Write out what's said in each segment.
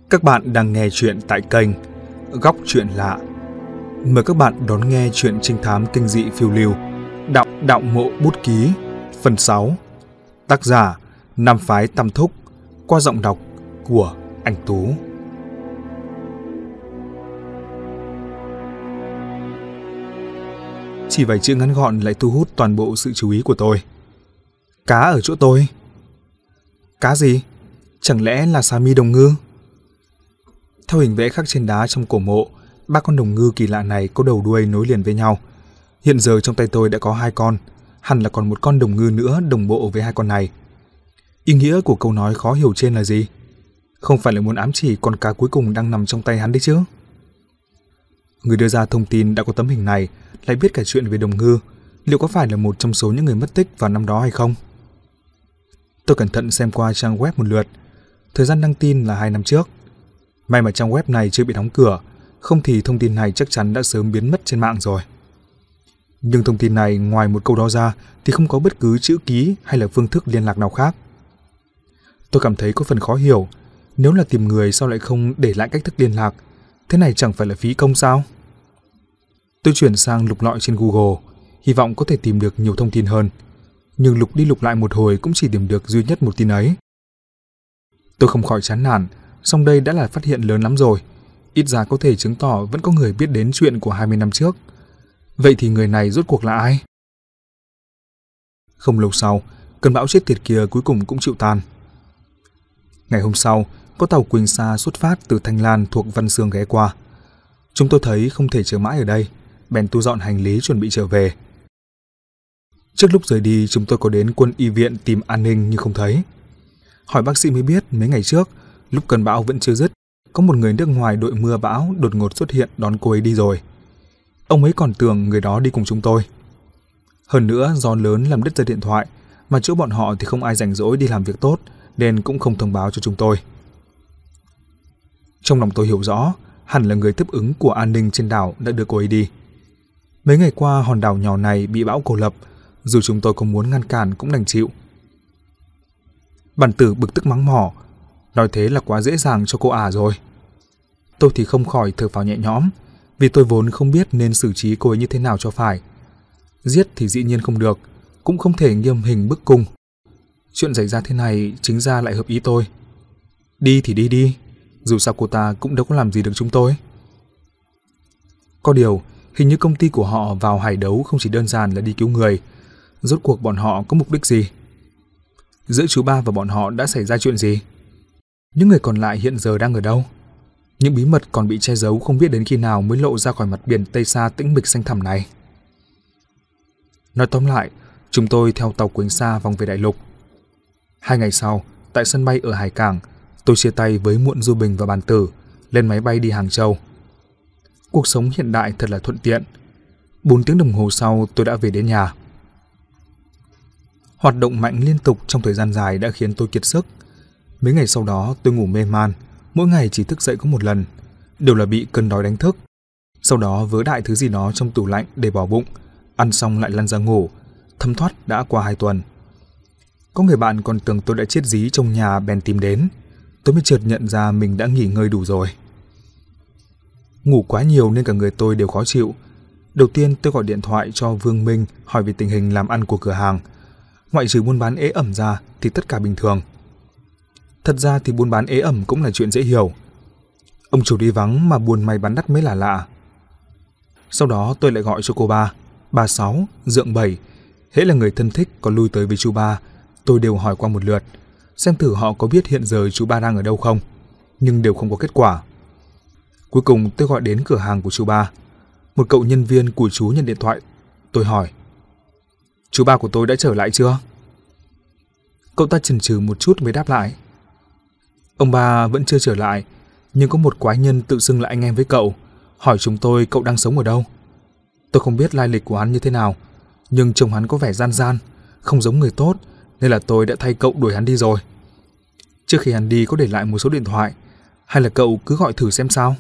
Các bạn đang nghe chuyện tại kênh Góc Chuyện Lạ. Mời các bạn đón nghe chuyện trinh thám kinh dị phiêu lưu Đạo Mộ Bút Ký phần 6. Tác giả Nam Phái Tam Thúc, qua giọng đọc của anh Tú. Chỉ vài chữ ngắn gọn lại thu hút toàn bộ sự chú ý của tôi. Cá ở chỗ tôi. Cá gì? Chẳng lẽ là xà mi đồng ngư? Theo hình vẽ khắc trên đá trong cổ mộ, ba con đồng ngư kỳ lạ này có đầu đuôi nối liền với nhau. Hiện giờ trong tay tôi đã có 2 con, hẳn là còn một con đồng ngư nữa đồng bộ với 2 con này. Ý nghĩa của câu nói khó hiểu trên là gì? Không phải là muốn ám chỉ con cá cuối cùng đang nằm trong tay hắn đấy chứ? Người đưa ra thông tin đã có tấm hình này, lại biết cả chuyện về đồng ngư, liệu có phải là một trong số những người mất tích vào năm đó hay không? Tôi cẩn thận xem qua trang web một lượt. Thời gian đăng tin là 2 năm trước. May mà trang web này chưa bị đóng cửa, không thì thông tin này chắc chắn đã sớm biến mất trên mạng rồi. Nhưng thông tin này ngoài một câu đó ra thì không có bất cứ chữ ký hay là phương thức liên lạc nào khác. Tôi cảm thấy có phần khó hiểu, nếu là tìm người sao lại không để lại cách thức liên lạc, thế này chẳng phải là phí công sao? Tôi chuyển sang lục lọi trên Google, hy vọng có thể tìm được nhiều thông tin hơn, nhưng lục đi lục lại một hồi cũng chỉ tìm được duy nhất một tin ấy. Tôi không khỏi chán nản, song đây đã là phát hiện lớn lắm rồi, ít ra có thể chứng tỏ vẫn có người biết đến chuyện của 20 năm trước. Vậy thì người này rốt cuộc là ai? Không lâu sau, cơn bão chết tiệt kia cuối cùng cũng chịu tan. Ngày hôm sau, có tàu Quỳnh Sa xuất phát từ Thanh Lan thuộc Văn Xương ghé qua. Chúng tôi thấy không thể chờ mãi ở đây, bèn thu dọn hành lý chuẩn bị trở về. Trước lúc rời đi, chúng tôi có đến quân y viện tìm An Ninh nhưng không thấy. Hỏi bác sĩ mới biết mấy ngày trước, lúc cơn bão vẫn chưa dứt, có một người nước ngoài đội mưa bão đột ngột xuất hiện đón cô ấy đi rồi. Ông ấy còn tưởng người đó đi cùng chúng tôi. Hơn nữa, gió lớn làm đứt dây điện thoại, mà chỗ bọn họ thì không ai rảnh rỗi đi làm việc tốt, nên cũng không thông báo cho chúng tôi. Trong lòng tôi hiểu rõ, hẳn là người tiếp ứng của An Ninh trên đảo đã đưa cô ấy đi. Mấy ngày qua hòn đảo nhỏ này bị bão cô lập, dù chúng tôi có muốn ngăn cản cũng đành chịu. Bản tử bực tức mắng mỏ, nói thế là quá dễ dàng cho cô ả rồi. Tôi thì không khỏi thở phào nhẹ nhõm, vì tôi vốn không biết nên xử trí cô ấy như thế nào cho phải. Giết thì dĩ nhiên không được, cũng không thể nghiêm hình bức cung. Chuyện xảy ra thế này chính ra lại hợp ý tôi. Đi thì đi, dù sao cô ta cũng đâu có làm gì được chúng tôi. Có điều, hình như công ty của họ vào hải đấu không chỉ đơn giản là đi cứu người. Rốt cuộc bọn họ có mục đích gì? Giữa chú ba và bọn họ đã xảy ra chuyện gì? Những người còn lại hiện giờ đang ở đâu? Những bí mật còn bị che giấu không biết đến khi nào mới lộ ra khỏi mặt biển Tây Sa tĩnh mịch xanh thẳm này. Nói tóm lại, chúng tôi theo tàu Quỳnh Sa vòng về đại lục. 2 ngày sau, tại sân bay ở Hải Cảng, tôi chia tay với Muộn Du Bình và Bàn Tử, lên máy bay đi Hàng Châu. Cuộc sống hiện đại thật là thuận tiện. 4 tiếng đồng hồ sau tôi đã về đến nhà. Hoạt động mạnh liên tục trong thời gian dài đã khiến tôi kiệt sức. Mấy ngày sau đó tôi ngủ mê man, mỗi ngày chỉ thức dậy có một lần, đều là bị cơn đói đánh thức. Sau đó vớ đại thứ gì đó trong tủ lạnh để bỏ bụng, ăn xong lại lăn ra ngủ, thấm thoát đã qua 2 tuần. Có người bạn còn tưởng tôi đã chết dí trong nhà bèn tìm đến, tôi mới chợt nhận ra mình đã nghỉ ngơi đủ rồi. Ngủ quá nhiều nên cả người tôi đều khó chịu. Đầu tiên tôi gọi điện thoại cho Vương Minh hỏi về tình hình làm ăn của cửa hàng. Ngoại trừ buôn bán ế ẩm ra thì tất cả bình thường. Thật ra thì buôn bán ế ẩm cũng là chuyện dễ hiểu. Ông chủ đi vắng mà buôn may bán đắt mới là lạ. Sau đó tôi lại gọi cho cô ba, bà Sáu, Dượng Bảy. Hễ là người thân thích có lui tới với chú ba, tôi đều hỏi qua một lượt, xem thử họ có biết hiện giờ chú ba đang ở đâu không, nhưng đều không có kết quả. Cuối cùng tôi gọi đến cửa hàng của chú ba. Một cậu nhân viên của chú nhận điện thoại. Tôi hỏi, chú ba của tôi đã trở lại chưa? Cậu ta chần chừ một chút mới đáp lại, ông ba vẫn chưa trở lại, nhưng có một quái nhân tự xưng là anh em với cậu, hỏi chúng tôi cậu đang sống ở đâu. Tôi không biết lai lịch của hắn như thế nào, nhưng trông hắn có vẻ gian gian, không giống người tốt, nên là tôi đã thay cậu đuổi hắn đi rồi. Trước khi hắn đi có để lại một số điện thoại, hay là cậu cứ gọi thử xem sao?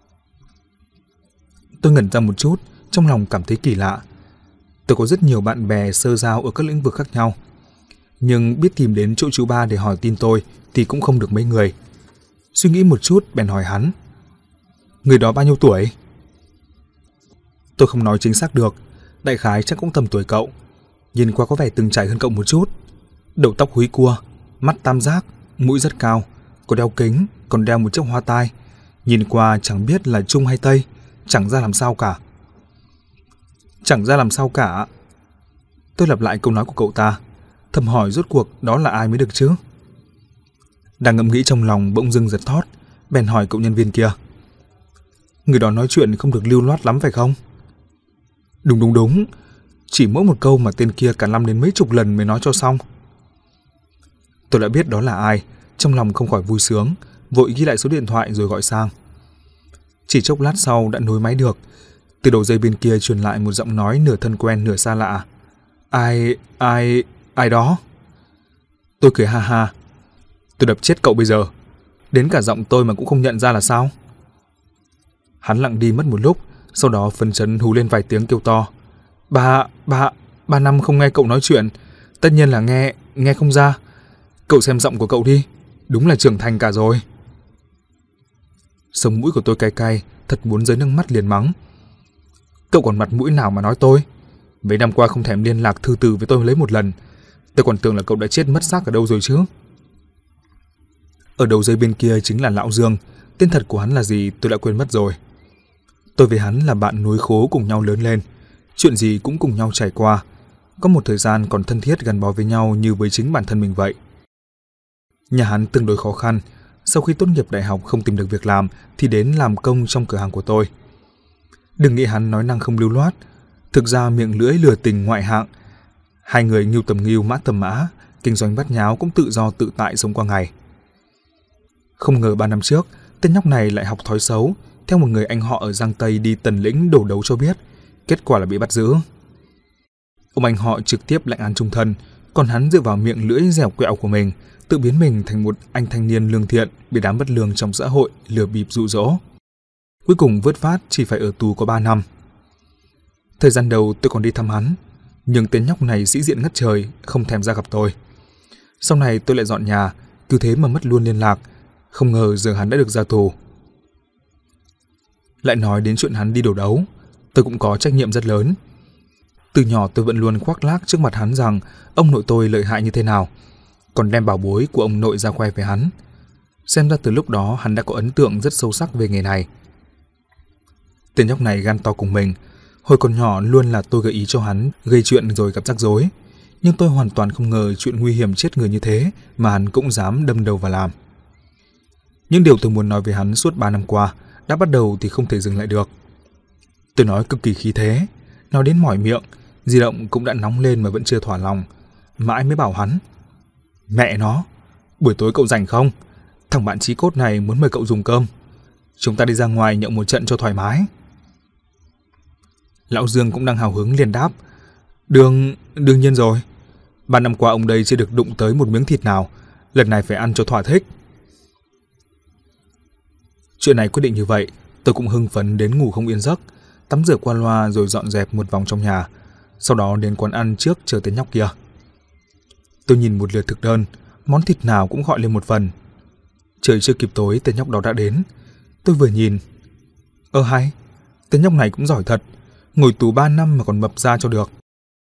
Tôi ngẩn ra một chút, trong lòng cảm thấy kỳ lạ. Tôi có rất nhiều bạn bè sơ giao ở các lĩnh vực khác nhau, nhưng biết tìm đến chỗ chú ba để hỏi tin tôi thì cũng không được mấy người. Suy nghĩ một chút bèn hỏi hắn: Người đó bao nhiêu tuổi? Tôi không nói chính xác được, đại khái chắc cũng tầm tuổi cậu. Nhìn qua có vẻ từng trải hơn cậu một chút. Đầu tóc húi cua, mắt tam giác, mũi rất cao, có đeo kính, còn đeo một chiếc hoa tai. Nhìn qua chẳng biết là Trung hay Tây, chẳng ra làm sao cả. Chẳng ra làm sao cả. Tôi lặp lại câu nói của cậu ta, thầm hỏi rốt cuộc đó là ai mới được chứ. Đang ngẫm nghĩ trong lòng bỗng dưng giật thót, bèn hỏi cậu nhân viên kia: Người đó nói chuyện không được lưu loát lắm phải không? Đúng. Chỉ mỗi một câu mà tên kia cả 5 đến mấy chục lần mới nói cho xong. Tôi đã biết đó là ai, trong lòng không khỏi vui sướng, vội ghi lại số điện thoại rồi gọi sang. Chỉ chốc lát sau đã nối máy được. Từ đầu dây bên kia truyền lại một giọng nói nửa thân quen nửa xa lạ. Ai đó? Tôi cười ha ha. Tôi đập chết cậu bây giờ. Đến cả giọng tôi mà cũng không nhận ra là sao? Hắn lặng đi mất một lúc, sau đó phấn chấn hú lên vài tiếng kêu to: Ba năm không nghe cậu nói chuyện, tất nhiên là nghe không ra. Cậu xem giọng của cậu đi, đúng là trưởng thành cả rồi. Sống mũi của tôi cay cay, thật muốn rơi nước mắt liền mắng: Cậu còn mặt mũi nào mà nói tôi? Mấy năm qua không thèm liên lạc thư từ với tôi lấy một lần. Tôi còn tưởng là cậu đã chết mất xác ở đâu rồi chứ. Ở đầu dây bên kia chính là Lão Dương. Tên thật của hắn là gì tôi đã quên mất rồi. Tôi với hắn là bạn núi khố cùng nhau lớn lên, chuyện gì cũng cùng nhau trải qua. Có một thời gian còn thân thiết gắn bó với nhau như với chính bản thân mình vậy. Nhà hắn tương đối khó khăn. Sau khi tốt nghiệp đại học không tìm được việc làm thì đến làm công trong cửa hàng của tôi. Đừng nghĩ hắn nói năng không lưu loát, thực ra miệng lưỡi lừa tình ngoại hạng. Hai người ngưu tầm ngưu mã tầm mã, kinh doanh bát nháo cũng tự do tự tại sống qua ngày. Không ngờ 3 năm trước, tên nhóc này lại học thói xấu, theo một người anh họ ở Giang Tây đi Tần Lĩnh đổ đấu cho biết, kết quả là bị bắt giữ. Ông anh họ trực tiếp lãnh án chung thân, còn hắn dựa vào miệng lưỡi dẻo quẹo của mình, tự biến mình thành một anh thanh niên lương thiện bị đám bất lương trong xã hội lừa bịp dụ dỗ. Cuối cùng vớt vát chỉ phải ở tù có 3 năm. Thời gian đầu tôi còn đi thăm hắn, nhưng tên nhóc này sĩ diện ngất trời, không thèm ra gặp tôi. Sau này tôi lại dọn nhà, cứ thế mà mất luôn liên lạc. Không ngờ giờ hắn đã được ra tù. Lại nói đến chuyện hắn đi đổ đấu, tôi cũng có trách nhiệm rất lớn. Từ nhỏ tôi vẫn luôn khoác lác trước mặt hắn rằng ông nội tôi lợi hại như thế nào, còn đem bảo bối của ông nội ra khoe với hắn. Xem ra từ lúc đó hắn đã có ấn tượng rất sâu sắc về nghề này. Tên nhóc này gan to cùng mình. Hồi còn nhỏ luôn là tôi gợi ý cho hắn gây chuyện rồi gặp rắc rối, nhưng tôi hoàn toàn không ngờ chuyện nguy hiểm chết người như thế mà hắn cũng dám đâm đầu vào làm. Những điều tôi muốn nói với hắn suốt 3 năm qua đã bắt đầu thì không thể dừng lại được. Tôi nói cực kỳ khí thế, nói đến mỏi miệng, di động cũng đã nóng lên mà vẫn chưa thỏa lòng. Mãi mới bảo hắn: Mẹ nó, buổi tối cậu rảnh không? Thằng bạn chí cốt này muốn mời cậu dùng cơm. Chúng ta đi ra ngoài nhậu một trận cho thoải mái. Lão Dương cũng đang hào hứng liền đáp: Đương nhiên rồi. 3 năm qua ông đây chưa được đụng tới một miếng thịt nào, lần này phải ăn cho thỏa thích. Chuyện này quyết định như vậy, tôi cũng hưng phấn đến ngủ không yên giấc, tắm rửa qua loa rồi dọn dẹp một vòng trong nhà, sau đó đến quán ăn trước chờ tên nhóc kia. Tôi nhìn một lượt thực đơn, món thịt nào cũng gọi lên một phần. Trời chưa kịp tối tên nhóc đó đã đến. Tôi vừa nhìn, hay, tên nhóc này cũng giỏi thật, ngồi tù 3 năm mà còn mập ra cho được.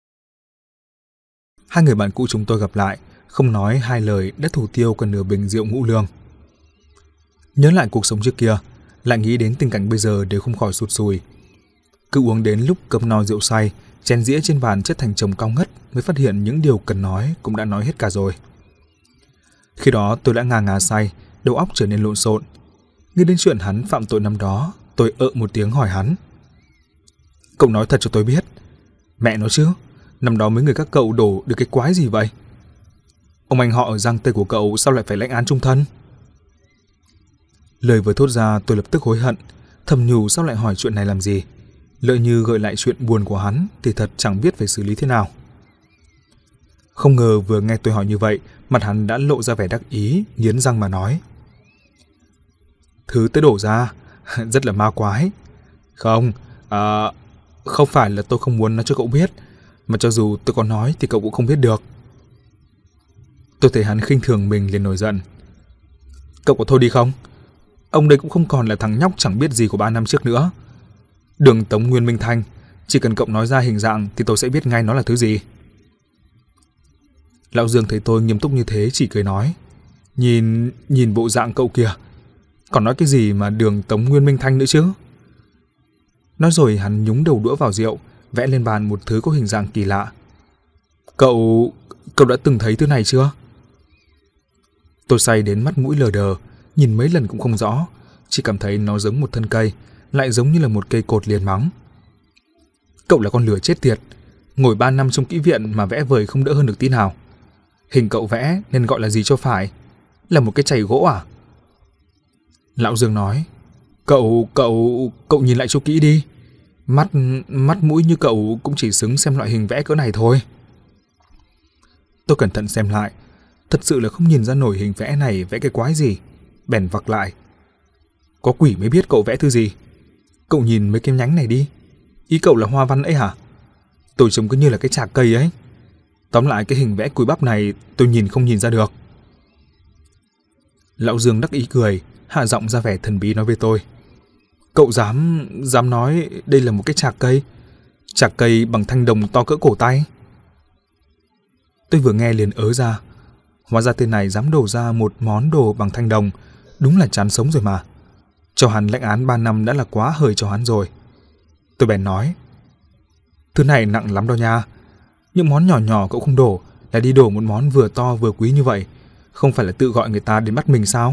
Hai người bạn cũ chúng tôi gặp lại, không nói hai lời đã thủ tiêu gần nửa bình rượu ngũ lương. Nhớ lại cuộc sống trước kia, lại nghĩ đến tình cảnh bây giờ đều không khỏi sụt sùi. Cứ uống đến lúc cơm no rượu say, chén dĩa trên bàn chất thành chồng cao ngất mới phát hiện những điều cần nói cũng đã nói hết cả rồi. Khi đó tôi đã ngà say, đầu óc trở nên lộn xộn. Nghĩ đến chuyện hắn phạm tội năm đó, tôi một tiếng hỏi hắn: Cậu nói thật cho tôi biết. Mẹ nó chứ, năm đó mấy người các cậu đổ được cái quái gì vậy? Ông anh họ ở Giang Tây của cậu sao lại phải lãnh án chung thân? Lời vừa thốt ra tôi lập tức hối hận, thầm nhủ sao lại hỏi chuyện này làm gì. Lỡ như gợi lại chuyện buồn của hắn thì thật chẳng biết phải xử lý thế nào. Không ngờ vừa nghe tôi hỏi như vậy, mặt hắn đã lộ ra vẻ đắc ý, nghiến răng mà nói: Thứ tớ đổ ra rất là ma quái. Không phải là tôi không muốn nói cho cậu biết, mà cho dù tôi có nói thì cậu cũng không biết được. Tôi thấy hắn khinh thường mình liền nổi giận: Cậu có thôi đi không? Ông đây cũng không còn là thằng nhóc chẳng biết gì của 3 năm trước nữa. Đường Tống Nguyên Minh Thanh, chỉ cần cậu nói ra hình dạng thì tôi sẽ biết ngay nó là thứ gì. Lão Dương thấy tôi nghiêm túc như thế chỉ cười nói, nhìn bộ dạng cậu kìa, còn nói cái gì mà Đường Tống Nguyên Minh Thanh nữa chứ. Nói rồi hắn nhúng đầu đũa vào rượu, vẽ lên bàn một thứ có hình dạng kỳ lạ. Cậu đã từng thấy thứ này chưa? Tôi say đến mắt mũi lờ đờ, nhìn mấy lần cũng không rõ, chỉ cảm thấy nó giống một thân cây, lại giống như là một cây cột liền mắng. Cậu là con lừa chết tiệt, ngồi 3 năm trong kỹ viện mà vẽ vời không đỡ hơn được tí nào. Hình cậu vẽ nên gọi là gì cho phải? Là một cái chày gỗ à? Lão Dương nói, Cậu nhìn lại cho kỹ đi. Mắt mũi như cậu cũng chỉ xứng xem loại hình vẽ cỡ này thôi. Tôi cẩn thận xem lại, thật sự là không nhìn ra nổi hình vẽ này vẽ cái quái gì. Bèn vặc lại. Có quỷ mới biết cậu vẽ thứ gì. Cậu nhìn mấy cái nhánh này đi. Ý cậu là hoa văn ấy hả? Tôi trông cứ như là cái chạc cây ấy. Tóm lại cái hình vẽ cùi bắp này tôi nhìn không nhìn ra được. Lão Dương đắc ý cười, hạ giọng ra vẻ thần bí nói với tôi. Cậu dám nói đây là một cái chạc cây? Chạc cây bằng thanh đồng to cỡ cổ tay? Tôi vừa nghe liền ớ ra. Hóa ra tên này dám đổ ra một món đồ bằng thanh đồng, đúng là chán sống rồi mà. Cho hắn lãnh án 3 năm đã là quá hời cho hắn rồi. Tôi bèn nói, thứ này nặng lắm đó nha. Những món nhỏ nhỏ cậu không đổ, là đi đổ một món vừa to vừa quý như vậy, không phải là tự gọi người ta đến bắt mình sao?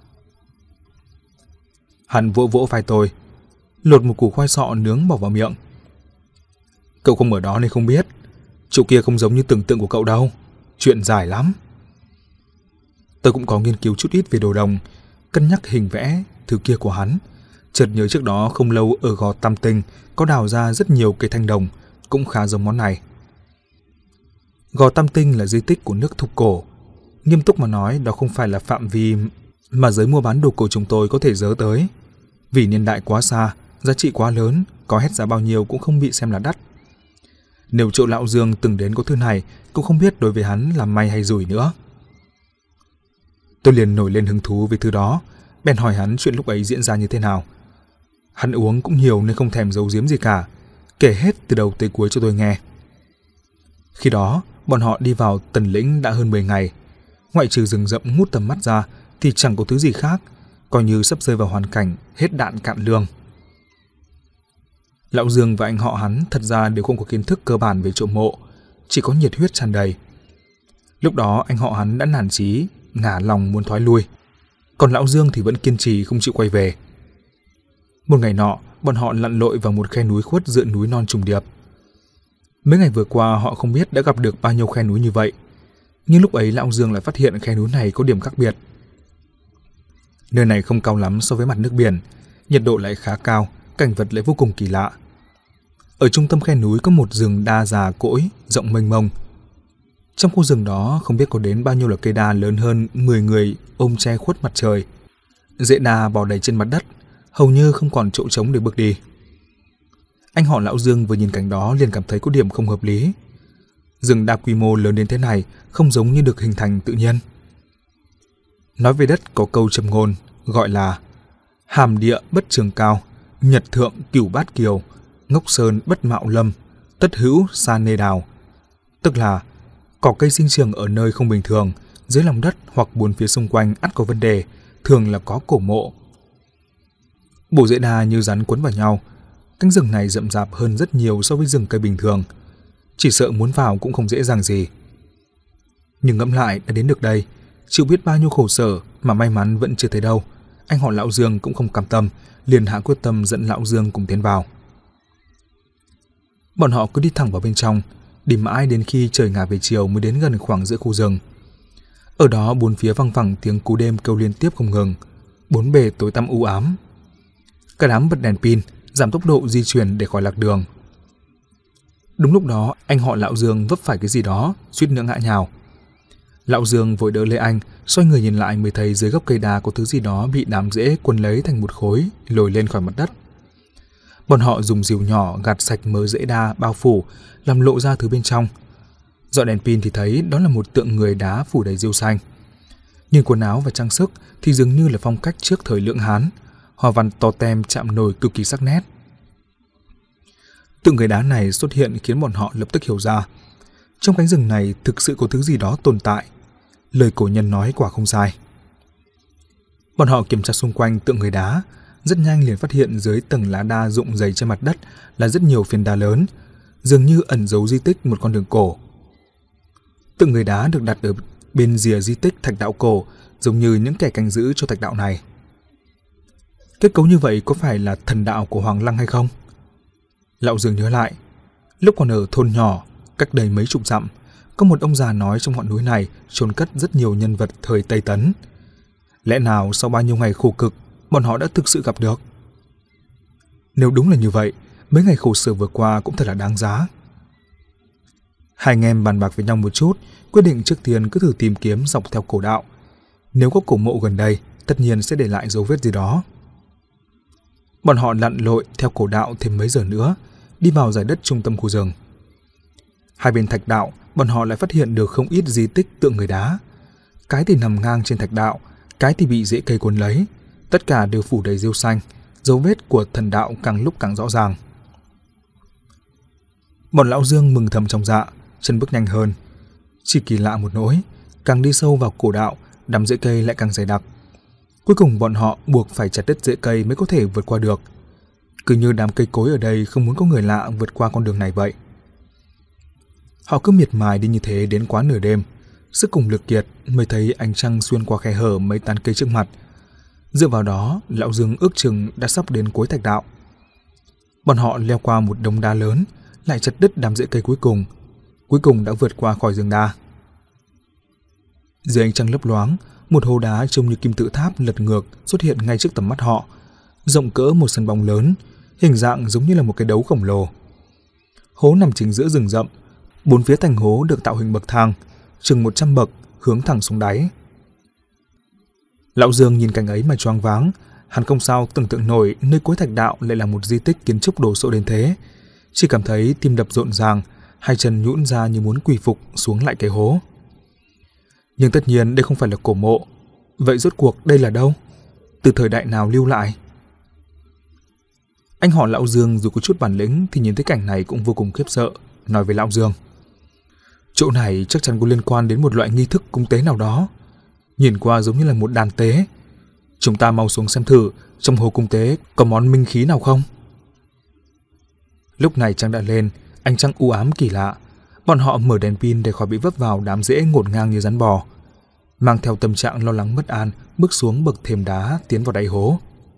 Hắn vỗ vỗ vai tôi, lột một củ khoai sọ nướng bỏ vào miệng. Cậu không ở đó nên không biết, chỗ kia không giống như tưởng tượng của cậu đâu, chuyện dài lắm. Tôi cũng có nghiên cứu chút ít về đồ đồng, cân nhắc hình vẽ thứ kia của hắn, chợt nhớ trước đó không lâu ở Gò Tam Tinh có đào ra rất nhiều cây thanh đồng, cũng khá giống món này. Gò Tam Tinh là di tích của nước Thục cổ. Nghiêm túc mà nói, đó không phải là phạm vi mà giới mua bán đồ cổ chúng tôi có thể dớ tới. Vì niên đại quá xa, giá trị quá lớn, có hét giá bao nhiêu cũng không bị xem là đắt. Nếu chỗ lão Dương từng đến có thứ này, cũng không biết đối với hắn là may hay rủi nữa. Tôi liền nổi lên hứng thú với thứ đó, bèn hỏi hắn chuyện lúc ấy diễn ra như thế nào. Hắn uống cũng nhiều nên không thèm giấu giếm gì cả, kể hết từ đầu tới cuối cho tôi nghe. Khi đó, bọn họ đi vào Tần Lĩnh đã hơn 10 ngày. Ngoại trừ rừng rậm ngút tầm mắt ra thì chẳng có thứ gì khác, coi như sắp rơi vào hoàn cảnh hết đạn cạn lương. Lão Dương và anh họ hắn thật ra đều không có kiến thức cơ bản về trộm mộ, chỉ có nhiệt huyết tràn đầy. Lúc đó anh họ hắn đã nản chí, ngả lòng muốn thoái lui, còn lão Dương thì vẫn kiên trì không chịu quay về. Một ngày nọ, bọn họ lặn lội vào một khe núi khuất giữa núi non trùng điệp. Mấy ngày vừa qua họ không biết đã gặp được bao nhiêu khe núi như vậy, nhưng lúc ấy lão Dương lại phát hiện khe núi này có điểm khác biệt. Nơi này không cao lắm so với mặt nước biển, nhiệt độ lại khá cao, cảnh vật lại vô cùng kỳ lạ. Ở trung tâm khe núi có một rừng đa già cỗi, rộng mênh mông. Trong khu rừng đó không biết có đến bao nhiêu là cây đa lớn hơn 10 người ôm che khuất mặt trời. Rễ đa bò đầy trên mặt đất, hầu như không còn chỗ trống để bước đi. Anh họ lão Dương vừa nhìn cảnh đó liền cảm thấy có điểm không hợp lý. Rừng đa quy mô lớn đến thế này không giống như được hình thành tự nhiên. Nói về đất có câu châm ngôn gọi là hàm địa bất trường cao, nhật thượng cửu bát kiều, ngốc sơn bất mạo lâm, tất hữu sa nê đào. Tức là cỏ cây sinh trưởng ở nơi không bình thường, dưới lòng đất hoặc bốn phía xung quanh ắt có vấn đề, thường là có cổ mộ. Bộ rễ đa như rắn quấn vào nhau. Cánh rừng này rậm rạp hơn rất nhiều so với rừng cây bình thường, chỉ sợ muốn vào cũng không dễ dàng gì. Nhưng ngẫm lại đã đến được đây, chịu biết bao nhiêu khổ sở mà may mắn vẫn chưa thấy đâu. Anh họ lão Dương cũng không cam tâm, liền hạ quyết tâm dẫn lão Dương cùng tiến vào. Bọn họ cứ đi thẳng vào bên trong, đi mãi đến khi trời ngả về chiều mới đến gần khoảng giữa khu rừng. Ở đó bốn phía văng vẳng tiếng cú đêm kêu liên tiếp không ngừng, bốn bề tối tăm u ám. Cả đám bật đèn pin, giảm tốc độ di chuyển để khỏi lạc đường. Đúng lúc đó, anh họ lão Dương vấp phải cái gì đó, suýt nữa ngã nhào. Lão Dương vội đỡ lấy anh, xoay người nhìn lại mới thấy dưới gốc cây đa có thứ gì đó bị đám rễ quấn lấy thành một khối, lồi lên khỏi mặt đất. Bọn họ dùng rìu nhỏ gạt sạch mớ rễ đa bao phủ, làm lộ ra thứ bên trong. Dọi đèn pin thì thấy đó là một tượng người đá phủ đầy rêu xanh. Nhưng quần áo và trang sức thì dường như là phong cách trước thời Lưỡng Hán, hoa văn to tem chạm nổi cực kỳ sắc nét. Tượng người đá này xuất hiện khiến bọn họ lập tức hiểu ra, trong cánh rừng này thực sự có thứ gì đó tồn tại. Lời cổ nhân nói quả không sai. Bọn họ kiểm tra xung quanh tượng người đá, rất nhanh liền phát hiện dưới tầng lá đa rụng dày trên mặt đất là rất nhiều phiến đá lớn, dường như ẩn giấu di tích một con đường cổ. Tượng người đá được đặt ở bên rìa di tích thạch đạo cổ, giống như những kẻ canh giữ cho thạch đạo này. Kết cấu như vậy có phải là thần đạo của Hoàng Lăng hay không? Lão Dương nhớ lại, lúc còn ở thôn nhỏ, cách đây mấy chục dặm, có một ông già nói trong ngọn núi này chôn cất rất nhiều nhân vật thời Tây Tấn. Lẽ nào sau bao nhiêu ngày khổ cực, bọn họ đã thực sự gặp được? Nếu đúng là như vậy, mấy ngày khổ sở vừa qua cũng thật là đáng giá. Hai anh em bàn bạc với nhau một chút, quyết định trước tiên cứ thử tìm kiếm dọc theo cổ đạo. Nếu có cổ mộ gần đây, tất nhiên sẽ để lại dấu vết gì đó. Bọn họ lặn lội theo cổ đạo thêm mấy giờ nữa, đi vào dải đất trung tâm khu rừng. Hai bên thạch đạo, bọn họ lại phát hiện được không ít di tích tượng người đá. Cái thì nằm ngang trên thạch đạo, cái thì bị rễ cây cuốn lấy, tất cả đều phủ đầy rêu xanh, dấu vết của thần đạo càng lúc càng rõ ràng. Bọn lão Dương mừng thầm trong dạ, chân bước nhanh hơn. Chỉ kỳ lạ một nỗi, càng đi sâu vào cổ đạo, đám rễ cây lại càng dày đặc. Cuối cùng bọn họ buộc phải chặt đứt rễ cây mới có thể vượt qua được. Cứ như đám cây cối ở đây không muốn có người lạ vượt qua con đường này vậy. Họ cứ miệt mài đi như thế đến quá nửa đêm, sức cùng lực kiệt mới thấy ánh trăng xuyên qua khe hở mấy tán cây trước mặt. Dựa vào đó, lão Dương ước chừng đã sắp đến cuối thạch đạo. Bọn họ leo qua một đống đá lớn, lại chặt đứt đám rễ cây cuối cùng đã vượt qua khỏi rừng đa. Dưới ánh trăng lấp loáng, một hố đá trông như kim tự tháp lật ngược xuất hiện ngay trước tầm mắt họ, rộng cỡ một sân bóng lớn, hình dạng giống như là một cái đấu khổng lồ. Hố nằm chính giữa rừng rậm, bốn phía thành hố được tạo hình bậc thang, chừng 100 bậc hướng thẳng xuống đáy. Lão Dương nhìn cảnh ấy mà choáng váng, hắn không sao tưởng tượng nổi nơi cuối thạch đạo lại là một di tích kiến trúc đồ sộ đến thế, chỉ cảm thấy tim đập rộn ràng, hai chân nhũn ra như muốn quỳ phục xuống lại cái hố. Nhưng tất nhiên đây không phải là cổ mộ, vậy rốt cuộc đây là đâu? Từ thời đại nào lưu lại? Anh họ lão Dương dù có chút bản lĩnh thì nhìn thấy cảnh này cũng vô cùng khiếp sợ, nói với lão Dương: chỗ này chắc chắn có liên quan đến một loại nghi thức cúng tế nào đó, nhìn qua giống như là một đàn tế. Chúng ta mau xuống xem thử trong hồ cúng tế có món minh khí nào không. Lúc này trăng đã lên, ánh trăng u ám kỳ lạ. Bọn họ mở đèn pin để khỏi bị vấp vào đám rễ ngổn ngang như rắn bò. Mang theo tâm trạng lo lắng bất an, bước xuống bậc thềm đá tiến vào đáy hố.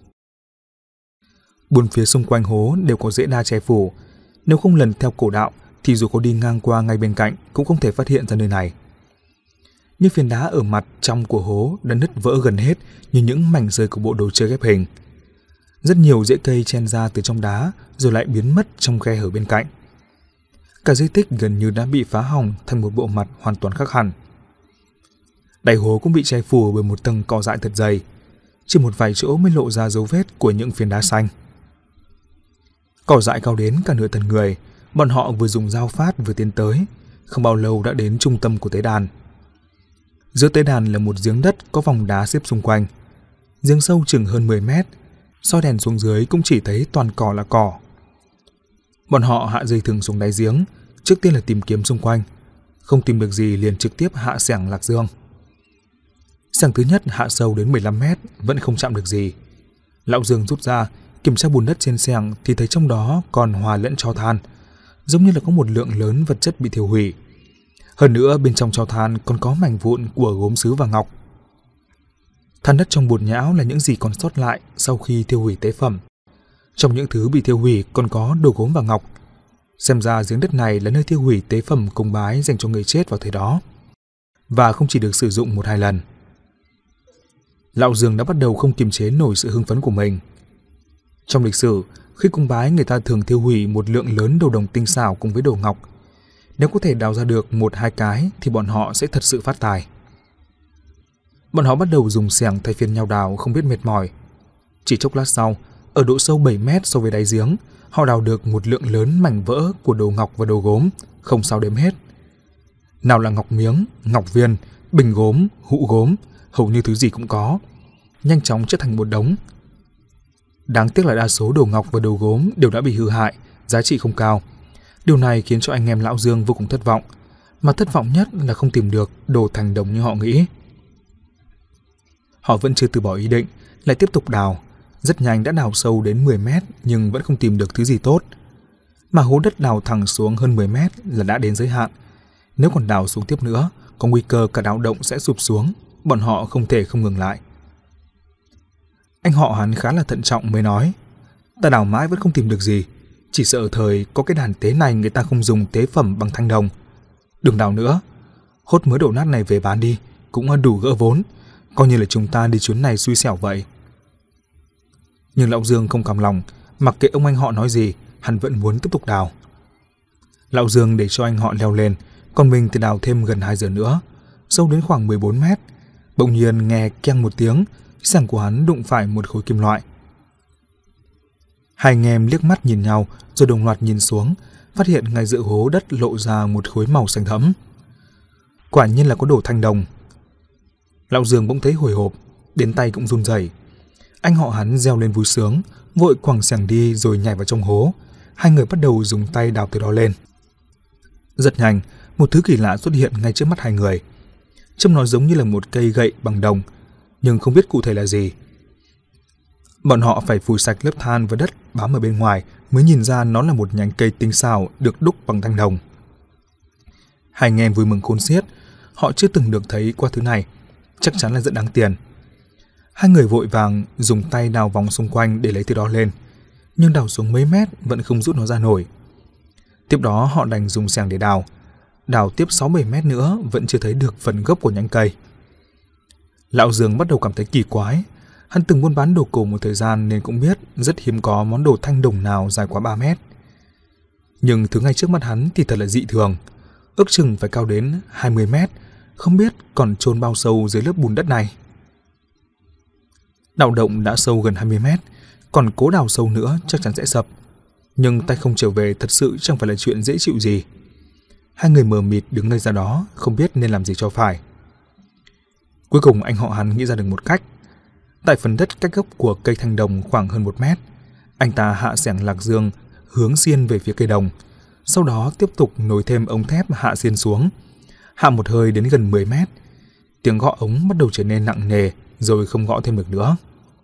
Bốn phía xung quanh hố đều có rễ đa che phủ, nếu không lần theo cổ đạo thì dù có đi ngang qua ngay bên cạnh cũng không thể phát hiện ra nơi này. Những phiến đá ở mặt trong của hố đã nứt vỡ gần hết như những mảnh rơi của bộ đồ chơi ghép hình. Rất nhiều rễ cây chen ra từ trong đá rồi lại biến mất trong khe hở bên cạnh. Cả di tích gần như đã bị phá hỏng thành một bộ mặt hoàn toàn khác hẳn. Đáy hố cũng bị che phủ bởi một tầng cỏ dại thật dày, chỉ một vài chỗ mới lộ ra dấu vết của những phiến đá xanh. Cỏ dại cao đến cả nửa thân người, bọn họ vừa dùng dao phát vừa tiến tới, không bao lâu đã đến trung tâm của tế đàn. Giữa tế đàn là một giếng đất có vòng đá xếp xung quanh. Giếng sâu chừng hơn 10 mét, soi đèn xuống dưới cũng chỉ thấy toàn cỏ là cỏ. Bọn họ hạ dây thừng xuống đáy giếng, trước tiên là tìm kiếm xung quanh. Không tìm được gì liền trực tiếp hạ xẻng lạc dương. Xẻng thứ nhất hạ sâu đến 15 mét, vẫn không chạm được gì. Lão Dương rút ra, kiểm tra bùn đất trên xẻng thì thấy trong đó còn hòa lẫn tro than, giống như là có một lượng lớn vật chất bị thiêu hủy. Hơn nữa bên trong tro than còn có mảnh vụn của gốm sứ và ngọc. Than đất trong bùn nhão là những gì còn sót lại sau khi thiêu hủy tế phẩm. Trong những thứ bị thiêu hủy còn có đồ gốm và ngọc. Xem ra giếng đất này là nơi thiêu hủy tế phẩm cúng bái dành cho người chết vào thời đó, và không chỉ được sử dụng 1-2 lần. Lão Dương đã bắt đầu không kiềm chế nổi sự hưng phấn của mình. Trong lịch sử, khi cúng bái người ta thường thiêu hủy một lượng lớn đồ đồng tinh xảo cùng với đồ ngọc. Nếu có thể đào ra được 1-2 cái thì bọn họ sẽ thật sự phát tài. Bọn họ bắt đầu dùng xẻng thay phiên nhau đào không biết mệt mỏi. Chỉ chốc lát sau, ở độ sâu 7 mét so với đáy giếng, họ đào được một lượng lớn mảnh vỡ của đồ ngọc và đồ gốm, không sao đếm hết. Nào là ngọc miếng, ngọc viên, bình gốm, hũ gốm, hầu như thứ gì cũng có, nhanh chóng chất thành một đống. Đáng tiếc là đa số đồ ngọc và đồ gốm đều đã bị hư hại, giá trị không cao. Điều này khiến cho anh em lão Dương vô cùng thất vọng, mà thất vọng nhất là không tìm được đồ thành đồng như họ nghĩ. Họ vẫn chưa từ bỏ ý định, lại tiếp tục đào. Rất nhanh đã đào sâu đến 10 mét nhưng vẫn không tìm được thứ gì tốt. Mà hố đất đào thẳng xuống hơn 10 mét là đã đến giới hạn. Nếu còn đào xuống tiếp nữa, có nguy cơ cả đào động sẽ sụp xuống, bọn họ không thể không ngừng lại. Anh họ hắn khá là thận trọng mới nói, ta đào mãi vẫn không tìm được gì, chỉ sợ thời có cái đàn tế này người ta không dùng tế phẩm bằng thanh đồng. Đừng đào nữa, hốt mớ đổ nát này về bán đi, cũng đủ gỡ vốn, coi như là chúng ta đi chuyến này xui xẻo vậy. Nhưng lão Dương không cam lòng, mặc kệ ông anh họ nói gì, hắn vẫn muốn tiếp tục đào. Lão Dương để cho anh họ leo lên, còn mình thì đào thêm gần 2 giờ nữa, sâu đến khoảng 14 mét. Bỗng nhiên nghe keng một tiếng, sảng của hắn đụng phải một khối kim loại. Hai anh em liếc mắt nhìn nhau rồi đồng loạt nhìn xuống, phát hiện ngay giữa hố đất lộ ra một khối màu xanh thẫm. Quả nhiên là có đồ thanh đồng. Lão Dương bỗng thấy hồi hộp, đến tay cũng run rẩy. Anh họ hắn reo lên vui sướng, vội quẳng xẻng đi rồi nhảy vào trong hố. Hai người bắt đầu dùng tay đào từ đó lên. Rất nhanh, một thứ kỳ lạ xuất hiện ngay trước mắt hai người. Trông nó giống như là một cây gậy bằng đồng, nhưng không biết cụ thể là gì. Bọn họ phải phủi sạch lớp than và đất bám ở bên ngoài mới nhìn ra nó là một nhánh cây tinh xảo được đúc bằng thanh đồng. Hai anh em vui mừng khôn xiết, họ chưa từng được thấy qua thứ này, chắc chắn là rất đáng tiền. Hai người vội vàng dùng tay đào vòng xung quanh để lấy thứ đó lên, nhưng đào xuống mấy mét vẫn không rút nó ra nổi. Tiếp đó họ đành dùng xẻng để đào. Đào tiếp 6-7 mét nữa vẫn chưa thấy được phần gốc của nhánh cây. Lão Dương bắt đầu cảm thấy kỳ quái. Hắn từng buôn bán đồ cổ một thời gian nên cũng biết rất hiếm có món đồ thanh đồng nào dài quá 3 mét. Nhưng thứ ngay trước mắt hắn thì thật là dị thường, ước chừng phải cao đến 20 mét, không biết còn chôn bao sâu dưới lớp bùn đất này. Đào động đã sâu gần 20 mét, còn cố đào sâu nữa chắc chắn sẽ sập. Nhưng tay không trở về thật sự chẳng phải là chuyện dễ chịu gì. Hai người mờ mịt đứng ngây ra đó, không biết nên làm gì cho phải. Cuối cùng anh họ hắn nghĩ ra được một cách. Tại phần đất cách gốc của cây thanh đồng khoảng hơn 1 mét, anh ta hạ xẻng lạc dương hướng xiên về phía cây đồng, sau đó tiếp tục nối thêm ống thép hạ xiên xuống, hạ một hơi đến gần 10 mét. Tiếng gõ ống bắt đầu trở nên nặng nề, rồi không gõ thêm được nữa.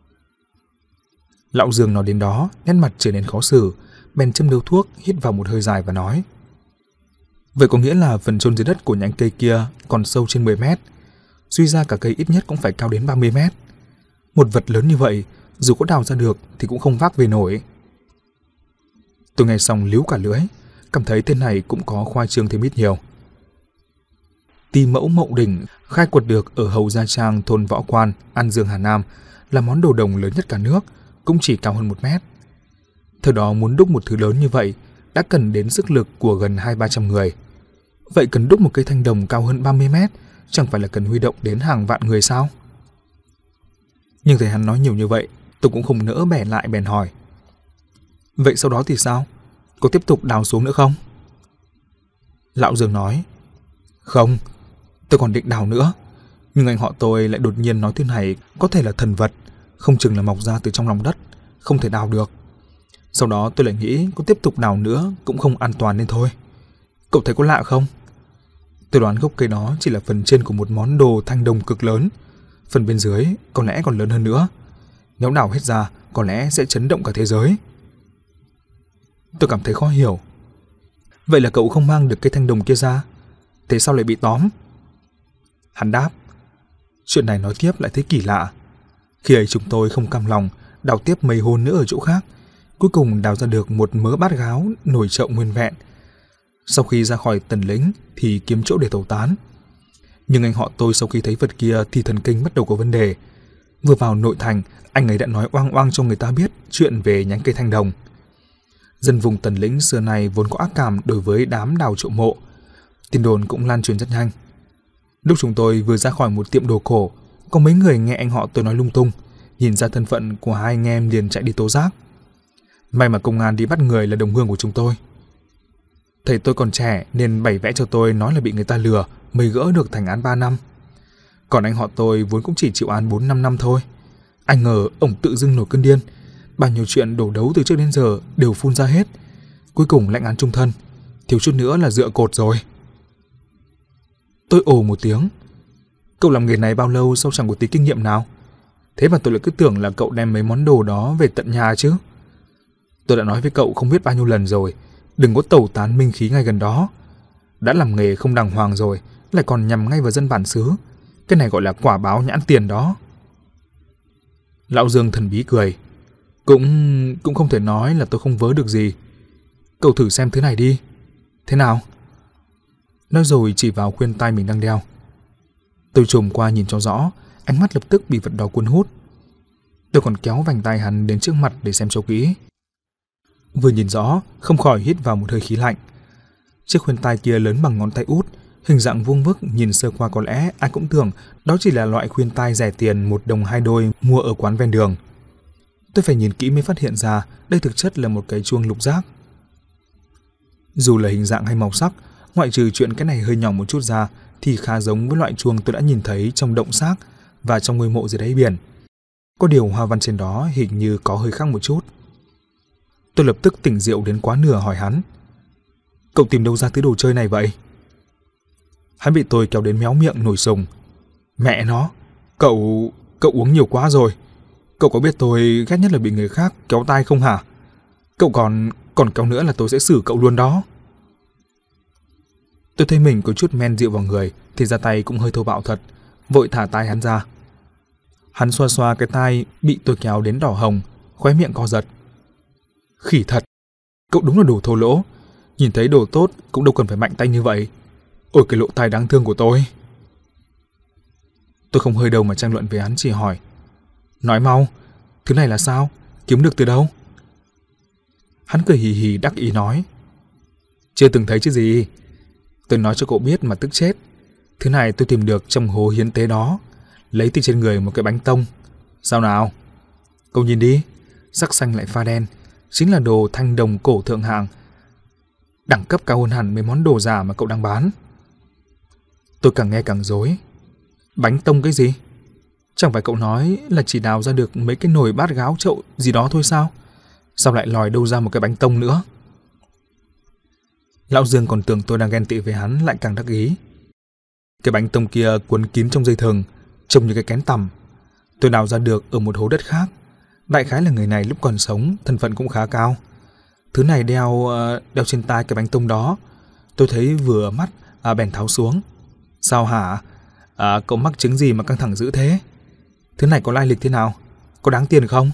Lão Dương nói đến đó, nét mặt trở nên khó xử, bèn châm điếu thuốc, hít vào một hơi dài và nói: vậy có nghĩa là phần chôn dưới đất của nhánh cây kia còn sâu trên 10 mét, suy ra cả cây ít nhất cũng phải cao đến 30 mét. Một vật lớn như vậy, dù có đào ra được thì cũng không vác về nổi. Tôi nghe xong líu cả lưỡi, cảm thấy tên này cũng có khoa trương thêm ít nhiều. Ti mẫu Mậu Đỉnh khai quật được ở Hầu Gia Trang, thôn Võ Quan, An Dương, Hà Nam, là món đồ đồng lớn nhất cả nước, cũng chỉ cao hơn 1 mét. Thời đó muốn đúc một thứ lớn như vậy đã cần đến sức lực của gần 200-300 người. Vậy cần đúc một cây thanh đồng cao hơn 30 mét, chẳng phải là cần huy động đến hàng vạn người sao? Nhưng thấy hắn nói nhiều như vậy, tôi cũng không nỡ bẻ lại bèn hỏi: vậy sau đó thì sao? Có tiếp tục đào xuống nữa không? Lão Dương nói: không, tôi còn định đào nữa. Nhưng anh họ tôi lại đột nhiên nói thứ này có thể là thần vật, không chừng là mọc ra từ trong lòng đất, không thể đào được. Sau đó tôi lại nghĩ có tiếp tục đào nữa cũng không an toàn nên thôi. Cậu thấy có lạ không? Tôi đoán gốc cây đó chỉ là phần trên của một món đồ thanh đồng cực lớn, phần bên dưới có lẽ còn lớn hơn nữa. Nếu đào hết ra có lẽ sẽ chấn động cả thế giới. Tôi cảm thấy khó hiểu. Vậy là cậu không mang được cây thanh đồng kia ra, thế sao lại bị tóm? Hắn đáp: chuyện này nói tiếp lại thấy kỳ lạ. Khi ấy chúng tôi không cam lòng, đào tiếp mấy hôn nữa ở chỗ khác, cuối cùng đào ra được một mớ bát gáo nồi chậu nguyên vẹn. Sau khi ra khỏi Tần Lĩnh thì kiếm chỗ để tẩu tán. Nhưng anh họ tôi sau khi thấy vật kia thì thần kinh bắt đầu có vấn đề. Vừa vào nội thành, anh ấy đã nói oang oang cho người ta biết chuyện về nhánh cây thanh đồng. Dân vùng Tần Lĩnh xưa này vốn có ác cảm đối với đám đào trộm mộ, tin đồn cũng lan truyền rất nhanh. Lúc chúng tôi vừa ra khỏi một tiệm đồ cổ, có mấy người nghe anh họ tôi nói lung tung, nhìn ra thân phận của hai anh em liền chạy đi tố giác. May mà công an đi bắt người là đồng hương của chúng tôi. Thầy tôi còn trẻ nên bày vẽ cho tôi nói là bị người ta lừa mới gỡ được thành án 3 năm. Còn anh họ tôi vốn cũng chỉ chịu án 4-5 năm thôi. Anh ngờ ổng tự dưng nổi cơn điên. Bao nhiêu chuyện đổ đấu từ trước đến giờ đều phun ra hết. Cuối cùng lãnh án chung thân. Thiếu chút nữa là dựa cột rồi. Tôi ồ một tiếng. Cậu làm nghề này bao lâu sao chẳng có tí kinh nghiệm nào? Thế mà tôi lại cứ tưởng là cậu đem mấy món đồ đó về tận nhà chứ. Tôi đã nói với cậu không biết bao nhiêu lần rồi, đừng có tẩu tán minh khí ngay gần đó. Đã làm nghề không đàng hoàng rồi, lại còn nhằm ngay vào dân bản xứ. Cái này gọi là quả báo nhãn tiền đó. Lão Dương thần bí cười. Cũng không thể nói là tôi không vớ được gì. Cậu thử xem thứ này đi. Thế nào? Nói rồi chỉ vào khuyên tai mình đang đeo. Tôi chồm qua nhìn cho rõ, ánh mắt lập tức bị vật đó cuốn hút. Tôi còn kéo vành tai hắn đến trước mặt để xem cho kỹ. Vừa nhìn rõ, không khỏi hít vào một hơi khí lạnh. Chiếc khuyên tai kia lớn bằng ngón tay út, hình dạng vuông vức, nhìn sơ qua có lẽ ai cũng tưởng đó chỉ là loại khuyên tai rẻ tiền 1 đồng 2 đôi mua ở quán ven đường. Tôi phải nhìn kỹ mới phát hiện ra đây thực chất là một cái chuông lục giác. Dù là hình dạng hay màu sắc, ngoại trừ chuyện cái này hơi nhỏ một chút ra, thì khá giống với loại chuông tôi đã nhìn thấy trong động xác và trong ngôi mộ dưới đáy biển. Có điều hoa văn trên đó hình như có hơi khác một chút. Tôi lập tức tỉnh rượu đến quá nửa hỏi hắn. Cậu tìm đâu ra thứ đồ chơi này vậy? Hắn bị tôi kéo đến méo miệng nổi sùng. Mẹ nó, cậu uống nhiều quá rồi. Cậu có biết tôi ghét nhất là bị người khác kéo tai không hả? Cậu còn kéo nữa là tôi sẽ xử cậu luôn đó. Tôi thấy mình có chút men rượu vào người thì ra tay cũng hơi thô bạo thật, vội thả tai hắn ra. Hắn xoa xoa cái tai bị tôi kéo đến đỏ hồng, khóe miệng co giật. Khỉ thật, cậu đúng là đồ thô lỗ. Nhìn thấy đồ tốt cũng đâu cần phải mạnh tay như vậy. Ôi cái lỗ tai đáng thương của tôi. Tôi không hơi đầu mà tranh luận với hắn, chỉ hỏi. Nói mau, thứ này là sao? Kiếm được từ đâu? Hắn cười hì hì đắc ý nói. Chưa từng thấy chứ gì. Tôi nói cho cậu biết mà tức chết. Thứ này tôi tìm được trong hố hiến tế đó. Lấy từ trên người một cái bánh tông. Sao nào? Cậu nhìn đi, sắc xanh lại pha đen, chính là đồ thanh đồng cổ thượng hạng. Đẳng cấp cao hơn hẳn mấy món đồ giả mà cậu đang bán. Tôi càng nghe càng rối. Bánh tông cái gì? Chẳng phải cậu nói là chỉ đào ra được mấy cái nồi bát gáo chậu gì đó thôi sao? Sao lại lòi đâu ra một cái bánh tông nữa? Lão Dương còn tưởng tôi đang ghen tị với hắn, lại càng đắc ý. Cái bánh tông kia cuốn kín trong dây thừng, trông như cái kén tằm. Tôi đào ra được ở một hố đất khác. Đại khái là người này lúc còn sống thân phận cũng khá cao. Thứ này đeo trên tai cái bánh tông đó. Tôi thấy vừa mắt bèn tháo xuống. Sao hả? Cậu mắc chứng gì mà căng thẳng dữ thế? Thứ này có lai lịch thế nào? Có đáng tiền không?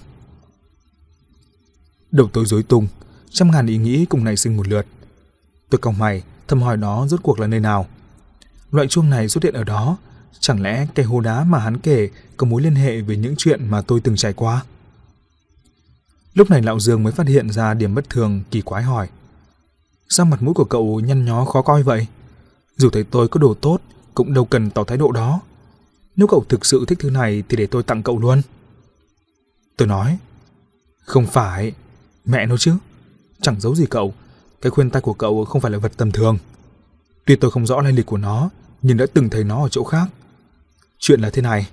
Đầu tôi rối tung, trăm ngàn ý nghĩ cùng nảy sinh một lượt. Tôi cau mày, thầm hỏi đó rốt cuộc là nơi nào. Loại chuông này xuất hiện ở đó, chẳng lẽ cái hố đá mà hắn kể có mối liên hệ với những chuyện mà tôi từng trải qua? Lúc này Lão Dương mới phát hiện ra điểm bất thường, kỳ quái hỏi. Sao mặt mũi của cậu nhăn nhó khó coi vậy? Dù thấy tôi có đồ tốt, cũng đâu cần tỏ thái độ đó. Nếu cậu thực sự thích thứ này thì để tôi tặng cậu luôn. Tôi nói. Không phải, mẹ nó chứ. Chẳng giấu gì cậu, cái khuyên tai của cậu không phải là vật tầm thường. Tuy tôi không rõ lai lịch của nó, nhưng đã từng thấy nó ở chỗ khác. Chuyện là thế này.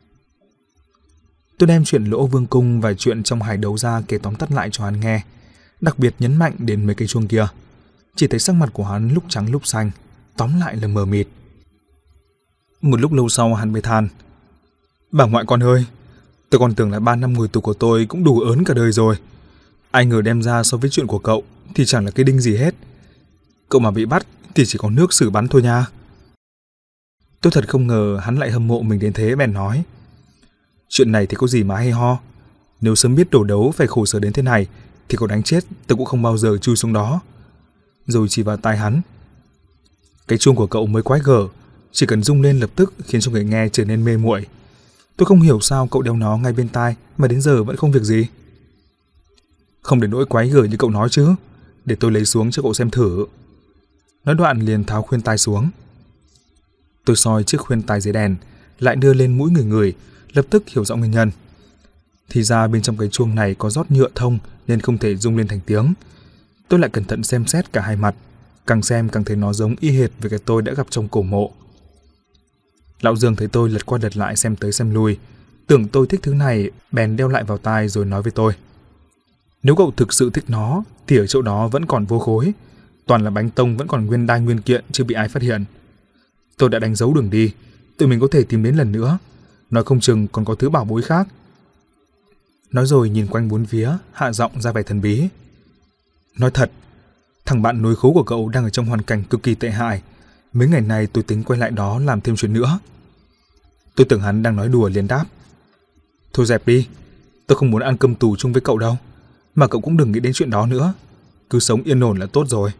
Tôi đem chuyện Lỗ Vương Cung và chuyện trong hải đấu ra kể tóm tắt lại cho hắn nghe, đặc biệt nhấn mạnh đến mấy cây chuông kia. Chỉ thấy sắc mặt của hắn lúc trắng lúc xanh, tóm lại là mờ mịt. Một lúc lâu sau hắn mới than. Bà ngoại con ơi, tôi còn tưởng là 3 năm ngồi tù của tôi cũng đủ ớn cả đời rồi. Ai ngờ đem ra so với chuyện của cậu thì chẳng là cái đinh gì hết. Cậu mà bị bắt thì chỉ có nước xử bắn thôi nha. Tôi thật không ngờ hắn lại hâm mộ mình đến thế, bèn nói. Chuyện này thì có gì mà hay ho. Nếu sớm biết đổ đấu phải khổ sở đến thế này thì cậu đánh chết tôi cũng không bao giờ chui xuống đó. Rồi chỉ vào tai hắn. Cái chuông của cậu mới quái gở, chỉ cần rung lên lập tức khiến cho người nghe trở nên mê muội. Tôi không hiểu sao cậu đeo nó ngay bên tai mà đến giờ vẫn không việc gì. Không đến nỗi quái gở như cậu nói chứ. Để tôi lấy xuống cho cậu xem thử. Nói đoạn liền tháo khuyên tai xuống. Tôi soi chiếc khuyên tai dưới đèn, lại đưa lên mũi người, lập tức hiểu rõ nguyên nhân. Thì ra bên trong cái chuông này có rót nhựa thông nên không thể rung lên thành tiếng. Tôi lại cẩn thận xem xét cả hai mặt, càng xem càng thấy nó giống y hệt với cái tôi đã gặp trong cổ mộ. Lão Dương thấy tôi lật qua lật lại xem tới xem lui, tưởng tôi thích thứ này, bèn đeo lại vào tai rồi nói với tôi: nếu cậu thực sự thích nó thì ở chỗ đó vẫn còn vô khối, toàn là bánh tông vẫn còn nguyên đai nguyên kiện chưa bị ai phát hiện. Tôi đã đánh dấu đường đi, tụi mình có thể tìm đến lần nữa, nói không chừng còn có thứ bảo bối khác. Nói rồi nhìn quanh bốn phía, hạ giọng ra vẻ thần bí: nói thật, thằng bạn nối khố của cậu đang ở trong hoàn cảnh cực kỳ tệ hại. Mấy ngày nay tôi tính quay lại đó làm thêm chuyện nữa. Tôi tưởng hắn đang nói đùa liền đáp: thôi dẹp đi, tôi không muốn ăn cơm tù chung với cậu đâu. Mà cậu cũng đừng nghĩ đến chuyện đó nữa, cứ sống yên ổn là tốt rồi.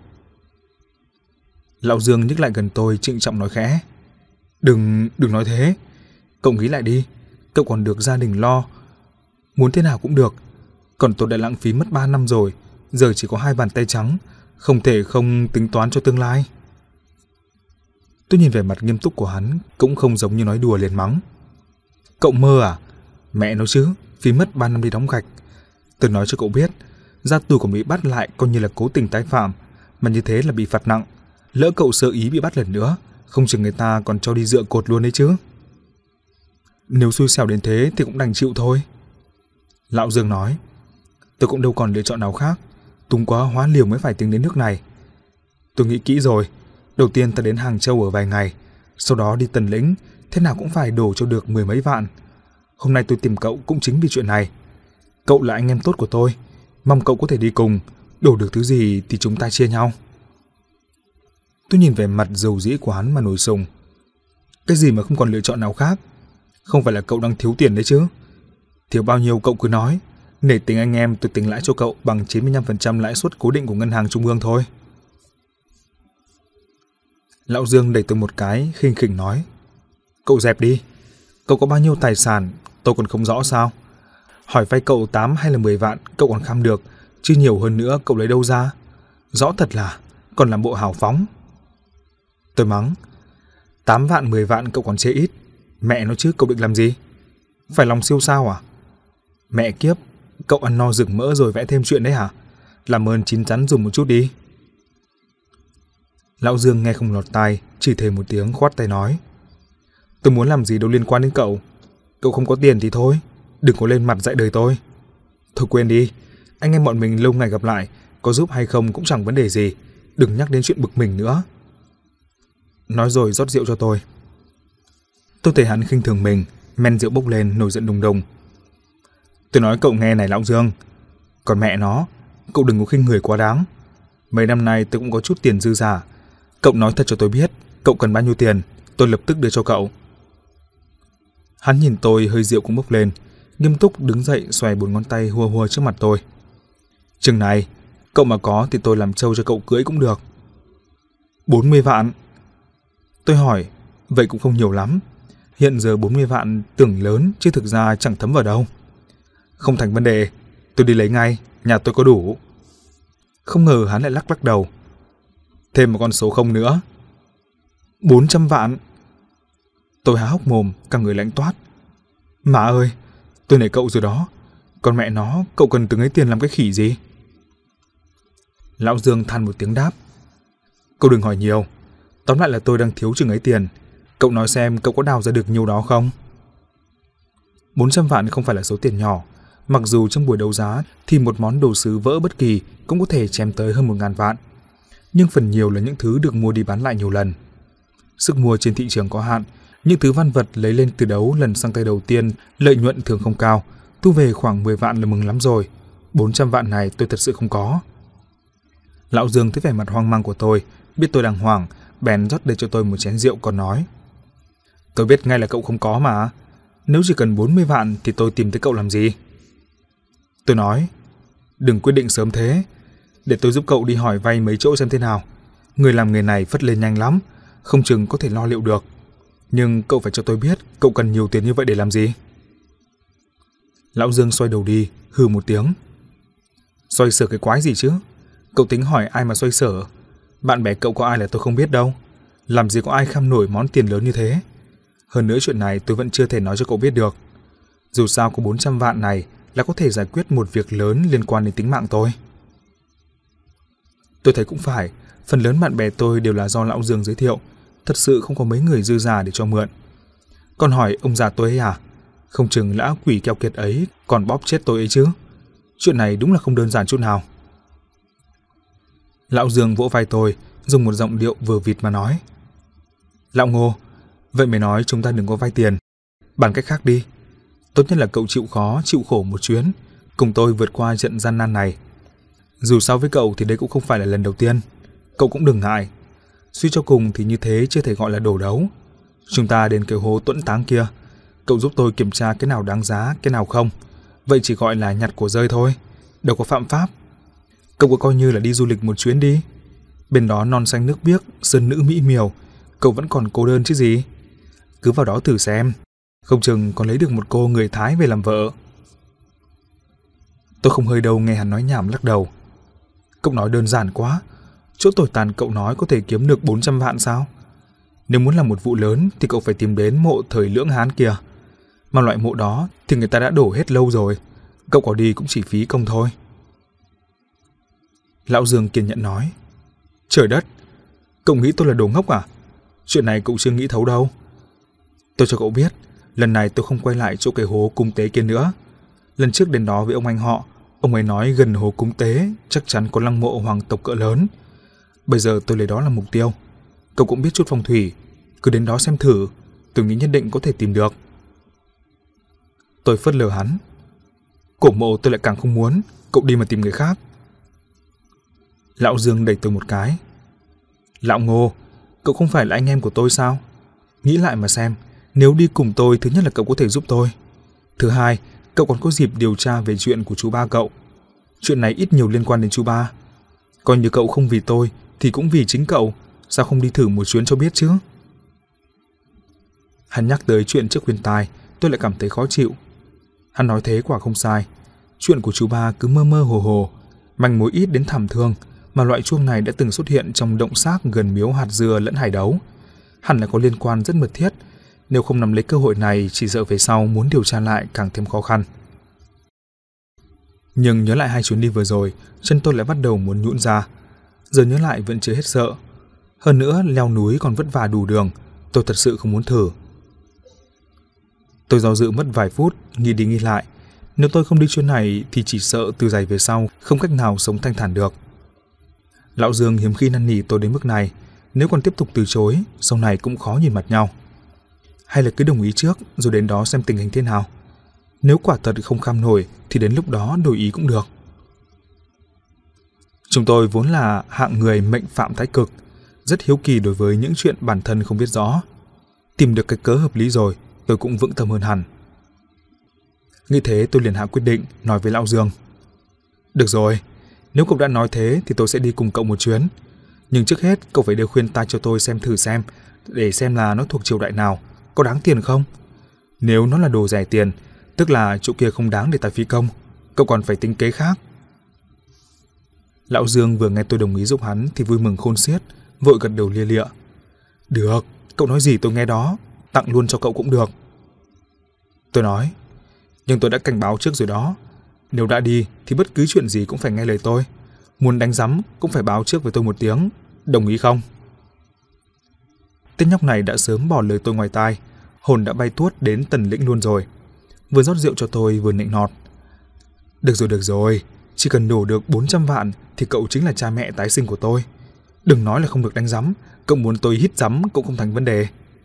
Lão Dương nhích lại gần tôi trịnh trọng nói khẽ: Đừng nói thế. Cậu nghĩ lại đi, cậu còn được gia đình lo, muốn thế nào cũng được. Còn tôi đã lãng phí mất 3 năm rồi, giờ chỉ có 2 bàn tay trắng, không thể không tính toán cho tương lai. Tôi nhìn vẻ mặt nghiêm túc của hắn, cũng không giống như nói đùa liền mắng: cậu mơ à? Mẹ nó chứ, phí mất 3 năm đi đóng gạch. Tôi nói cho cậu biết, ra tù còn bị bắt lại coi như là cố tình tái phạm, mà như thế là bị phạt nặng. Lỡ cậu sơ ý bị bắt lần nữa, không chừng người ta còn cho đi dựa cột luôn đấy chứ. Nếu xui xẻo đến thế thì cũng đành chịu thôi. Lão Dương nói: tôi cũng đâu còn lựa chọn nào khác, túng quá hóa liều mới phải tính đến nước này. Tôi nghĩ kỹ rồi, đầu tiên ta đến Hàng Châu ở vài ngày, sau đó đi Tần Lĩnh, thế nào cũng phải đổ cho được 10 mấy vạn. Hôm nay tôi tìm cậu cũng chính vì chuyện này. Cậu là anh em tốt của tôi, mong cậu có thể đi cùng, đổ được thứ gì thì chúng ta chia nhau. Tôi nhìn về mặt dầu dĩ của hắn mà nổi sùng. Cái gì mà không còn lựa chọn nào khác? Không phải là cậu đang thiếu tiền đấy chứ? Thiếu bao nhiêu cậu cứ nói, nể tình anh em tôi tính lãi cho cậu bằng 95% lãi suất cố định của ngân hàng trung ương thôi. Lão Dương đẩy tôi một cái, khinh khỉnh nói: cậu dẹp đi, cậu có bao nhiêu tài sản tôi còn không rõ sao? Hỏi vay cậu 8 hay là 10 vạn cậu còn kham được, chứ nhiều hơn nữa cậu lấy đâu ra? Rõ thật là còn làm bộ hào phóng. Tôi mắng: 8 vạn 10 vạn cậu còn chê ít, mẹ nó chứ cậu định làm gì? Phải lòng siêu sao à? Mẹ kiếp, cậu ăn no rực mỡ rồi vẽ thêm chuyện đấy hả? Làm ơn chín chắn dùng một chút đi. Lão Dương nghe không lọt tai, chỉ thề một tiếng khoát tay nói: tôi muốn làm gì đâu liên quan đến cậu. Cậu không có tiền thì thôi, đừng có lên mặt dạy đời tôi. Thôi quên đi, anh em bọn mình lâu ngày gặp lại, có giúp hay không cũng chẳng vấn đề gì, đừng nhắc đến chuyện bực mình nữa. Nói rồi rót rượu cho tôi. Tôi thấy hắn khinh thường mình, men rượu bốc lên nổi giận đùng đùng. Tôi nói cậu nghe này Lão Dương, còn mẹ nó, cậu đừng có khinh người quá đáng. Mấy năm nay tôi cũng có chút tiền dư giả, cậu nói thật cho tôi biết, cậu cần bao nhiêu tiền, tôi lập tức đưa cho cậu. Hắn nhìn tôi, hơi rượu cũng bốc lên, nghiêm túc đứng dậy xòe 4 ngón tay hùa hùa trước mặt tôi. Chừng này, cậu mà có thì tôi làm trâu cho cậu cưỡi cũng được. 40 vạn. Tôi hỏi, vậy cũng không nhiều lắm. Hiện giờ 40 vạn tưởng lớn chứ thực ra chẳng thấm vào đâu. Không thành vấn đề, tôi đi lấy ngay, nhà tôi có đủ. Không ngờ hắn lại lắc lắc đầu. Thêm một con số không nữa. 400 vạn. Tôi há hốc mồm, cả người lạnh toát. Má ơi, tôi nể cậu rồi đó. Còn mẹ nó, cậu cần từng ấy tiền làm cái khỉ gì? Lão Dương than một tiếng đáp. Cậu đừng hỏi nhiều. Tóm lại là tôi đang thiếu chừng ấy tiền. Cậu nói xem cậu có đào ra được nhiêu đó không? 400 vạn không phải là số tiền nhỏ. Mặc dù trong buổi đấu giá thì một món đồ sứ vỡ bất kỳ cũng có thể chém tới hơn 1.000 vạn. Nhưng phần nhiều là những thứ được mua đi bán lại nhiều lần. Sức mua trên thị trường có hạn. Những thứ văn vật lấy lên từ đấu lần sang tay đầu tiên lợi nhuận thường không cao. Thu về khoảng 10 vạn là mừng lắm rồi. 400 vạn này tôi thật sự không có. Lão Dương thấy vẻ mặt hoang mang của tôi, biết tôi đang hoảng, bèn rót đầy cho tôi một chén rượu còn nói. Tôi biết ngay là cậu không có mà. Nếu chỉ cần 40 vạn thì tôi tìm tới cậu làm gì? Tôi nói, đừng quyết định sớm thế. Để tôi giúp cậu đi hỏi vay mấy chỗ xem thế nào. Người làm nghề này phất lên nhanh lắm, không chừng có thể lo liệu được. Nhưng cậu phải cho tôi biết cậu cần nhiều tiền như vậy để làm gì? Lão Dương xoay đầu đi, hừ một tiếng. Xoay sở cái quái gì chứ? Cậu tính hỏi ai mà xoay sở? Bạn bè cậu có ai là tôi không biết đâu. Làm gì có ai kham nổi món tiền lớn như thế. Hơn nữa chuyện này tôi vẫn chưa thể nói cho cậu biết được. Dù sao có 400 vạn này là có thể giải quyết một việc lớn liên quan đến tính mạng tôi. Tôi thấy cũng phải, phần lớn bạn bè tôi đều là do Lão Dương giới thiệu. Thật sự không có mấy người dư giả để cho mượn. Còn hỏi ông già tôi ấy à? Không chừng lã quỷ keo kiệt ấy còn bóp chết tôi ấy chứ. Chuyện này đúng là không đơn giản chút nào. Lão Dương vỗ vai tôi, dùng một giọng điệu vừa vịt mà nói. Lão Ngô, vậy mày nói chúng ta đừng có vay tiền. Bàn cách khác đi. Tốt nhất là cậu chịu khó, chịu khổ một chuyến, cùng tôi vượt qua trận gian nan này. Dù sao với cậu thì đây cũng không phải là lần đầu tiên. Cậu cũng đừng ngại. Suy cho cùng thì như thế chưa thể gọi là đổ đấu. Chúng ta đến cái hố tuẫn táng kia. Cậu giúp tôi kiểm tra cái nào đáng giá, cái nào không. Vậy chỉ gọi là nhặt của rơi thôi, đâu có phạm pháp. Cậu có coi như là đi du lịch một chuyến đi. Bên đó non xanh nước biếc, sơn nữ mỹ miều, cậu vẫn còn cô đơn chứ gì. Cứ vào đó thử xem, không chừng còn lấy được một cô người Thái về làm vợ. Tôi không hơi đâu nghe hắn nói nhảm, lắc đầu. Cậu nói đơn giản quá. Chỗ tồi tàn cậu nói có thể kiếm được 400 vạn sao? Nếu muốn làm một vụ lớn thì cậu phải tìm đến mộ thời Lưỡng Hán kìa. Mà loại mộ đó thì người ta đã đổ hết lâu rồi. Cậu có đi cũng chỉ phí công thôi. Lão Dương kiên nhẫn nói. Trời đất, cậu nghĩ tôi là đồ ngốc à? Chuyện này cậu chưa nghĩ thấu đâu. Tôi cho cậu biết, lần này tôi không quay lại chỗ cái hố cung tế kia nữa. Lần trước đến đó với ông anh họ, ông ấy nói gần hố cung tế chắc chắn có lăng mộ hoàng tộc cỡ lớn. Bây giờ tôi lấy đó là mục tiêu. Cậu cũng biết chút phong thủy, cứ đến đó xem thử, tôi nghĩ nhất định có thể tìm được. Tôi phớt lờ hắn. Cổ mộ tôi lại càng không muốn, cậu đi mà tìm người khác. Lão Dương đẩy tôi một cái. Lão Ngô, cậu không phải là anh em của tôi sao? Nghĩ lại mà xem, nếu đi cùng tôi, thứ nhất là cậu có thể giúp tôi. Thứ hai, cậu còn có dịp điều tra về chuyện của chú ba cậu. Chuyện này ít nhiều liên quan đến chú ba. Coi như cậu không vì tôi thì cũng vì chính cậu, sao không đi thử một chuyến cho biết chứ? Hắn nhắc tới chuyện trước khuyên tai, tôi lại cảm thấy khó chịu. Hắn nói thế quả không sai. Chuyện của chú ba cứ mơ mơ hồ hồ, manh mối ít đến thảm thương, mà loại chuông này đã từng xuất hiện trong động xác gần miếu hạt dưa lẫn hải đấu. Hẳn là có liên quan rất mật thiết, nếu không nắm lấy cơ hội này chỉ sợ về sau muốn điều tra lại càng thêm khó khăn. Nhưng nhớ lại 2 chuyến đi vừa rồi, chân tôi lại bắt đầu muốn nhũn ra. Giờ nhớ lại vẫn chưa hết sợ. Hơn nữa leo núi còn vất vả đủ đường, tôi thật sự không muốn thử. Tôi do dự mất vài phút, nghĩ đi nghĩ lại. Nếu tôi không đi chuyến này thì chỉ sợ từ giày về sau không cách nào sống thanh thản được. Lão Dương hiếm khi năn nỉ tôi đến mức này, nếu còn tiếp tục từ chối, sau này cũng khó nhìn mặt nhau. Hay là cứ đồng ý trước rồi đến đó xem tình hình thế nào. Nếu quả thật không kham nổi thì đến lúc đó đổi ý cũng được. Chúng tôi vốn là hạng người mệnh phạm thái cực, rất hiếu kỳ đối với những chuyện bản thân không biết rõ. Tìm được cái cớ hợp lý rồi, tôi cũng vững tâm hơn hẳn. Nghĩ thế tôi liền hạ quyết định, nói với Lão Dương. Được rồi, nếu cậu đã nói thế thì tôi sẽ đi cùng cậu một chuyến. Nhưng trước hết cậu phải đưa khuyên tai cho tôi xem thử xem, để xem là nó thuộc triều đại nào, có đáng tiền không. Nếu nó là đồ rẻ tiền, tức là chỗ kia không đáng để ta phí công, cậu còn phải tính kế khác. Lão Dương vừa nghe tôi đồng ý giúp hắn thì vui mừng khôn xiết, vội gật đầu lia lịa. Được, cậu nói gì tôi nghe đó, tặng luôn cho cậu cũng được. Tôi nói, nhưng tôi đã cảnh báo trước rồi đó. Nếu đã đi thì bất cứ chuyện gì cũng phải nghe lời tôi. Muốn đánh rắm cũng phải báo trước với tôi một tiếng, đồng ý không? Tên nhóc này đã sớm bỏ lời tôi ngoài tai, hồn đã bay tuốt đến Tần Lĩnh luôn rồi. Vừa rót rượu cho tôi vừa nịnh nọt. Được rồi, chỉ cần đổ được 400 vạn thì cậu chính là cha mẹ tái sinh của tôi. Đừng nói là không được đánh rắm, cậu muốn tôi hít rắm cũng không thành vấn đề.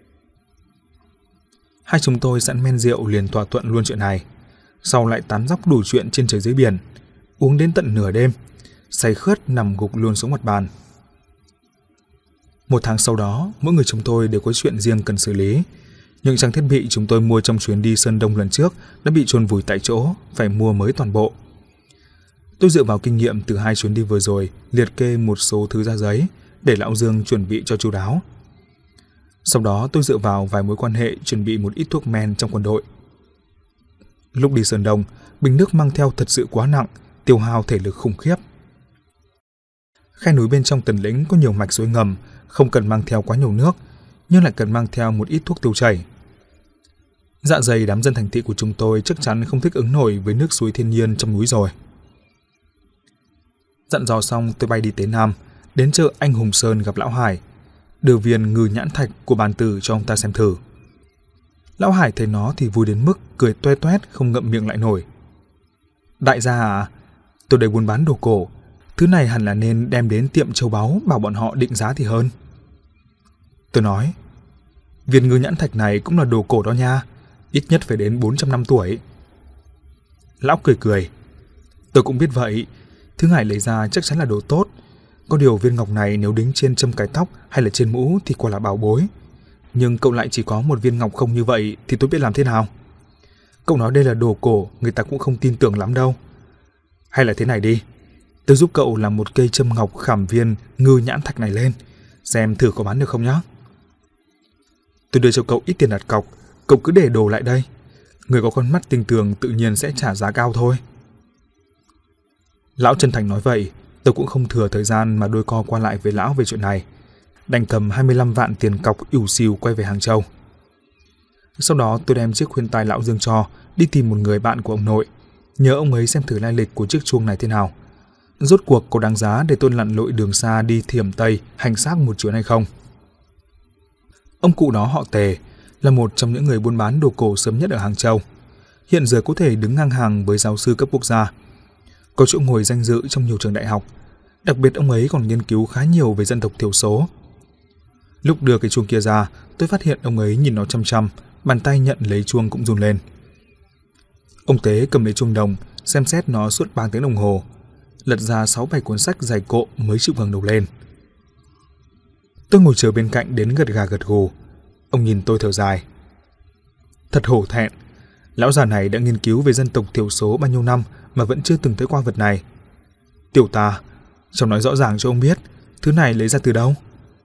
Hai chúng tôi sẵn men rượu liền thỏa thuận luôn chuyện này. Sau lại tán dóc đủ chuyện trên trời dưới biển, uống đến tận nửa đêm, say khướt nằm gục luôn xuống mặt bàn. 1 tháng sau đó, mỗi người chúng tôi đều có chuyện riêng cần xử lý. Những trang thiết bị chúng tôi mua trong chuyến đi Sơn Đông lần trước đã bị chôn vùi tại chỗ, phải mua mới toàn bộ. Tôi dựa vào kinh nghiệm từ 2 chuyến đi vừa rồi, liệt kê một số thứ ra giấy để Lão Dương chuẩn bị cho chu đáo. Sau đó tôi dựa vào vài mối quan hệ chuẩn bị một ít thuốc men trong quân đội. Lúc đi Sơn Đông, bình nước mang theo thật sự quá nặng, tiêu hao thể lực khủng khiếp. Khe núi bên trong Tần Lĩnh có nhiều mạch suối ngầm, không cần mang theo quá nhiều nước, nhưng lại cần mang theo một ít thuốc tiêu chảy. Dạ dày đám dân thành thị của chúng tôi chắc chắn không thích ứng nổi với nước suối thiên nhiên trong núi rồi. Dặn dò xong tôi bay đi Tế Nam, đến chợ Anh Hùng Sơn gặp Lão Hải, đưa viên ngư nhãn thạch của bàn tử cho ông ta xem thử. Lão Hải thấy nó thì vui đến mức cười toe toét không ngậm miệng lại nổi. Đại gia à, tôi đây buôn bán đồ cổ, thứ này hẳn là nên đem đến tiệm châu báu bảo bọn họ định giá thì hơn. Tôi nói, viên ngư nhãn thạch này cũng là đồ cổ đó nha, ít nhất phải đến 400 năm tuổi. Lão cười cười, tôi cũng biết vậy, thứ ngài lấy ra chắc chắn là đồ tốt. Có điều viên ngọc này nếu đính trên châm cài tóc hay là trên mũ thì quả là bảo bối. Nhưng cậu lại chỉ có một viên ngọc không như vậy thì tôi biết làm thế nào. Cậu nói đây là đồ cổ, người ta cũng không tin tưởng lắm đâu. Hay là thế này đi, tôi giúp cậu làm một cây châm ngọc khảm viên ngư nhãn thạch này lên, xem thử có bán được không nhá. Tôi đưa cho cậu ít tiền đặt cọc, cậu cứ để đồ lại đây. Người có con mắt tinh tường tự nhiên sẽ trả giá cao thôi. Lão chân thành nói vậy, tôi cũng không thừa thời gian mà đôi co qua lại với lão về chuyện này. Đành cầm 25 vạn tiền cọc ỉu xìu quay về Hàng Châu. Sau đó tôi đem chiếc khuyên tai lão Dương cho đi tìm một người bạn của ông nội, nhờ ông ấy xem thử lai lịch của chiếc chuông này thế nào. Rốt cuộc có đáng giá để tôi lặn lội đường xa đi Thiểm Tây hành xác một chuyến hay không. Ông cụ đó họ Tề, là một trong những người buôn bán đồ cổ sớm nhất ở Hàng Châu. Hiện giờ có thể đứng ngang hàng với giáo sư cấp quốc gia, có chỗ ngồi danh dự trong nhiều trường đại học. Đặc biệt ông ấy còn nghiên cứu khá nhiều về dân tộc thiểu số. Lúc đưa cái chuông kia ra, tôi phát hiện ông ấy nhìn nó chăm chăm, bàn tay nhận lấy chuông cũng run lên. Ông Tế cầm lấy chuông đồng, xem xét nó suốt 3 tiếng đồng hồ, lật ra 6-7 cuốn sách dày cộ mới chịu ngẩng đầu lên. Tôi ngồi chờ bên cạnh đến gật gà gật gù. Ông nhìn tôi thở dài. Thật hổ thẹn, lão già này đã nghiên cứu về dân tộc thiểu số bao nhiêu năm mà vẫn chưa từng thấy qua vật này. Tiểu ta, cháu nói rõ ràng cho ông biết, thứ này lấy ra từ đâu?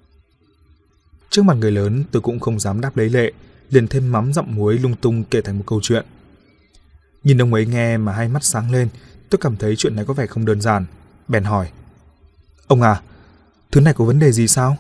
Trước mặt người lớn tôi cũng không dám đáp lấy lệ, liền thêm mắm dặm muối lung tung kể thành một câu chuyện. Nhìn ông ấy nghe mà hai mắt sáng lên, tôi cảm thấy chuyện này có vẻ không đơn giản, bèn hỏi. Ông à, thứ này có vấn đề gì sao?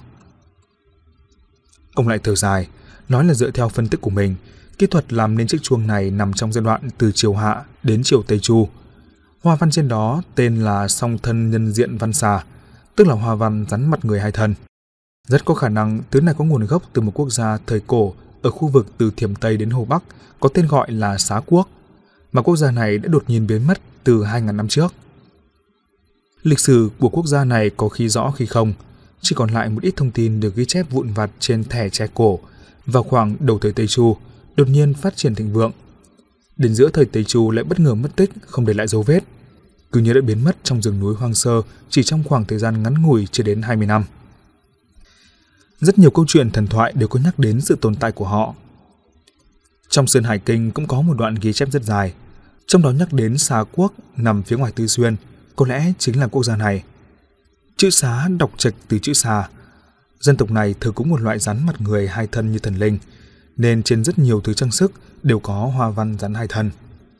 Ông lại thở dài, nói là dựa theo phân tích của mình, kỹ thuật làm nên chiếc chuông này nằm trong giai đoạn từ triều Hạ đến triều Tây Chu. Hoa văn trên đó tên là song thân nhân diện văn xà, tức là hoa văn rắn mặt người hai thân. Rất có khả năng thứ này có nguồn gốc từ một quốc gia thời cổ ở khu vực từ Thiểm Tây đến Hồ Bắc, có tên gọi là Xá Quốc, mà quốc gia này đã đột nhiên biến mất từ 2.000 năm trước. Lịch sử của quốc gia này có khi rõ khi không, chỉ còn lại một ít thông tin được ghi chép vụn vặt trên thẻ tre cổ. Vào khoảng đầu thời Tây Chu, đột nhiên phát triển thịnh vượng. Đến giữa thời Tây Chu lại bất ngờ mất tích, không để lại dấu vết, cứ như đã biến mất trong rừng núi hoang sơ chỉ trong khoảng thời gian ngắn ngủi chưa đến 20 năm. Rất nhiều câu chuyện thần thoại đều có nhắc đến sự tồn tại của họ. Trong Sơn Hải Kinh cũng có một đoạn ghi chép rất dài, trong đó nhắc đến Xá Quốc nằm phía ngoài Tư Xuyên, có lẽ chính là quốc gia này. Chữ Xá đọc trạch từ chữ xà. Dân tộc này thờ cúng một loại rắn mặt người hai thân như thần linh, nên trên rất nhiều thứ trang sức đều có hoa văn rắn hai thân.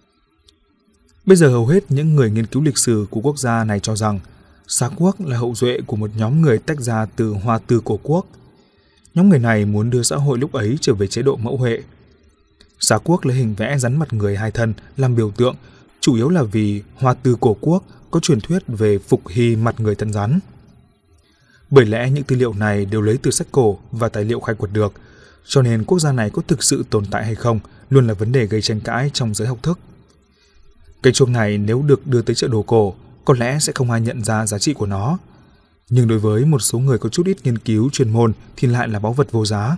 Bây giờ hầu hết những người nghiên cứu lịch sử của quốc gia này cho rằng Xá Quốc là hậu duệ của một nhóm người tách ra từ Hoa Tư cổ quốc. Nhóm người này muốn đưa xã hội lúc ấy trở về chế độ mẫu Huệ. Xá Quốc lấy hình vẽ rắn mặt người hai thân làm biểu tượng, chủ yếu là vì Hoa Tư cổ quốc có truyền thuyết về phục hy mặt người thân rắn. Bởi lẽ những tư liệu này đều lấy từ sách cổ và tài liệu khai quật được, cho nên quốc gia này có thực sự tồn tại hay không luôn là vấn đề gây tranh cãi trong giới học thức. Cây chuông này nếu được đưa tới chợ đồ cổ, có lẽ sẽ không ai nhận ra giá trị của nó. Nhưng đối với một số người có chút ít nghiên cứu chuyên môn thì lại là báu vật vô giá.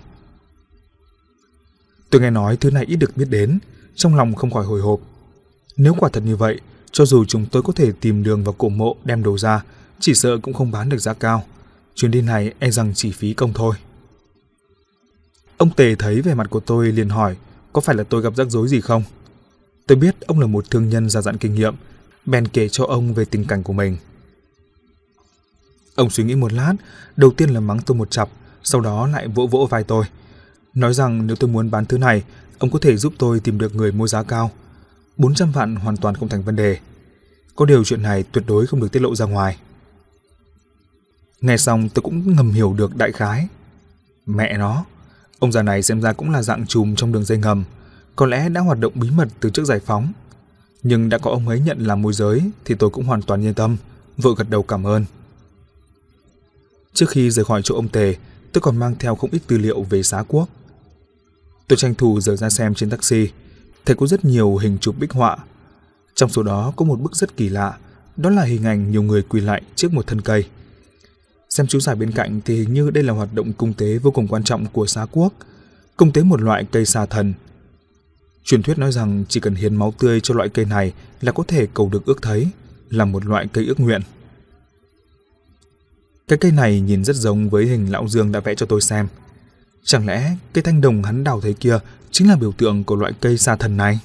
Tôi nghe nói thứ này ít được biết đến, trong lòng không khỏi hồi hộp. Nếu quả thật như vậy, cho dù chúng tôi có thể tìm đường vào cổ mộ đem đồ ra, chỉ sợ cũng không bán được giá cao. Chuyến đi này e rằng chỉ phí công thôi. Ông Tề thấy vẻ mặt của tôi liền hỏi có phải là tôi gặp rắc rối gì không. Tôi biết ông là một thương nhân già dặn kinh nghiệm, bèn kể cho ông về tình cảnh của mình. Ông suy nghĩ một lát, đầu tiên là mắng tôi một chặp, sau đó lại vỗ vỗ vai tôi, nói rằng nếu tôi muốn bán thứ này, ông có thể giúp tôi tìm được người mua giá cao. 400 vạn hoàn toàn không thành vấn đề. Có điều chuyện này tuyệt đối không được tiết lộ ra ngoài. Nghe xong tôi cũng ngầm hiểu được đại khái. Mẹ nó, ông già này xem ra cũng là dạng trùm trong đường dây ngầm, có lẽ đã hoạt động bí mật từ trước giải phóng. Nhưng đã có ông ấy nhận làm môi giới thì tôi cũng hoàn toàn yên tâm, vội gật đầu cảm ơn. Trước khi rời khỏi chỗ ông Tề, tôi còn mang theo không ít tư liệu về Xá Quốc. Tôi tranh thủ rời ra xem trên taxi, thấy có rất nhiều hình chụp bích họa. Trong số đó có một bức rất kỳ lạ, đó là hình ảnh nhiều người quỳ lạy trước một thân cây. Xem chú giải bên cạnh thì hình như đây là hoạt động cúng tế vô cùng quan trọng của Xá Quốc, cúng tế một loại cây xà thần. Truyền thuyết nói rằng chỉ cần hiến máu tươi cho loại cây này là có thể cầu được ước thấy, là một loại cây ước nguyện. Cái cây này nhìn rất giống với hình lão Dương đã vẽ cho tôi xem. Chẳng lẽ cây thanh đồng hắn đào thấy kia chính là biểu tượng của loại cây xà thần này?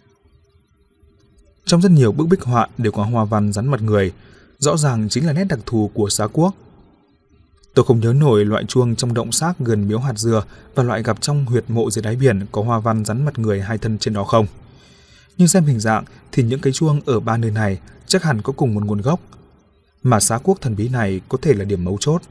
Trong rất nhiều bức bích họa đều có hoa văn rắn mặt người, rõ ràng chính là nét đặc thù của Xá Quốc. Tôi không nhớ nổi loại chuông trong động xác gần miếu hạt dừa và loại gặp trong huyệt mộ dưới đáy biển có hoa văn rắn mặt người hai thân trên đó không. Nhưng xem hình dạng thì những cái chuông ở ba nơi này chắc hẳn có cùng một nguồn gốc, mà Xá Quốc thần bí này có thể là điểm mấu chốt.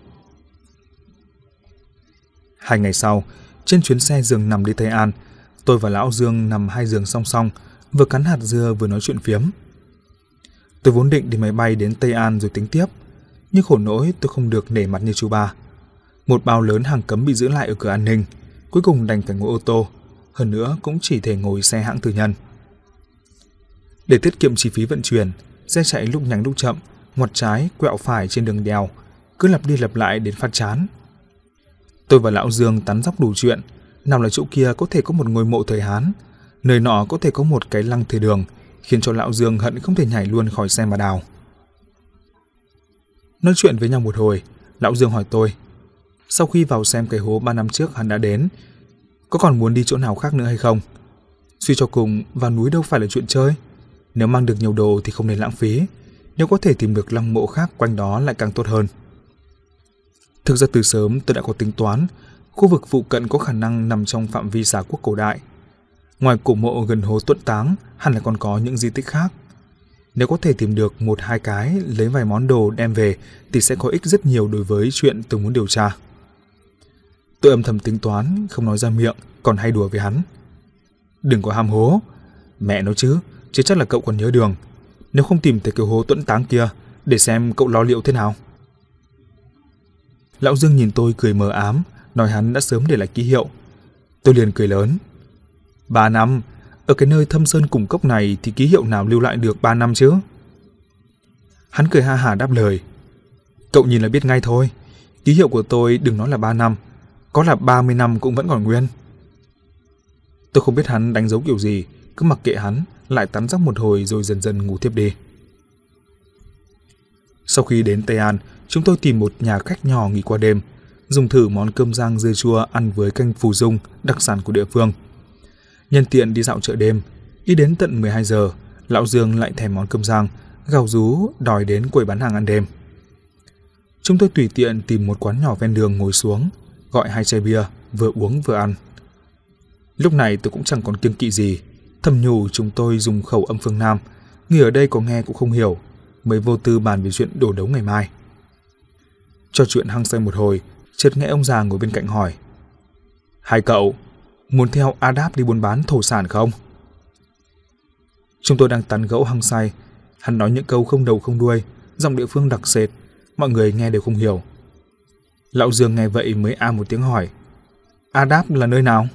2 ngày sau, trên chuyến xe giường nằm đi Tây An, tôi và lão Dương nằm 2 giường song song, vừa cắn hạt dưa vừa nói chuyện phiếm. Tôi vốn định đi máy bay đến Tây An rồi tính tiếp, nhưng khổ nỗi tôi không được nể mặt như chú ba. Một bao lớn hàng cấm bị giữ lại ở cửa an ninh, cuối cùng đành phải ngồi ô tô, hơn nữa cũng chỉ thể ngồi xe hãng tư nhân. Để tiết kiệm chi phí vận chuyển, xe chạy lúc nhanh lúc chậm, ngoặt trái, quẹo phải trên đường đèo, cứ lặp đi lặp lại đến phát chán. Tôi và lão Dương tán dóc đủ chuyện, nào là chỗ kia có thể có một ngôi mộ thời Hán, nơi nọ có thể có một cái lăng thời Đường, khiến cho lão Dương hận không thể nhảy luôn khỏi xe mà đào. Nói chuyện với nhau một hồi, lão Dương hỏi tôi, sau khi vào xem cái hố 3 năm trước hắn đã đến, có còn muốn đi chỗ nào khác nữa hay không? Suy cho cùng, vào núi đâu phải là chuyện chơi. Nếu mang được nhiều đồ thì không nên lãng phí, nếu có thể tìm được lăng mộ khác quanh đó lại càng tốt hơn. Thực ra từ sớm tôi đã có tính toán, khu vực phụ cận có khả năng nằm trong phạm vi Xá Quốc cổ đại. Ngoài cổ mộ gần hố Tuẫn Táng, hẳn là còn có những di tích khác. Nếu có thể tìm được 1-2 cái, lấy vài món đồ đem về thì sẽ có ích rất nhiều đối với chuyện tôi muốn điều tra. Tôi âm thầm tính toán, không nói ra miệng, còn hay đùa với hắn. Đừng có ham hố. Mẹ nói chứ chắc là cậu còn nhớ đường. Nếu không tìm thấy cái hố Tuẫn Táng kia, để xem cậu lo liệu thế nào. Lão Dương nhìn tôi cười mờ ám, nói hắn đã sớm để lại ký hiệu. Tôi liền cười lớn. 3 năm, ở cái nơi thâm sơn cùng cốc này thì ký hiệu nào lưu lại được 3 năm chứ? Hắn cười ha hả đáp lời. Cậu nhìn là biết ngay thôi, ký hiệu của tôi đừng nói là 3 năm, có là 30 năm cũng vẫn còn nguyên. Tôi không biết hắn đánh dấu kiểu gì, cứ mặc kệ hắn, lại tắm róc một hồi rồi dần dần ngủ tiếp đi. Sau khi đến Tây An, chúng tôi tìm một nhà khách nhỏ nghỉ qua đêm, dùng thử món cơm rang dưa chua ăn với canh phù dung, đặc sản của địa phương. Nhân tiện đi dạo chợ đêm, đi đến tận 12 giờ, lão Dương lại thèm món cơm rang, gào rú đòi đến quầy bán hàng ăn đêm. Chúng tôi tùy tiện tìm một quán nhỏ ven đường ngồi xuống, gọi 2 chai bia, vừa uống vừa ăn. Lúc này tôi cũng chẳng còn kiêng kỵ gì, thầm nhủ chúng tôi dùng khẩu âm phương Nam, người ở đây có nghe cũng không hiểu, mới vô tư bàn về chuyện đổ đấu ngày mai. Trò chuyện hăng say một hồi, chợt nghe ông già ngồi bên cạnh hỏi: Hai cậu muốn theo A Đáp đi buôn bán thổ sản không? Chúng tôi đang tán gẫu hăng say, hắn nói những câu không đầu không đuôi, giọng địa phương đặc sệt, mọi người nghe đều không hiểu. Lão Dương nghe vậy mới một tiếng hỏi: A Đáp là nơi nào?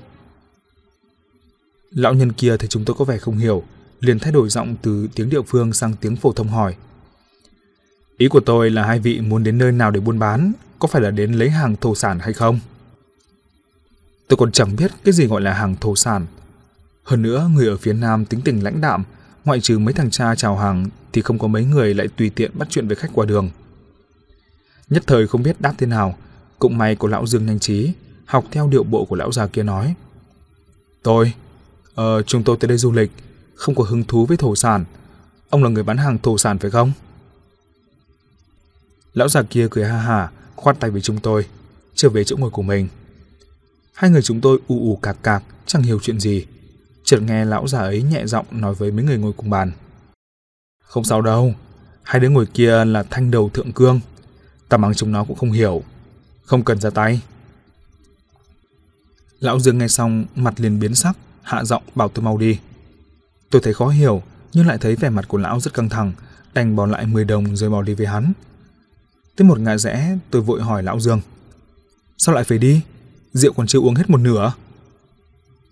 Lão nhân kia thấy chúng tôi có vẻ không hiểu, liền thay đổi giọng từ tiếng địa phương sang tiếng phổ thông hỏi: Ý của tôi là hai vị muốn đến nơi nào để buôn bán, có phải là đến lấy hàng thổ sản hay không? Tôi còn chẳng biết cái gì gọi là hàng thổ sản. Hơn nữa, người ở phía Nam tính tình lãnh đạm, ngoại trừ mấy thằng cha chào hàng thì không có mấy người lại tùy tiện bắt chuyện với khách qua đường. Nhất thời không biết đáp thế nào, cũng may có lão Dương nhanh trí, học theo điệu bộ của lão già kia nói: Chúng tôi tới đây du lịch, không có hứng thú với thổ sản. Ông là người bán hàng thổ sản phải không? Lão già kia cười ha hả, khoát tay với chúng tôi, trở về chỗ ngồi của mình. Hai người chúng tôi ù cạc cạc, chẳng hiểu chuyện gì. Chợt nghe lão già ấy nhẹ giọng nói với mấy người ngồi cùng bàn: Không sao đâu, hai đứa ngồi kia là thanh đầu thượng cương, ta mắng chúng nó cũng không hiểu, không cần ra tay. Lão Dương nghe xong mặt liền biến sắc, hạ giọng bảo tôi mau đi. Tôi thấy khó hiểu, nhưng lại thấy vẻ mặt của lão rất căng thẳng, đành bỏ lại 10 đồng rồi bỏ đi với hắn. Tới một ngã rẽ, tôi vội hỏi lão Dương: Sao lại phải đi? Rượu còn chưa uống hết một nửa.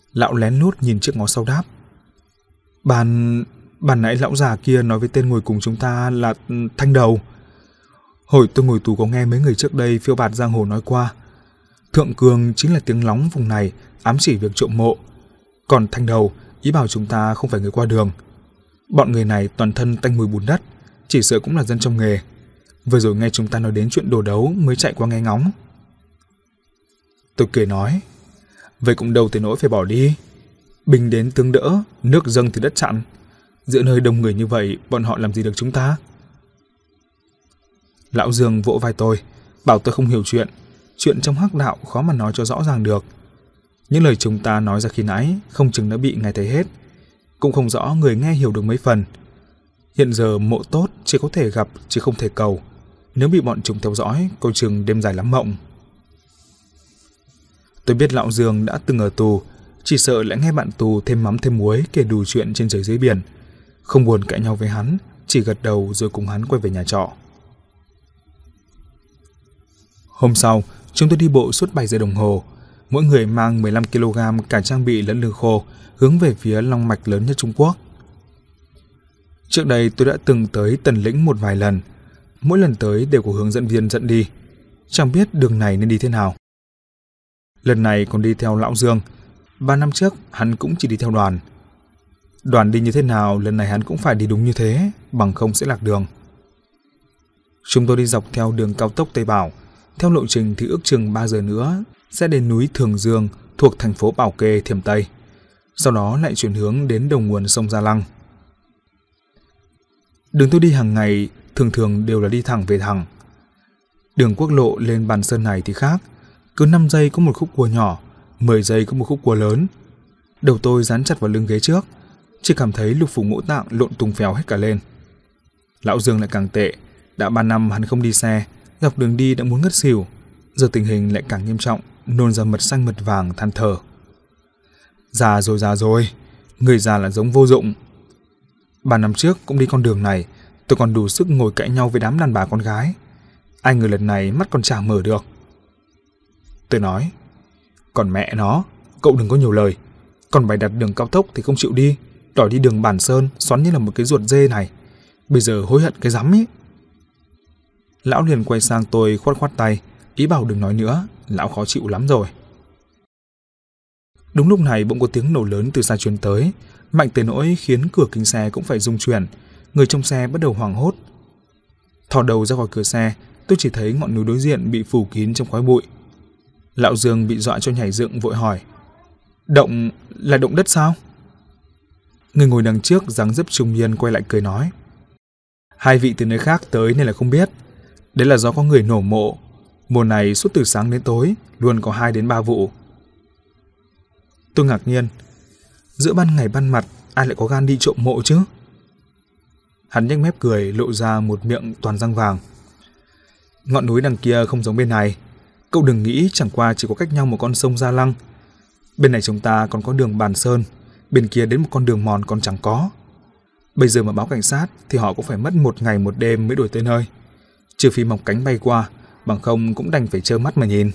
Lão lén lút nhìn chiếc ngó sau đáp. Ban nãy lão già kia nói với tên ngồi cùng chúng ta là Thanh Đầu. Hồi tôi ngồi tù có nghe mấy người trước đây phiêu bạt giang hồ nói qua. Thượng Cường chính là tiếng lóng vùng này ám chỉ việc trộm mộ. Còn Thanh Đầu ý bảo chúng ta không phải người qua đường. Bọn người này toàn thân tanh mùi bùn đất, chỉ sợ cũng là dân trong nghề. Vừa rồi nghe chúng ta nói đến chuyện đồ đấu mới chạy qua nghe ngóng. Tôi cười nói, vậy cũng đâu tới nỗi phải bỏ đi. Binh đến tương đỡ, nước dâng thì đất chặn. Giữa nơi đông người như vậy, bọn họ làm gì được chúng ta? Lão Dương vỗ vai tôi, bảo tôi không hiểu chuyện. Chuyện trong hắc đạo khó mà nói cho rõ ràng được. Những lời chúng ta nói ra khi nãy không chừng đã bị ngài thấy hết. Cũng không rõ người nghe hiểu được mấy phần. Hiện giờ mộ tốt chỉ có thể gặp chứ không thể cầu. Nếu bị bọn chúng theo dõi, coi chừng đêm dài lắm mộng. Tôi biết lão Dương đã từng ở tù, chỉ sợ lại nghe bạn tù thêm mắm thêm muối kể đủ chuyện trên trời dưới biển. Không buồn cãi nhau với hắn, chỉ gật đầu rồi cùng hắn quay về nhà trọ. Hôm sau, chúng tôi đi bộ suốt 7 giờ đồng hồ. Mỗi người mang 15 kg cả trang bị lẫn lương khô, hướng về phía long mạch lớn nhất Trung Quốc. Trước đây tôi đã từng tới Tần Lĩnh một vài lần. Mỗi lần tới đều có hướng dẫn viên dẫn đi. Chẳng biết đường này nên đi thế nào. Lần này còn đi theo lão Dương. 3 năm trước hắn cũng chỉ đi theo đoàn. Đoàn đi như thế nào, lần này hắn cũng phải đi đúng như thế, bằng không sẽ lạc đường. Chúng tôi đi dọc theo đường cao tốc Tây Bảo. Theo lộ trình thì ước chừng 3 giờ nữa sẽ đến núi Thường Dương thuộc thành phố Bảo Kê, Thiểm Tây. Sau đó lại chuyển hướng đến đầu nguồn sông Gia Lăng. Đường tôi đi hàng ngày thường thường đều là đi thẳng về thẳng. Đường quốc lộ lên Bàn Sơn này thì khác. Cứ 5 giây có một khúc cua nhỏ, 10 giây có một khúc cua lớn. Đầu tôi dán chặt vào lưng ghế trước, chỉ cảm thấy lục phủ ngũ tạng lộn tung phèo hết cả lên. Lão Dương lại càng tệ. Đã 3 năm hắn không đi xe, dọc đường đi đã muốn ngất xỉu. Giờ tình hình lại càng nghiêm trọng, nôn ra mật xanh mật vàng, than thở. Già rồi, người già là giống vô dụng. 3 năm trước cũng đi con đường này, tôi còn đủ sức ngồi cãi nhau với đám đàn bà con gái. Ai ngờ lần này mắt còn chả mở được. Tôi nói, còn mẹ nó, cậu đừng có nhiều lời. Còn bày đặt đường cao tốc thì không chịu đi, đòi đi đường Bản Sơn xoắn như là một cái ruột dê này. Bây giờ hối hận cái rắm ấy. Lão liền quay sang tôi khoát khoát tay, ý bảo đừng nói nữa, lão khó chịu lắm rồi. Đúng lúc này bỗng có tiếng nổ lớn từ xa truyền tới, mạnh tới nỗi khiến cửa kính xe cũng phải rung chuyển. Người trong xe bắt đầu hoảng hốt. Thò đầu ra khỏi cửa xe, tôi chỉ thấy ngọn núi đối diện bị phủ kín trong khói bụi. Lão Dương bị dọa cho nhảy dựng, vội hỏi, động đất sao? Người ngồi đằng trước dáng dấp trung niên quay lại cười nói, hai vị từ nơi khác tới nên là không biết. Đấy là do có người nổ mộ. Mùa này suốt từ sáng đến tối luôn có 2 đến 3 vụ. Tôi ngạc nhiên, giữa ban ngày ban mặt ai lại có gan đi trộm mộ chứ? Hắn nhếch mép cười, lộ ra một miệng toàn răng vàng. Ngọn núi đằng kia không giống bên này. Cậu đừng nghĩ chẳng qua chỉ có cách nhau một con sông Gia Lăng. Bên này chúng ta còn có đường Bàn Sơn, bên kia đến một con đường mòn còn chẳng có. Bây giờ mà báo cảnh sát thì họ cũng phải mất 1 ngày 1 đêm mới đuổi tới nơi. Trừ phi mọc cánh bay qua, bằng không cũng đành phải trơ mắt mà nhìn.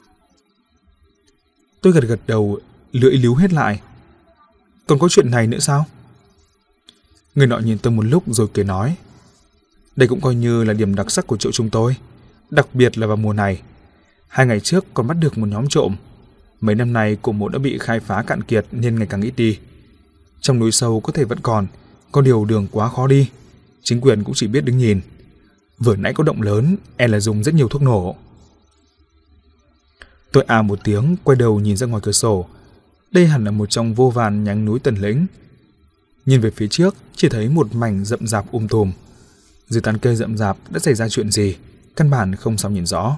Tôi gật đầu, lưỡi líu hết lại. Còn có chuyện này nữa sao? Người nọ nhìn tôi một lúc rồi cười nói, đây cũng coi như là điểm đặc sắc của chỗ chúng tôi, đặc biệt là vào mùa này. 2 ngày trước còn bắt được một nhóm trộm. Mấy năm nay cổ mộ đã bị khai phá cạn kiệt nên ngày càng ít đi. Trong núi sâu có thể vẫn còn điều đường quá khó đi. Chính quyền cũng chỉ biết đứng nhìn. Vừa nãy có động lớn, là dùng rất nhiều thuốc nổ. Tôi một tiếng, quay đầu nhìn ra ngoài cửa sổ. Đây hẳn là một trong vô vàn nhánh núi Tần Lĩnh. Nhìn về phía trước, chỉ thấy một mảnh rậm rạp tùm. Dưới tán cây rậm rạp đã xảy ra chuyện gì, căn bản không sao nhìn rõ.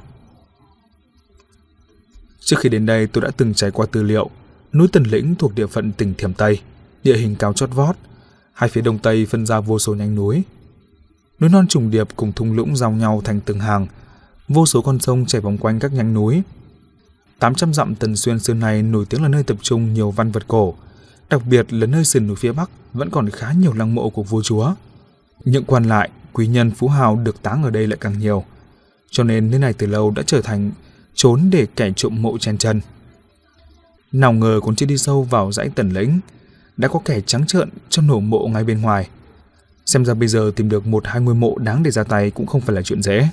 Trước khi đến đây tôi đã từng trải qua tư liệu. Núi Tần Lĩnh thuộc địa phận tỉnh Thiểm Tây, địa hình cao chót vót. Hai phía đông tây phân ra vô số nhánh núi. Núi non trùng điệp cùng thung lũng giao nhau thành từng hàng. Vô số con sông chảy vòng quanh các nhánh núi. 800 dặm Tần Xuyên xưa này nổi tiếng là nơi tập trung nhiều văn vật cổ. Đặc biệt là nơi sườn núi phía Bắc vẫn còn khá nhiều lăng mộ của vua chúa. Những quan lại, quý nhân, phú hào được táng ở đây lại càng nhiều. Cho nên nơi này từ lâu đã trở thành chốn để kẻ trộm mộ chen chân. Nào ngờ còn chưa đi sâu vào dãy Tần Lĩnh, đã có kẻ trắng trợn cho nổ mộ ngay bên ngoài. Xem ra bây giờ tìm được 1-2 ngôi mộ đáng để ra tay cũng không phải là chuyện dễ.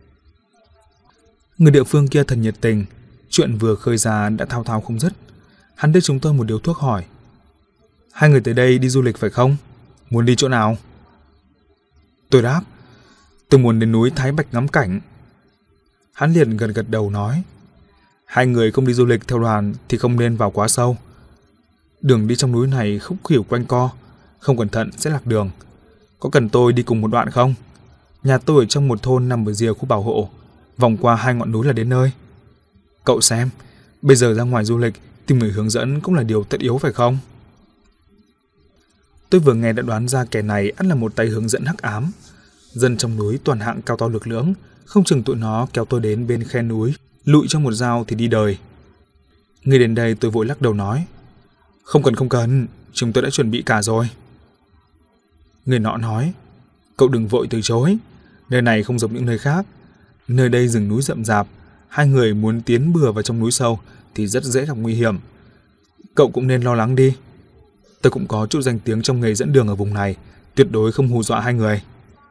Người địa phương kia thật nhiệt tình, chuyện vừa khơi ra đã thao thao không dứt. Hắn đưa chúng tôi một điếu thuốc hỏi: "Hai người tới đây đi du lịch phải không? Muốn đi chỗ nào?" Tôi đáp: "Tôi muốn đến núi Thái Bạch ngắm cảnh." Hắn liền gật gật đầu nói: "Hai người không đi du lịch theo đoàn thì không nên vào quá sâu. Đường đi trong núi này khúc khuỷu quanh co, không cẩn thận sẽ lạc đường. Có cần tôi đi cùng một đoạn không? Nhà tôi ở trong một thôn nằm ở rìa khu bảo hộ, vòng qua 2 ngọn núi là đến nơi. Cậu xem, bây giờ ra ngoài du lịch tìm người hướng dẫn cũng là điều tất yếu phải không?" Tôi vừa nghe đã đoán ra kẻ này ắt là một tay hướng dẫn hắc ám. Dân trong núi toàn hạng cao to lực lưỡng, không chừng tụi nó kéo tôi đến bên khe núi, lụi trong một dao thì đi đời. Ngay đến đây tôi vội lắc đầu nói: không cần, chúng tôi đã chuẩn bị cả rồi." Người nọ nói: "Cậu đừng vội từ chối, nơi này không giống những nơi khác. Nơi đây rừng núi rậm rạp, hai người muốn tiến bừa vào trong núi sâu thì rất dễ gặp nguy hiểm. Cậu cũng nên lo lắng đi. Tôi cũng có chút danh tiếng trong nghề dẫn đường ở vùng này, tuyệt đối không hù dọa hai người."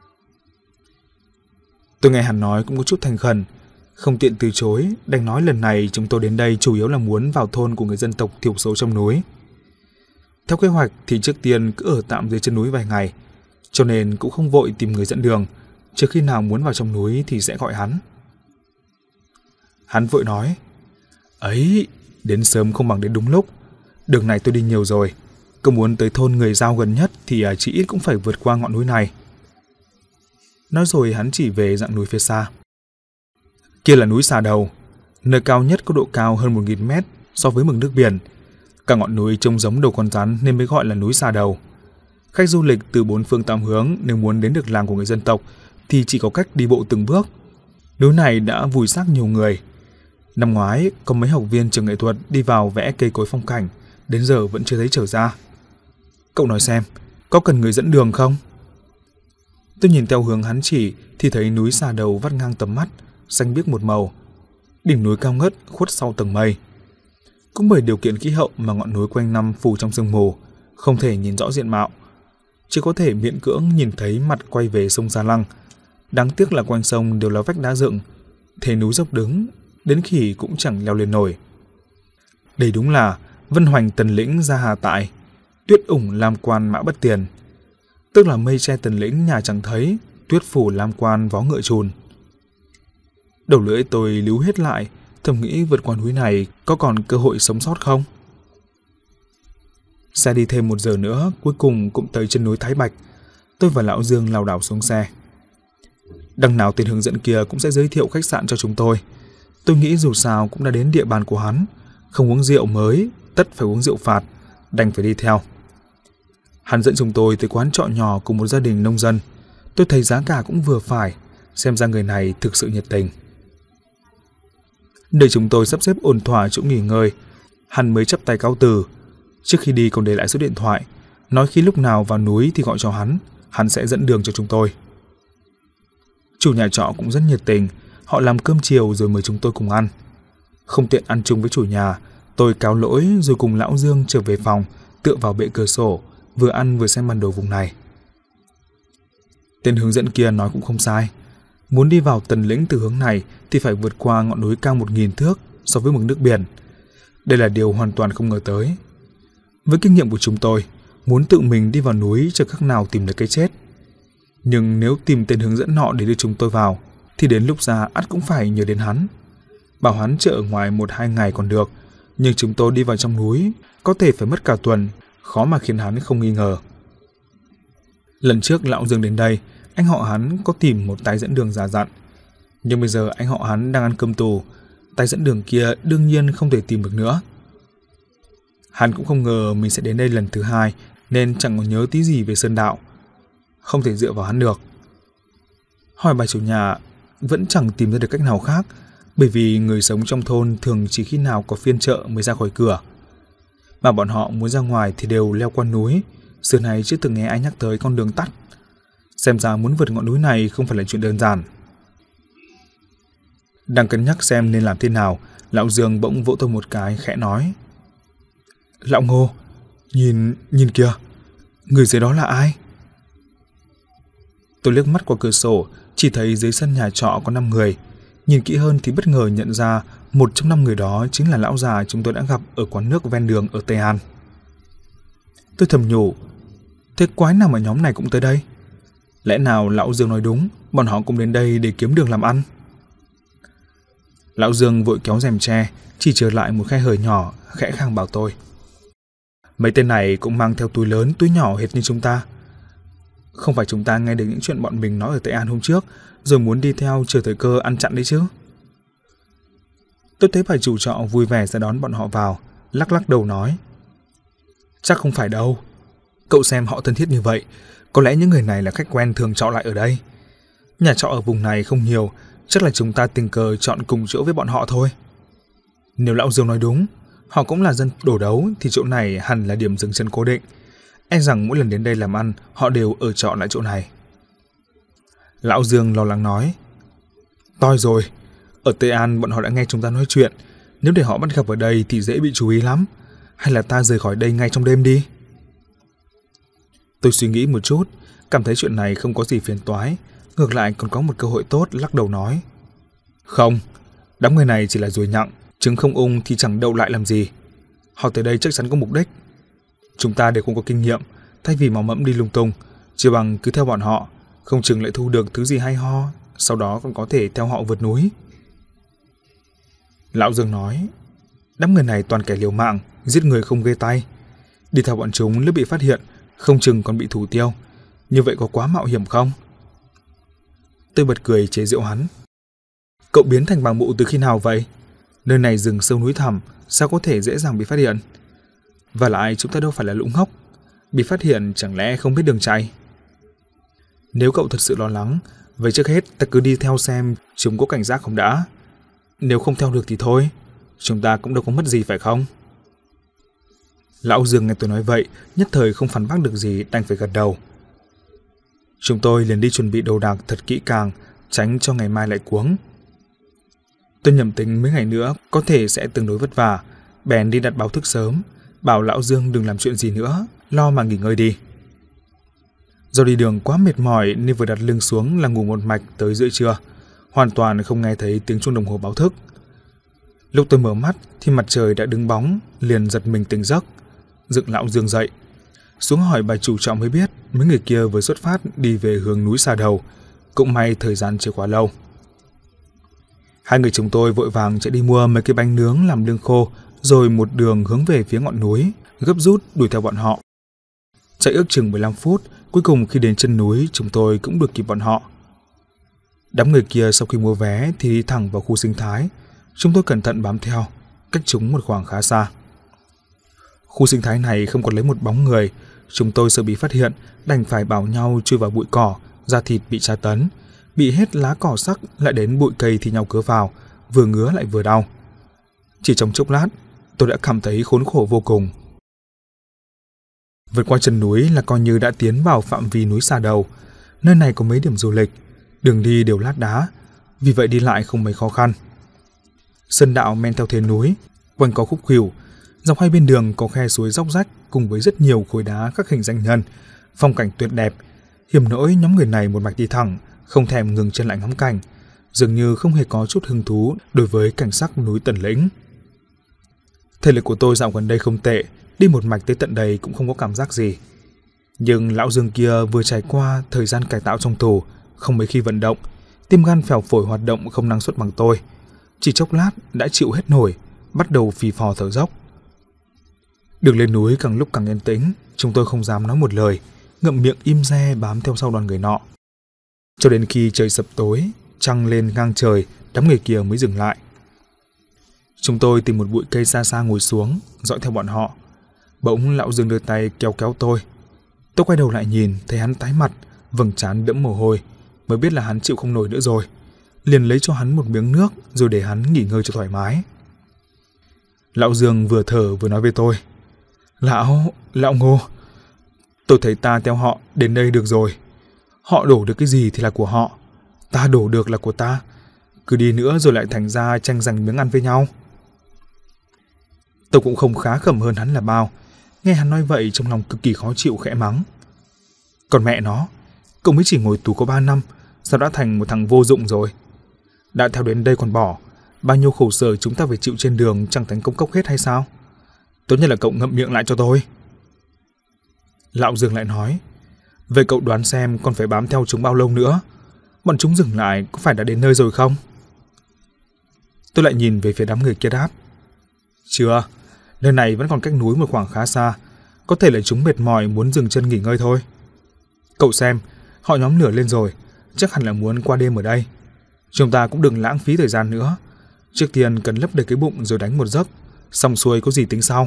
Tôi nghe hắn nói cũng có chút thành khẩn, không tiện từ chối, đành nói lần này chúng tôi đến đây chủ yếu là muốn vào thôn của người dân tộc thiểu số trong núi. Theo kế hoạch thì trước tiên cứ ở tạm dưới chân núi vài ngày, cho nên cũng không vội tìm người dẫn đường, trước khi nào muốn vào trong núi thì sẽ gọi hắn. Hắn vội nói: "Ấy, đến sớm không bằng đến đúng lúc. Đường này tôi đi nhiều rồi, cứ muốn tới thôn người Dao gần nhất thì chỉ ít cũng phải vượt qua ngọn núi này." Nói rồi hắn chỉ về dạng núi phía xa. Kia là núi Xà Đầu, nơi cao nhất có độ cao hơn 1.000 mét so với mực nước biển. Cả ngọn núi trông giống đầu con rắn nên mới gọi là núi Xà Đầu. Khách du lịch từ 4 phương 8 hướng nếu muốn đến được làng của người dân tộc thì chỉ có cách đi bộ từng bước. Núi này đã vùi xác nhiều người. Năm ngoái có mấy học viên trường nghệ thuật đi vào vẽ cây cối phong cảnh, đến giờ vẫn chưa thấy trở ra. Cậu nói xem, có cần người dẫn đường không? Tôi nhìn theo hướng hắn chỉ thì thấy núi Xà Đầu vắt ngang tầm mắt, xanh biếc một màu. Đỉnh núi cao ngất khuất sau tầng mây. Cũng bởi điều kiện khí hậu mà ngọn núi quanh năm phủ trong sương mù, không thể nhìn rõ diện mạo, chỉ có thể miễn cưỡng nhìn thấy mặt quay về sông Gia Lăng. Đáng tiếc là quanh sông đều là vách đá dựng, thế núi dốc đứng, đến khỉ cũng chẳng leo lên nổi. Đây đúng là Vân Hoành Tần Lĩnh Gia Hà Tại, tuyết ủng Lam Quan Mã Bất Tiền, tức là mây che Tần Lĩnh nhà chẳng thấy, tuyết phủ Lam Quan vó ngựa chùn. Đầu lưỡi tôi líu hết lại, thầm nghĩ vượt qua núi này có còn cơ hội sống sót không. Xe đi thêm 1 giờ nữa, cuối cùng cũng tới chân núi Thái Bạch. Tôi và Lão Dương lảo đảo xuống xe. Đằng nào tên hướng dẫn kia cũng sẽ giới thiệu khách sạn cho chúng tôi. Tôi nghĩ dù sao cũng đã đến địa bàn của hắn, không uống rượu mới, tất phải uống rượu phạt, đành phải đi theo. Hắn dẫn chúng tôi tới quán trọ nhỏ của một gia đình nông dân. Tôi thấy giá cả cũng vừa phải, xem ra người này thực sự nhiệt tình. Để chúng tôi sắp xếp ổn thỏa chỗ nghỉ ngơi, hắn mới chắp tay cáo từ. Trước khi đi còn để lại số điện thoại, nói khi lúc nào vào núi thì gọi cho hắn sẽ dẫn đường cho chúng tôi. Chủ nhà trọ cũng rất nhiệt tình, họ làm cơm chiều rồi mời chúng tôi cùng ăn. Không tiện ăn chung với chủ nhà, tôi cáo lỗi rồi cùng Lão Dương trở về phòng, tựa vào bệ cửa sổ, vừa ăn vừa xem bản đồ vùng này. Tên hướng dẫn kia nói cũng không sai. Muốn đi vào Tần Lĩnh từ hướng này thì phải vượt qua ngọn núi cao 1.000 thước so với mực nước biển. Đây là điều hoàn toàn không ngờ tới. Với kinh nghiệm của chúng tôi, muốn tự mình đi vào núi chẳng khác nào tìm được cái chết. Nhưng nếu tìm tên hướng dẫn nọ để đưa chúng tôi vào, thì đến lúc ra ắt cũng phải nhờ đến hắn. Bảo hắn chờ ở ngoài 1-2 ngày còn được, nhưng chúng tôi đi vào trong núi có thể phải mất cả tuần, khó mà khiến hắn không nghi ngờ. Lần trước Lão Dương đến đây, anh họ hắn có tìm một tay dẫn đường giả dặn. Nhưng bây giờ anh họ hắn đang ăn cơm tù, tay dẫn đường kia đương nhiên không thể tìm được nữa. Hắn cũng không ngờ mình sẽ đến đây lần thứ 2, nên chẳng có nhớ tí gì về sơn đạo. Không thể dựa vào hắn được. Hỏi bà chủ nhà vẫn chẳng tìm ra được cách nào khác, bởi vì người sống trong thôn thường chỉ khi nào có phiên chợ mới ra khỏi cửa. Mà bọn họ muốn ra ngoài thì đều leo qua núi, xưa này chưa từng nghe ai nhắc tới con đường tắt. Xem ra muốn vượt ngọn núi này không phải là chuyện đơn giản. Đang cân nhắc xem nên làm thế nào, Lão Dương bỗng vỗ tôi một cái khẽ nói: Lão Ngô, nhìn kìa, người dưới đó là ai? Tôi liếc mắt qua cửa sổ, chỉ thấy dưới sân nhà trọ có 5 người. Nhìn kỹ hơn thì bất ngờ nhận ra một trong 5 người đó chính là lão già chúng tôi đã gặp ở quán nước ven đường ở Tây An. Tôi thầm nhủ, thế quái nào mà nhóm này cũng tới đây? Lẽ nào lão Dương nói đúng, bọn họ cũng đến đây để kiếm đường làm ăn? Lão Dương vội kéo rèm tre, chỉ trở lại một khe hở nhỏ, khẽ khàng bảo tôi. Mấy tên này cũng mang theo túi lớn, túi nhỏ hệt như chúng ta. Không phải chúng ta nghe được những chuyện bọn mình nói ở Tây An hôm trước, rồi muốn đi theo chờ thời cơ ăn chặn đấy chứ? Tôi thấy bà chủ trọ vui vẻ ra đón bọn họ vào, lắc lắc đầu nói. Chắc không phải đâu. Cậu xem họ thân thiết như vậy, có lẽ những người này là khách quen thường trọ lại ở đây. Nhà trọ ở vùng này không nhiều, chắc là chúng ta tình cờ chọn cùng chỗ với bọn họ thôi. Nếu lão Dương nói đúng, họ cũng là dân đổ đấu thì chỗ này hẳn là điểm dừng chân cố định. E rằng mỗi lần đến đây làm ăn, họ đều ở trọ lại chỗ này. Lão Dương lo lắng nói. Toi rồi, ở Tây An bọn họ đã nghe chúng ta nói chuyện. Nếu để họ bắt gặp ở đây thì dễ bị chú ý lắm. Hay là ta rời khỏi đây ngay trong đêm đi? Tôi suy nghĩ một chút, cảm thấy chuyện này không có gì phiền toái, ngược lại còn có một cơ hội tốt, lắc đầu nói. Không, đám người này chỉ là ruồi nhặng, trứng không ung thì chẳng đậu lại làm gì. Họ tới đây chắc chắn có mục đích. Chúng ta đều không có kinh nghiệm, thay vì mò mẫm đi lung tung, chỉ bằng cứ theo bọn họ, không chừng lại thu được thứ gì hay ho, sau đó còn có thể theo họ vượt núi. Lão Dương nói, đám người này toàn kẻ liều mạng, giết người không ghê tay. Đi theo bọn chúng nếu bị phát hiện, không chừng còn bị thủ tiêu. Như vậy có quá mạo hiểm không? Tôi bật cười chế giễu hắn. Cậu biến thành bàng mụ từ khi nào vậy? Nơi này rừng sâu núi thẳm, sao có thể dễ dàng bị phát hiện? Và lại chúng ta đâu phải là lũ ngốc, bị phát hiện chẳng lẽ không biết đường chạy? Nếu cậu thật sự lo lắng, vậy trước hết ta cứ đi theo xem chúng có cảnh giác không đã. Nếu không theo được thì thôi, chúng ta cũng đâu có mất gì phải không? Lão Dương nghe tôi nói vậy, nhất thời không phản bác được gì, đành phải gật đầu. Chúng tôi liền đi chuẩn bị đồ đạc thật kỹ càng, tránh cho ngày mai lại cuống. Tôi nhẩm tính mấy ngày nữa có thể sẽ tương đối vất vả, bèn đi đặt báo thức sớm, bảo lão Dương đừng làm chuyện gì nữa, lo mà nghỉ ngơi đi. Do đi đường quá mệt mỏi nên vừa đặt lưng xuống là ngủ một mạch tới giữa trưa, hoàn toàn không nghe thấy tiếng chuông đồng hồ báo thức. Lúc tôi mở mắt thì mặt trời đã đứng bóng, liền giật mình tỉnh giấc, dựng lão Dương dậy. Xuống hỏi bà chủ trọ mới biết mấy người kia vừa xuất phát đi về hướng núi Xà Đầu, cũng may thời gian chưa quá lâu. Hai người chúng tôi vội vàng chạy đi mua mấy cái bánh nướng làm lương khô, rồi một đường hướng về phía ngọn núi, gấp rút đuổi theo bọn họ. Chạy ước chừng 15 phút, cuối cùng khi đến chân núi chúng tôi cũng đuổi kịp bọn họ. Đám người kia sau khi mua vé thì đi thẳng vào khu sinh thái, chúng tôi cẩn thận bám theo, cách chúng một khoảng khá xa. Khu sinh thái này không còn lấy một bóng người, chúng tôi sợ bị phát hiện, đành phải bảo nhau chui vào bụi cỏ, da thịt bị tra tấn, bị hết lá cỏ sắc lại đến bụi cây thì nhau cứa vào, vừa ngứa lại vừa đau. Chỉ trong chốc lát, tôi đã cảm thấy khốn khổ vô cùng. Vượt qua chân núi là coi như đã tiến vào phạm vi núi Xà Đầu. Nơi này có mấy điểm du lịch, đường đi đều lát đá, vì vậy đi lại không mấy khó khăn. Sơn đạo men theo thềm núi, quanh có khúc khuỷu, dọc hai bên đường có khe suối róc rách cùng với rất nhiều khối đá khắc hình danh nhân, phong cảnh tuyệt đẹp. Hiểm nỗi nhóm người này một mạch đi thẳng, không thèm ngừng chân lại ngắm cảnh, dường như không hề có chút hứng thú đối với cảnh sắc núi Tần Lĩnh. Thể lực của tôi dạo gần đây không tệ, đi một mạch tới tận đây cũng không có cảm giác gì. Nhưng lão Dương kia vừa trải qua thời gian cải tạo trong tù, không mấy khi vận động, tim gan phèo phổi hoạt động không năng suất bằng tôi. Chỉ chốc lát đã chịu hết nổi, bắt đầu phì phò thở dốc. Đường lên núi càng lúc càng yên tĩnh, chúng tôi không dám nói một lời, ngậm miệng im re bám theo sau đoàn người nọ. Cho đến khi trời sập tối, trăng lên ngang trời, đám người kia mới dừng lại. Chúng tôi tìm một bụi cây xa xa ngồi xuống, dõi theo bọn họ. Bỗng lão Dương đưa tay kéo kéo tôi. Tôi quay đầu lại nhìn, thấy hắn tái mặt, vầng trán đẫm mồ hôi, mới biết là hắn chịu không nổi nữa rồi. Liền lấy cho hắn một miếng nước, rồi để hắn nghỉ ngơi cho thoải mái. Lão Dương vừa thở vừa nói với tôi. Lão Ngô, tôi thấy ta theo họ đến đây được rồi. Họ đổ được cái gì thì là của họ, ta đổ được là của ta. Cứ đi nữa rồi lại thành ra tranh giành miếng ăn với nhau. Tôi cũng không khá khẩm hơn hắn là bao. Nghe hắn nói vậy trong lòng cực kỳ khó chịu, khẽ mắng. Còn mẹ nó, cậu mới chỉ ngồi tù có 3 năm, sao đã thành một thằng vô dụng rồi? Đã theo đến đây còn bỏ, bao nhiêu khổ sở chúng ta phải chịu trên đường chẳng thành công cốc hết hay sao? Tốt nhất là cậu ngậm miệng lại cho tôi. Lão Dương lại nói, vậy cậu đoán xem còn phải bám theo chúng bao lâu nữa? Bọn chúng dừng lại có phải đã đến nơi rồi không? Tôi lại nhìn về phía đám người kia đáp, chưa, nơi này vẫn còn cách núi một khoảng khá xa, có thể là chúng mệt mỏi muốn dừng chân nghỉ ngơi thôi. Cậu xem, họ nhóm lửa lên rồi, chắc hẳn là muốn qua đêm ở đây. Chúng ta cũng đừng lãng phí thời gian nữa, trước tiên cần lấp đầy cái bụng rồi đánh một giấc, xong xuôi có gì tính sau.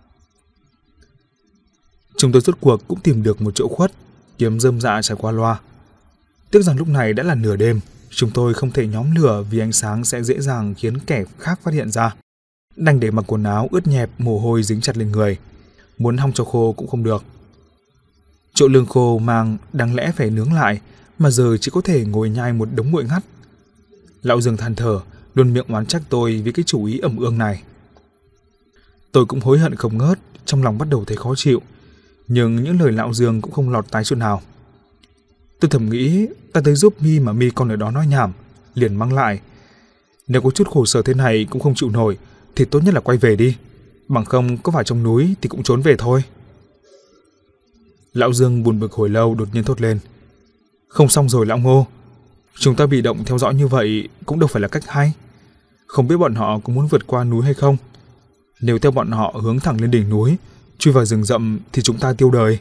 Chúng tôi rốt cuộc cũng tìm được một chỗ khuất, kiếm rơm rạ trải qua loa. Tiếc rằng lúc này đã là nửa đêm, chúng tôi không thể nhóm lửa vì ánh sáng sẽ dễ dàng khiến kẻ khác phát hiện ra. Đành để mặc quần áo ướt nhẹp, mồ hôi dính chặt lên người, muốn hong cho khô cũng không được. Chỗ lương khô mang đáng lẽ phải nướng lại, mà giờ chỉ có thể ngồi nhai một đống nguội ngắt. Lão Dương than thở, luôn miệng oán trách tôi vì cái chủ ý ẩm ương này. Tôi cũng hối hận không ngớt, trong lòng bắt đầu thấy khó chịu, nhưng những lời lão Dương cũng không lọt tai chút nào. Tôi thầm nghĩ, ta tới giúp Mi mà Mi còn ở đó nói nhảm, liền mắng lại. Nếu có chút khổ sở thế này cũng không chịu nổi, thì tốt nhất là quay về đi, bằng không có phải trong núi thì cũng trốn về thôi. Lão Dương buồn bực hồi lâu đột nhiên thốt lên, không xong rồi lão Ngô, chúng ta bị động theo dõi như vậy cũng đâu phải là cách hay. Không biết bọn họ có muốn vượt qua núi hay không? Nếu theo bọn họ hướng thẳng lên đỉnh núi, chui vào rừng rậm thì chúng ta tiêu đời.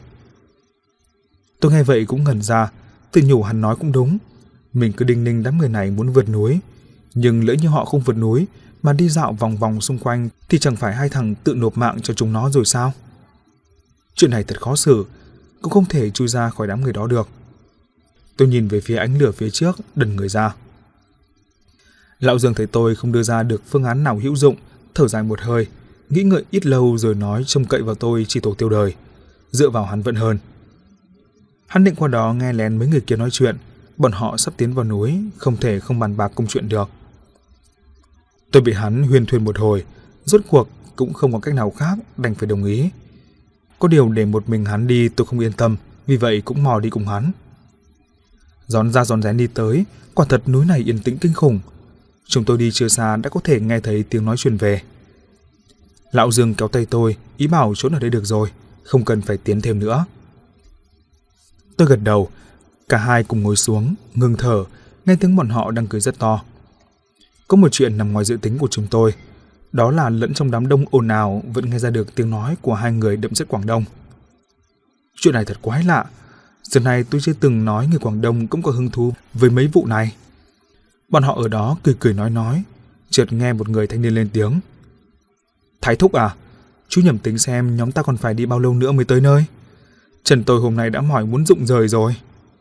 Tôi nghe vậy cũng ngẩn ra, tự nhủ hắn nói cũng đúng. Mình cứ đinh ninh đám người này muốn vượt núi, nhưng lỡ như họ không vượt núi mà đi dạo vòng vòng xung quanh thì chẳng phải hai thằng tự nộp mạng cho chúng nó rồi sao? Chuyện này thật khó xử, cũng không thể chui ra khỏi đám người đó được. Tôi nhìn về phía ánh lửa phía trước, đần người ra. Lão Dương thấy tôi không đưa ra được phương án nào hữu dụng, thở dài một hơi, nghĩ ngợi ít lâu rồi nói trông cậy vào tôi chỉ tổ tiêu đời, dựa vào hắn vẫn hơn. Hắn định qua đó nghe lén mấy người kia nói chuyện, bọn họ sắp tiến vào núi, không thể không bàn bạc công chuyện được. Tôi bị hắn huyên thuyên một hồi, rốt cuộc cũng không có cách nào khác, đành phải đồng ý. Có điều để một mình hắn đi tôi không yên tâm, vì vậy cũng mò đi cùng hắn. Rón ra rón rén đi tới, quả thật núi này yên tĩnh kinh khủng. Chúng tôi đi chưa xa đã có thể nghe thấy tiếng nói truyền về. Lão Dương kéo tay tôi, ý bảo trốn ở đây được rồi, không cần phải tiến thêm nữa. Tôi gật đầu, cả hai cùng ngồi xuống, ngừng thở, nghe tiếng bọn họ đang cười rất to. Có một chuyện nằm ngoài dự tính của chúng tôi, đó là lẫn trong đám đông ồn ào vẫn nghe ra được tiếng nói của hai người đậm chất Quảng Đông. Chuyện này thật quái lạ, giờ này tôi chưa từng nói người Quảng Đông cũng có hứng thú với mấy vụ này. Bọn họ ở đó cười cười nói, chợt nghe một người thanh niên lên tiếng. Thái thúc à, chú nhẩm tính xem nhóm ta còn phải đi bao lâu nữa mới tới nơi. Chân tôi hôm nay đã mỏi muốn rụng rời rồi.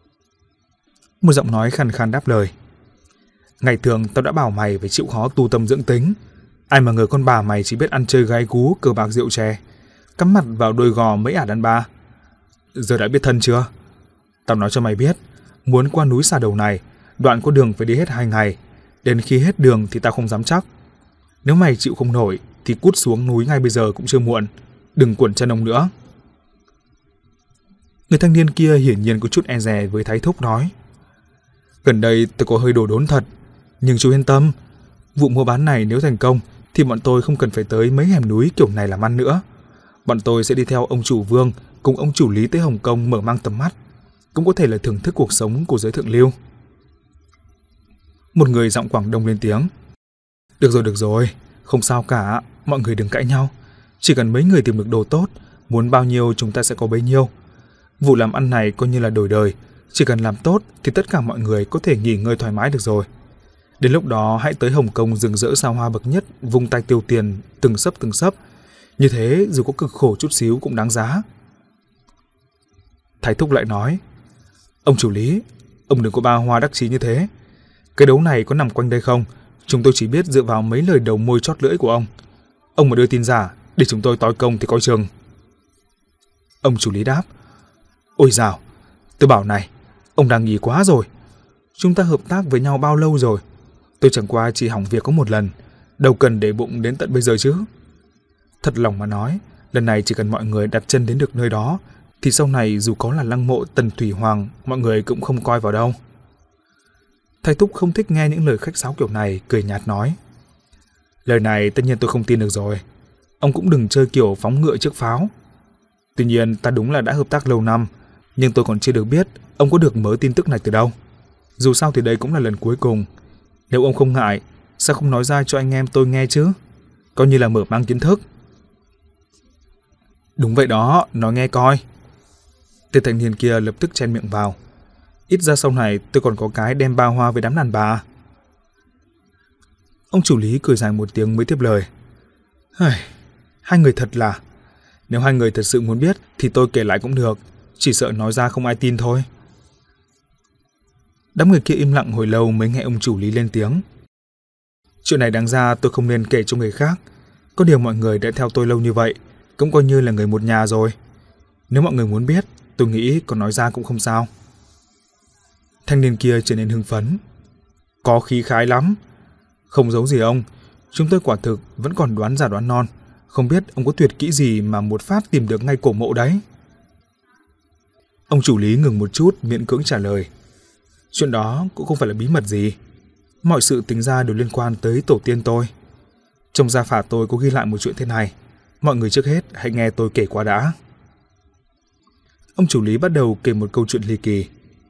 Một giọng nói khàn khàn đáp lời. Ngày thường tao đã bảo mày phải chịu khó tu tâm dưỡng tính, ai mà ngờ con bà mày chỉ biết ăn chơi gái gú, cờ bạc rượu chè, cắm mặt vào đôi gò mấy ả đàn bà. Giờ đã biết thân chưa? Tao nói cho mày biết, muốn qua núi xà đầu này, đoạn có đường phải đi hết 2 ngày, đến khi hết đường thì tao không dám chắc. Nếu mày chịu không nổi thì cút xuống núi ngay bây giờ cũng chưa muộn, đừng quẩn chân ông nữa. Người thanh niên kia hiển nhiên có chút e dè với Thái thúc nói. Gần đây tôi có hơi đồ đốn thật, nhưng chú yên tâm, vụ mua bán này nếu thành công thì bọn tôi không cần phải tới mấy hẻm núi kiểu này làm ăn nữa. Bọn tôi sẽ đi theo ông chủ Vương cùng ông chủ Lý tới Hồng Kông mở mang tầm mắt, cũng có thể là thưởng thức cuộc sống của giới thượng lưu. Một người giọng Quảng Đông lên tiếng. Được rồi, không sao cả, mọi người đừng cãi nhau. Chỉ cần mấy người tìm được đồ tốt, muốn bao nhiêu chúng ta sẽ có bấy nhiêu. Vụ làm ăn này coi như là đổi đời, chỉ cần làm tốt thì tất cả mọi người có thể nghỉ ngơi thoải mái được rồi. Đến lúc đó hãy tới Hồng Kông rực rỡ sao hoa bậc nhất, vung tay tiêu tiền từng sấp. Như thế dù có cực khổ chút xíu cũng đáng giá. Thái thúc lại nói. Ông chủ Lý, ông đừng có ba hoa đắc chí như thế. Cái đấu này có nằm quanh đây không? Chúng tôi chỉ biết dựa vào mấy lời đầu môi chót lưỡi của ông. Ông mà đưa tin giả để chúng tôi toi công thì coi chừng. Ông chủ Lý đáp. Ôi dào, tôi bảo này, ông đang nghĩ quá rồi. Chúng ta hợp tác với nhau bao lâu rồi? Tôi chẳng qua chỉ hỏng việc có một lần, đâu cần để bụng đến tận bây giờ chứ. Thật lòng mà nói, lần này chỉ cần mọi người đặt chân đến được nơi đó, thì sau này dù có là lăng mộ Tần Thủy Hoàng, mọi người cũng không coi vào đâu. Thầy Túc không thích nghe những lời khách sáo kiểu này, cười nhạt nói. Lời này tất nhiên tôi không tin được rồi. Ông cũng đừng chơi kiểu phóng ngựa trước pháo. Tuy nhiên ta đúng là đã hợp tác lâu năm, nhưng tôi còn chưa được biết ông có được mớ tin tức này từ đâu. Dù sao thì đây cũng là lần cuối cùng. Nếu ông không ngại, sao không nói ra cho anh em tôi nghe chứ? Coi như là mở mang kiến thức. Đúng vậy đó, nói nghe coi. Tên thanh niên kia lập tức chen miệng vào. Ít ra sau này tôi còn có cái đem ba hoa với đám đàn bà. Ông chủ lý cười dài một tiếng mới tiếp lời. Hai người thật là... Nếu hai người thật sự muốn biết thì tôi kể lại cũng được, chỉ sợ nói ra không ai tin thôi. Đám người kia im lặng hồi lâu mới nghe ông chủ lý lên tiếng. Chuyện này đáng ra tôi không nên kể cho người khác. Có điều mọi người đã theo tôi lâu như vậy, cũng coi như là người một nhà rồi. Nếu mọi người muốn biết, tôi nghĩ còn nói ra cũng không sao. Thanh niên kia trở nên hưng phấn. Có khí khái lắm. Không giấu gì ông, chúng tôi quả thực vẫn còn đoán già đoán non. Không biết ông có tuyệt kỹ gì mà một phát tìm được ngay cổ mộ đấy. Ông chủ lý ngừng một chút miễn cưỡng trả lời. Chuyện đó cũng không phải là bí mật gì. Mọi sự tính ra đều liên quan tới tổ tiên tôi. Trong gia phả tôi có ghi lại một chuyện thế này. Mọi người trước hết hãy nghe tôi kể qua đã. Ông chủ lý bắt đầu kể một câu chuyện ly kỳ.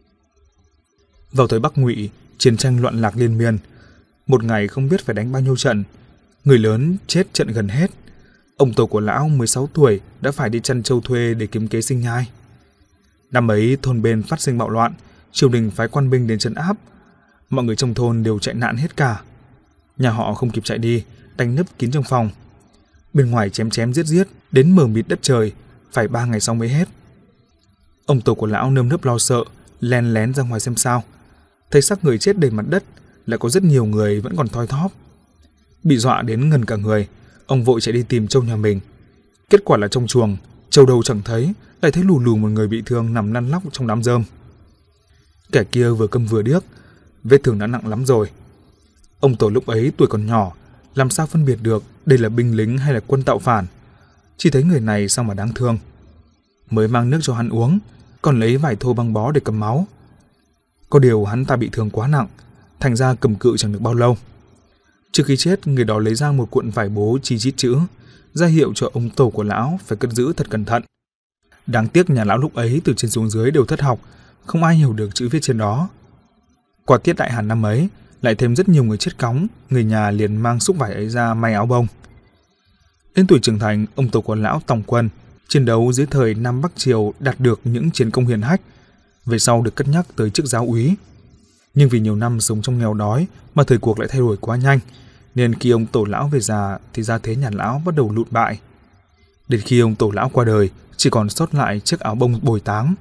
Vào thời Bắc Ngụy, chiến tranh loạn lạc liên miên. Một ngày không biết phải đánh bao nhiêu trận. Người lớn chết trận gần hết. Ông tổ của lão 16 tuổi đã phải đi chăn trâu thuê để kiếm kế sinh nhai. Năm ấy thôn bên phát sinh bạo loạn, triều đình phái quan binh đến trấn áp. Mọi người trong thôn đều chạy nạn hết cả. Nhà họ không kịp chạy đi, đành nấp kín trong phòng. Bên ngoài chém chém giết giết, đến mờ mịt đất trời, phải 3 ngày sau mới hết. Ông tổ của lão nơm nớp lo sợ, len lén ra ngoài xem sao. Thấy xác người chết đầy mặt đất, lại có rất nhiều người vẫn còn thoi thóp. Bị dọa đến ngần cả người, ông vội chạy đi tìm trâu nhà mình. Kết quả là trong chuồng, trâu đâu chẳng thấy, lại thấy lù lù một người bị thương nằm lăn lóc trong đám rơm. Kẻ kia vừa câm vừa điếc, vết thương đã nặng lắm rồi. Ông tổ lúc ấy tuổi còn nhỏ, làm sao phân biệt được đây là binh lính hay là quân tạo phản. Chỉ thấy người này sao mà đáng thương. Mới mang nước cho hắn uống, còn lấy vải thô băng bó để cầm máu. Có điều hắn ta bị thương quá nặng, thành ra cầm cự chẳng được bao lâu. Trước khi chết, người đó lấy ra một cuộn vải bố chi chít chữ, ra hiệu cho ông tổ của lão phải cất giữ thật cẩn thận. Đáng tiếc nhà lão lúc ấy từ trên xuống dưới đều thất học, không ai hiểu được chữ viết trên đó. Qua tiết đại hàn năm ấy, lại thêm rất nhiều người chết cóng, người nhà liền mang xúc vải ấy ra may áo bông. Đến tuổi trưởng thành, ông tổ của lão tòng quân, chiến đấu dưới thời Nam Bắc Triều đạt được những chiến công hiển hách, về sau được cất nhắc tới chức giáo úy. Nhưng vì nhiều năm sống trong nghèo đói mà thời cuộc lại thay đổi quá nhanh, nên khi ông tổ lão về già thì gia thế nhà lão bắt đầu lụn bại. Đến khi ông tổ lão qua đời, chỉ còn sót lại chiếc áo bông bồi táng.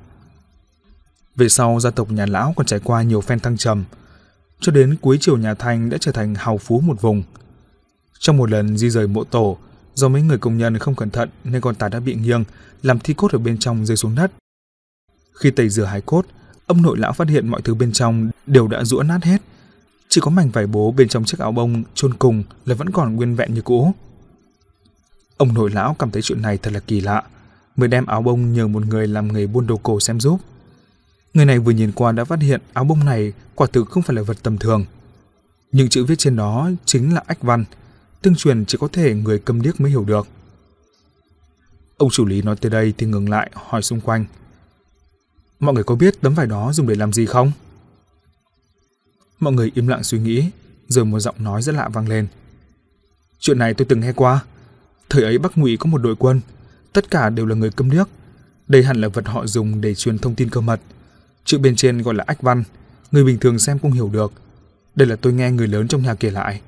Về sau, gia tộc nhà lão còn trải qua nhiều phen thăng trầm, cho đến cuối triều nhà Thanh đã trở thành hào phú một vùng. Trong một lần di rời mộ tổ, do mấy người công nhân không cẩn thận nên con tà đã bị nghiêng, làm thi cốt ở bên trong rơi xuống đất. Khi tẩy rửa hài cốt, ông nội lão phát hiện mọi thứ bên trong đều đã giũa nát hết, chỉ có mảnh vải bố bên trong chiếc áo bông chôn cùng là vẫn còn nguyên vẹn như cũ. Ông nội lão cảm thấy chuyện này thật là kỳ lạ, mới đem áo bông nhờ một người làm nghề buôn đồ cổ xem giúp. Người này vừa nhìn qua đã phát hiện áo bông này quả thực không phải là vật tầm thường. Những chữ viết trên đó chính là ách văn, tương truyền chỉ có thể người câm điếc mới hiểu được. Ông chủ lý nói tới đây thì ngừng lại hỏi xung quanh. Mọi người có biết tấm vải đó dùng để làm gì không? Mọi người im lặng suy nghĩ, rồi một giọng nói rất lạ vang lên. Chuyện này tôi từng nghe qua. Thời ấy Bắc Ngụy có một đội quân, tất cả đều là người câm điếc. Đây hẳn là vật họ dùng để truyền thông tin cơ mật. Chữ bên trên gọi là ách văn, người bình thường xem không hiểu được. Đây là tôi nghe người lớn trong nhà kể lại.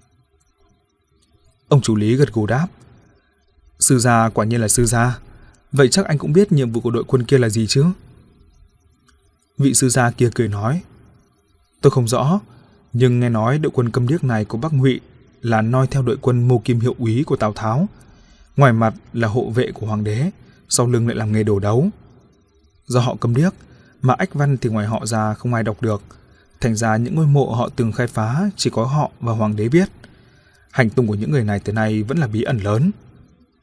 Ông chủ lý gật gù đáp. Sư gia quả nhiên là sư gia. Vậy chắc anh cũng biết nhiệm vụ của đội quân kia là gì chứ? Vị sư gia kia cười nói. Tôi không rõ, nhưng nghe nói đội quân câm điếc này của Bắc Ngụy là noi theo đội quân Mô Kim Hiệu úy của Tào Tháo. Ngoài mặt là hộ vệ của hoàng đế, sau lưng lại làm nghề đổ đấu. Do họ câm điếc, mà ách văn thì ngoài họ ra không ai đọc được. Thành ra những ngôi mộ họ từng khai phá chỉ có họ và hoàng đế biết. Hành tung của những người này tới nay vẫn là bí ẩn lớn.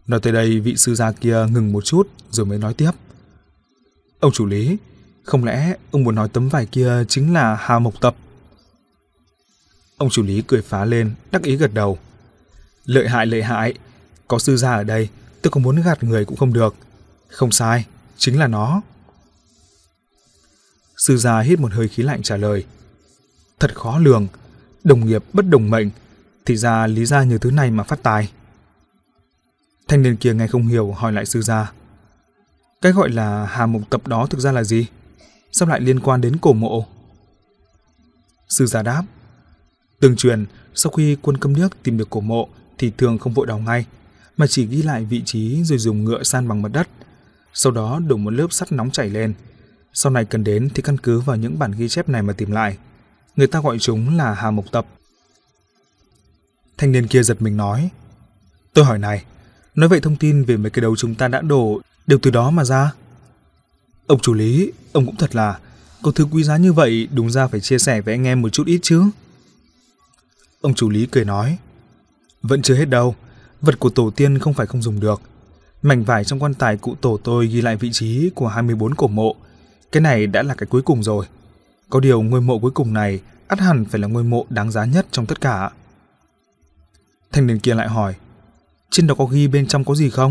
Nói tới đây, vị sư gia kia ngừng một chút rồi mới nói tiếp. Ông chủ Lý, không lẽ ông muốn nói tấm vải kia chính là Hà Mộc Tập? Ông chủ Lý cười phá lên, đắc ý gật đầu. Lợi hại, có sư gia ở đây, tôi có muốn gạt người cũng không được. Không sai, chính là nó. Sư gia hít một hơi khí lạnh trả lời. Thật khó lường, đồng nghiệp bất đồng mệnh, thì ra lý ra nhiều thứ này mà phát tài. Thanh niên kia nghe không hiểu hỏi lại sư gia. Cái gọi là Hà Mộc Tập đó thực ra là gì? Sao lại liên quan đến cổ mộ? Sư gia đáp. Tương truyền, sau khi quân Câm Niếc tìm được cổ mộ thì thường không vội đào ngay, mà chỉ ghi lại vị trí rồi dùng ngựa san bằng mặt đất, sau đó đổ một lớp sắt nóng chảy lên. Sau này cần đến thì căn cứ vào những bản ghi chép này mà tìm lại. Người ta gọi chúng là Hà Mộc Tập. Thanh niên kia giật mình nói. Tôi hỏi này, nói vậy thông tin về mấy cái đầu chúng ta đã đổ đều từ đó mà ra? Ông chủ Lý, ông cũng thật là, có thứ quý giá như vậy đúng ra phải chia sẻ với anh em một chút ít chứ. Ông chủ Lý cười nói. Vẫn chưa hết đâu, vật của tổ tiên không phải không dùng được. Mảnh vải trong quan tài cụ tổ tôi ghi lại vị trí của 24 cổ mộ. Cái này đã là cái cuối cùng rồi. Có điều ngôi mộ cuối cùng này ắt hẳn phải là ngôi mộ đáng giá nhất trong tất cả. Thanh niên kia lại hỏi. Trên đó có ghi bên trong có gì không?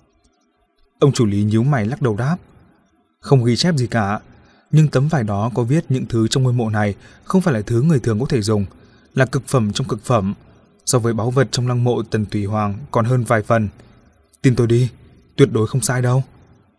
Ông chủ Lý nhíu mày lắc đầu đáp. Không ghi chép gì cả, nhưng tấm vải đó có viết những thứ trong ngôi mộ này không phải là thứ người thường có thể dùng, là cực phẩm trong cực phẩm, so với báu vật trong lăng mộ Tần Thủy Hoàng còn hơn vài phần. Tin tôi đi, tuyệt đối không sai đâu.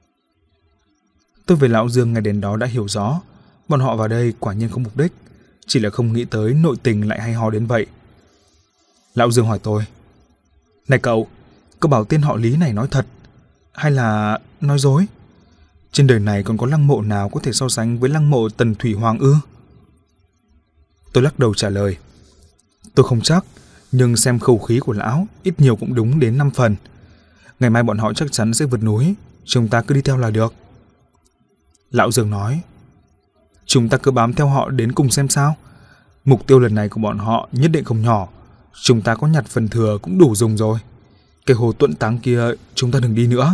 Tôi về Lão Dương ngày đến đó đã hiểu rõ, bọn họ vào đây quả nhiên không mục đích, chỉ là không nghĩ tới nội tình lại hay ho đến vậy. Lão Dương hỏi tôi. Này cậu bảo tên họ Lý này nói thật, hay là nói dối? Trên đời này còn có lăng mộ nào có thể so sánh với lăng mộ Tần Thủy Hoàng ư? Tôi lắc đầu trả lời. Tôi không chắc, nhưng xem khẩu khí của lão ít nhiều cũng đúng đến 5 phần. Ngày mai bọn họ chắc chắn sẽ vượt núi, chúng ta cứ đi theo là được. Lão Dương nói. Chúng ta cứ bám theo họ đến cùng xem sao. Mục tiêu lần này của bọn họ nhất định không nhỏ. Chúng ta có nhặt phần thừa cũng đủ dùng rồi. Cái hồ Tuẫn Táng kia chúng ta đừng đi nữa.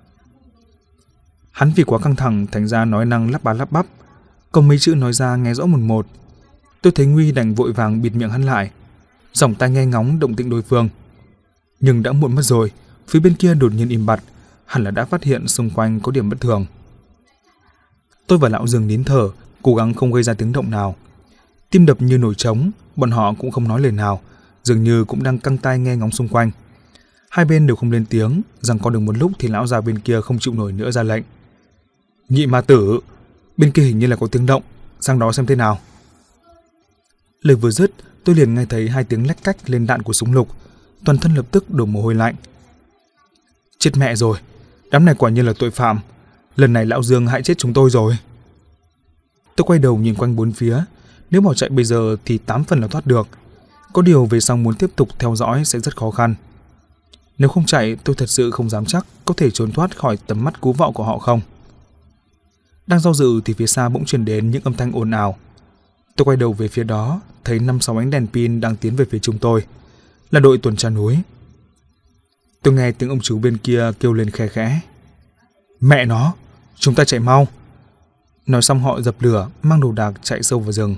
Hắn vì quá căng thẳng thành ra nói năng lắp bắp. Còn mấy chữ nói ra nghe rõ một. Tôi thấy nguy đành vội vàng bịt miệng hắn lại, giọng tai nghe ngóng động tĩnh đối phương. Nhưng đã muộn mất rồi, phía bên kia đột nhiên im bặt, hẳn là đã phát hiện xung quanh có điểm bất thường. Tôi và Lão Dương nín thở, cố gắng không gây ra tiếng động nào. Tim đập như nổi trống, bọn họ cũng không nói lời nào, dường như cũng đang căng tai nghe ngóng xung quanh. Hai bên đều không lên tiếng, rằng có được một lúc thì lão già bên kia không chịu nổi nữa ra lệnh. Nhị ma tử, bên kia hình như là có tiếng động, sang đó xem thế nào. Lời vừa dứt, tôi liền nghe thấy 2 tiếng lách cách lên đạn của súng lục, toàn thân lập tức đổ mồ hôi lạnh. Chết mẹ rồi, đám này quả nhiên là tội phạm, lần này Lão Dương hại chết chúng tôi rồi. Tôi quay đầu nhìn quanh bốn phía, nếu bỏ chạy bây giờ thì 8 phần là thoát được, có điều về sau muốn tiếp tục theo dõi sẽ rất khó khăn. Nếu không chạy, tôi thật sự không dám chắc có thể trốn thoát khỏi tầm mắt cú vọ của họ không. Đang do dự thì phía xa bỗng truyền đến những âm thanh ồn ào. Tôi quay đầu về phía đó, thấy 5-6 ánh đèn pin đang tiến về phía chúng tôi, là đội tuần tra núi. Tôi nghe tiếng ông chú bên kia kêu lên khe khẽ. Mẹ nó, chúng ta chạy mau. Nói xong họ dập lửa, mang đồ đạc chạy sâu vào rừng.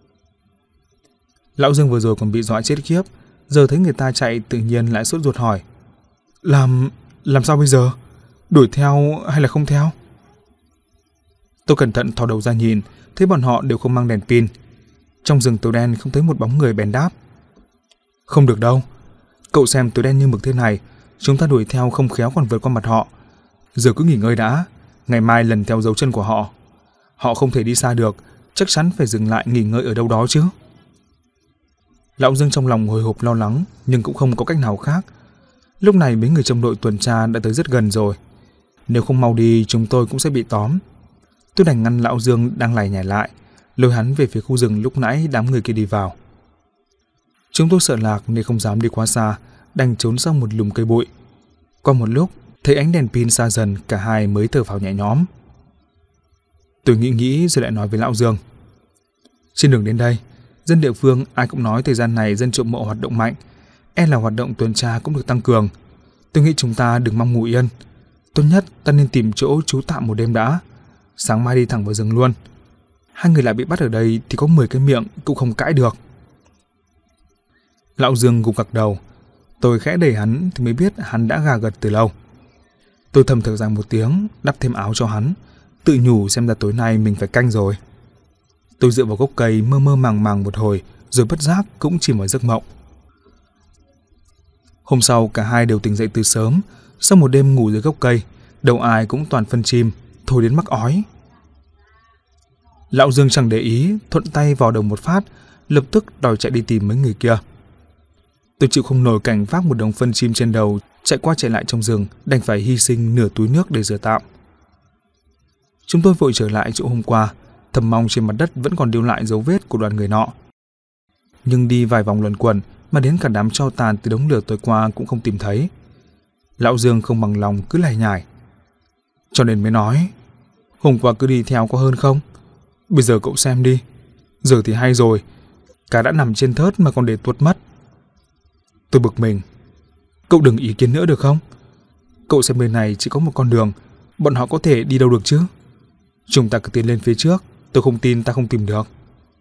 Lão Dương vừa rồi còn bị dọa chết khiếp, giờ thấy người ta chạy tự nhiên lại sốt ruột hỏi. Làm sao bây giờ? Đuổi theo hay là không theo? Tôi cẩn thận thò đầu ra nhìn, thấy bọn họ đều không mang đèn pin. Trong rừng tối đen không thấy một bóng người, bèn đáp. Không được đâu, cậu xem tối đen như mực thế này, chúng ta đuổi theo không khéo còn vượt qua mặt họ. Giờ cứ nghỉ ngơi đã, ngày mai lần theo dấu chân của họ. Họ không thể đi xa được, chắc chắn phải dừng lại nghỉ ngơi ở đâu đó chứ. Lão Dương trong lòng hồi hộp lo lắng, nhưng cũng không có cách nào khác. Lúc này mấy người trong đội tuần tra đã tới rất gần rồi. Nếu không mau đi, chúng tôi cũng sẽ bị tóm. Tôi đành ngăn Lão Dương đang lải nhải lại, lôi hắn về phía khu rừng lúc nãy đám người kia đi vào. Chúng tôi sợ lạc nên không dám đi quá xa, đành trốn sau một lùm cây bụi. Qua một lúc, thấy ánh đèn pin xa dần, cả hai mới thở phào nhẹ nhõm. Tôi nghĩ rồi lại nói với Lão Dương. Trên đường đến đây, dân địa phương ai cũng nói thời gian này dân trộm mộ hoạt động mạnh, là hoạt động tuần tra cũng được tăng cường. Tôi nghĩ chúng ta đừng mong ngủ yên. Tốt nhất ta nên tìm chỗ trú tạm một đêm đã. Sáng mai đi thẳng vào rừng luôn. Hai người lại bị bắt ở đây thì có 10 cái miệng cũng không cãi được. Lão Dương gục gặc đầu. Tôi khẽ đẩy hắn thì mới biết hắn đã gà gật từ lâu. Tôi thầm thở dài một tiếng, đắp thêm áo cho hắn, tự nhủ xem ra tối nay mình phải canh rồi. Tôi dựa vào gốc cây mơ mơ màng màng một hồi, rồi bất giác cũng chìm vào giấc mộng. Hôm sau cả hai đều tỉnh dậy từ sớm. Sau một đêm ngủ dưới gốc cây, đầu ai cũng toàn phân chim, thôi đến mắc ói. Lão Dương chẳng để ý, thuận tay vào đầu một phát, lập tức đòi chạy đi tìm mấy người kia. Tôi chịu không nổi cảnh vác một đống phân chim trên đầu, chạy qua chạy lại trong rừng, đành phải hy sinh nửa túi nước để rửa tạm. Chúng tôi vội trở lại chỗ hôm qua, thầm mong trên mặt đất vẫn còn lưu lại dấu vết của đoàn người nọ. Nhưng đi vài vòng luẩn quẩn mà đến cả đám tro tàn từ đống lửa tối qua cũng không tìm thấy. Lão Dương không bằng lòng cứ lải nhải. Cho nên mới nói, hôm qua cứ đi theo có hơn không? Bây giờ cậu xem đi. Giờ thì hay rồi, cá đã nằm trên thớt mà còn để tuột mất. Tôi bực mình. Cậu đừng ý kiến nữa được không? Cậu xem bên này chỉ có một con đường, bọn họ có thể đi đâu được chứ? Chúng ta cứ tiến lên phía trước, tôi không tin ta không tìm được.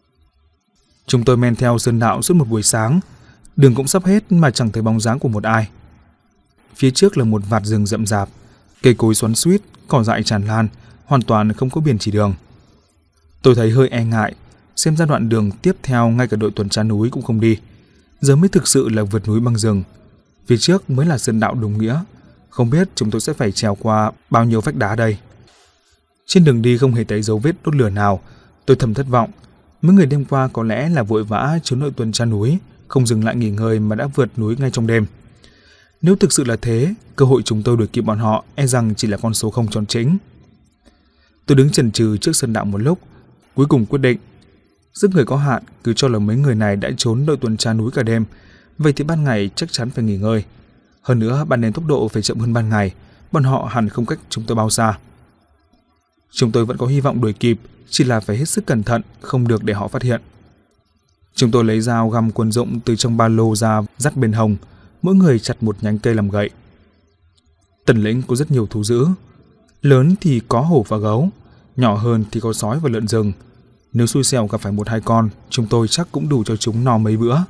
Chúng tôi men theo sơn đạo suốt một buổi sáng, đường cũng sắp hết mà chẳng thấy bóng dáng của một ai. Phía trước là một vạt rừng rậm rạp, cây cối xoắn xuýt, cỏ dại tràn lan, hoàn toàn không có biển chỉ đường. Tôi thấy hơi e ngại, xem ra đoạn đường tiếp theo ngay cả đội tuần tra núi cũng không đi. Giờ mới thực sự là vượt núi băng rừng. Phía trước mới là sơn đạo đúng nghĩa, không biết chúng tôi sẽ phải trèo qua bao nhiêu vách đá đây. Trên đường đi không hề thấy dấu vết đốt lửa nào, tôi thầm thất vọng. Mấy người đêm qua có lẽ là vội vã trốn đội tuần tra núi, không dừng lại nghỉ ngơi mà đã vượt núi ngay trong đêm. Nếu thực sự là thế, cơ hội chúng tôi đuổi kịp bọn họ e rằng chỉ là con số không tròn chỉnh. Tôi đứng chần chừ trước sơn đạo một lúc, cuối cùng quyết định. Sức người có hạn, cứ cho là mấy người này đã trốn đội tuần tra núi cả đêm, vậy thì ban ngày chắc chắn phải nghỉ ngơi. Hơn nữa, ban đêm tốc độ phải chậm hơn ban ngày, bọn họ hẳn không cách chúng tôi bao xa. Chúng tôi vẫn có hy vọng đuổi kịp, chỉ là phải hết sức cẩn thận, không được để họ phát hiện. Chúng tôi lấy dao găm quân dụng từ trong ba lô ra dắt bên hông, mỗi người chặt một nhánh cây làm gậy. Tần lĩnh có rất nhiều thú dữ, lớn thì có hổ và gấu, nhỏ hơn thì có sói và lợn rừng. Nếu xui xẻo gặp phải 1-2 con, chúng tôi chắc cũng đủ cho chúng no mấy bữa.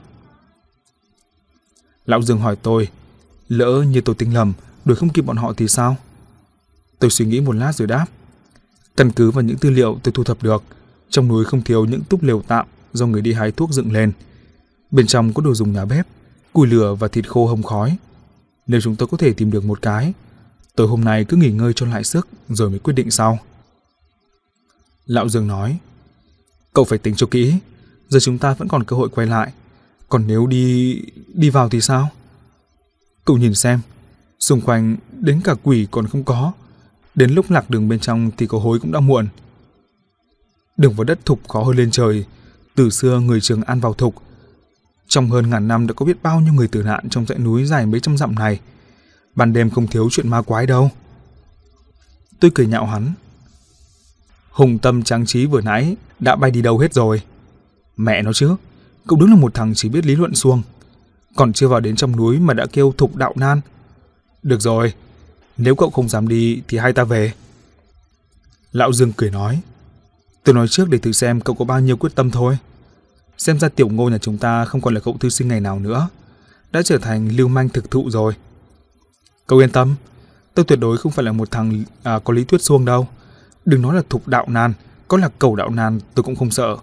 Lão Dương hỏi tôi, lỡ như tôi tính lầm, đuổi không kịp bọn họ thì sao? Tôi suy nghĩ một lát rồi đáp. Căn cứ vào những tư liệu tôi thu thập được, trong núi không thiếu những túp lều tạm do người đi hái thuốc dựng lên. Bên trong có đồ dùng nhà bếp, củi lửa và thịt khô hông khói. Nếu chúng tôi có thể tìm được một cái, tối hôm nay cứ nghỉ ngơi cho lại sức rồi mới quyết định sau. Lão Dương nói, cậu phải tính cho kỹ, giờ chúng ta vẫn còn cơ hội quay lại. Còn nếu đi vào thì sao? Cậu nhìn xem, xung quanh đến cả quỷ còn không có. Đến lúc lạc đường bên trong thì có hối cũng đã muộn. Đường vào đất thục khó hơn lên trời. Từ xưa người Trường An vào thục. Trong hơn ngàn năm đã có biết bao nhiêu người tử nạn trong dãy núi dài mấy trăm dặm này. Ban đêm không thiếu chuyện ma quái đâu. Tôi cười nhạo hắn. Hùng tâm tráng trí vừa nãy đã bay đi đâu hết rồi. Mẹ nó chứ, cậu đúng là một thằng chỉ biết lý luận suông. Còn chưa vào đến trong núi mà đã kêu thục đạo nan. Được rồi, nếu cậu không dám đi thì hai ta về. Lão Dương cười nói, tôi nói trước để thử xem cậu có bao nhiêu quyết tâm thôi. Xem ra tiểu Ngô nhà chúng ta không còn là cậu thư sinh ngày nào nữa, đã trở thành lưu manh thực thụ rồi. Cậu yên tâm, tôi tuyệt đối không phải là một thằng có lý thuyết suông đâu. Đừng nói là thục đạo nan, có là cẩu đạo nan tôi cũng không sợ.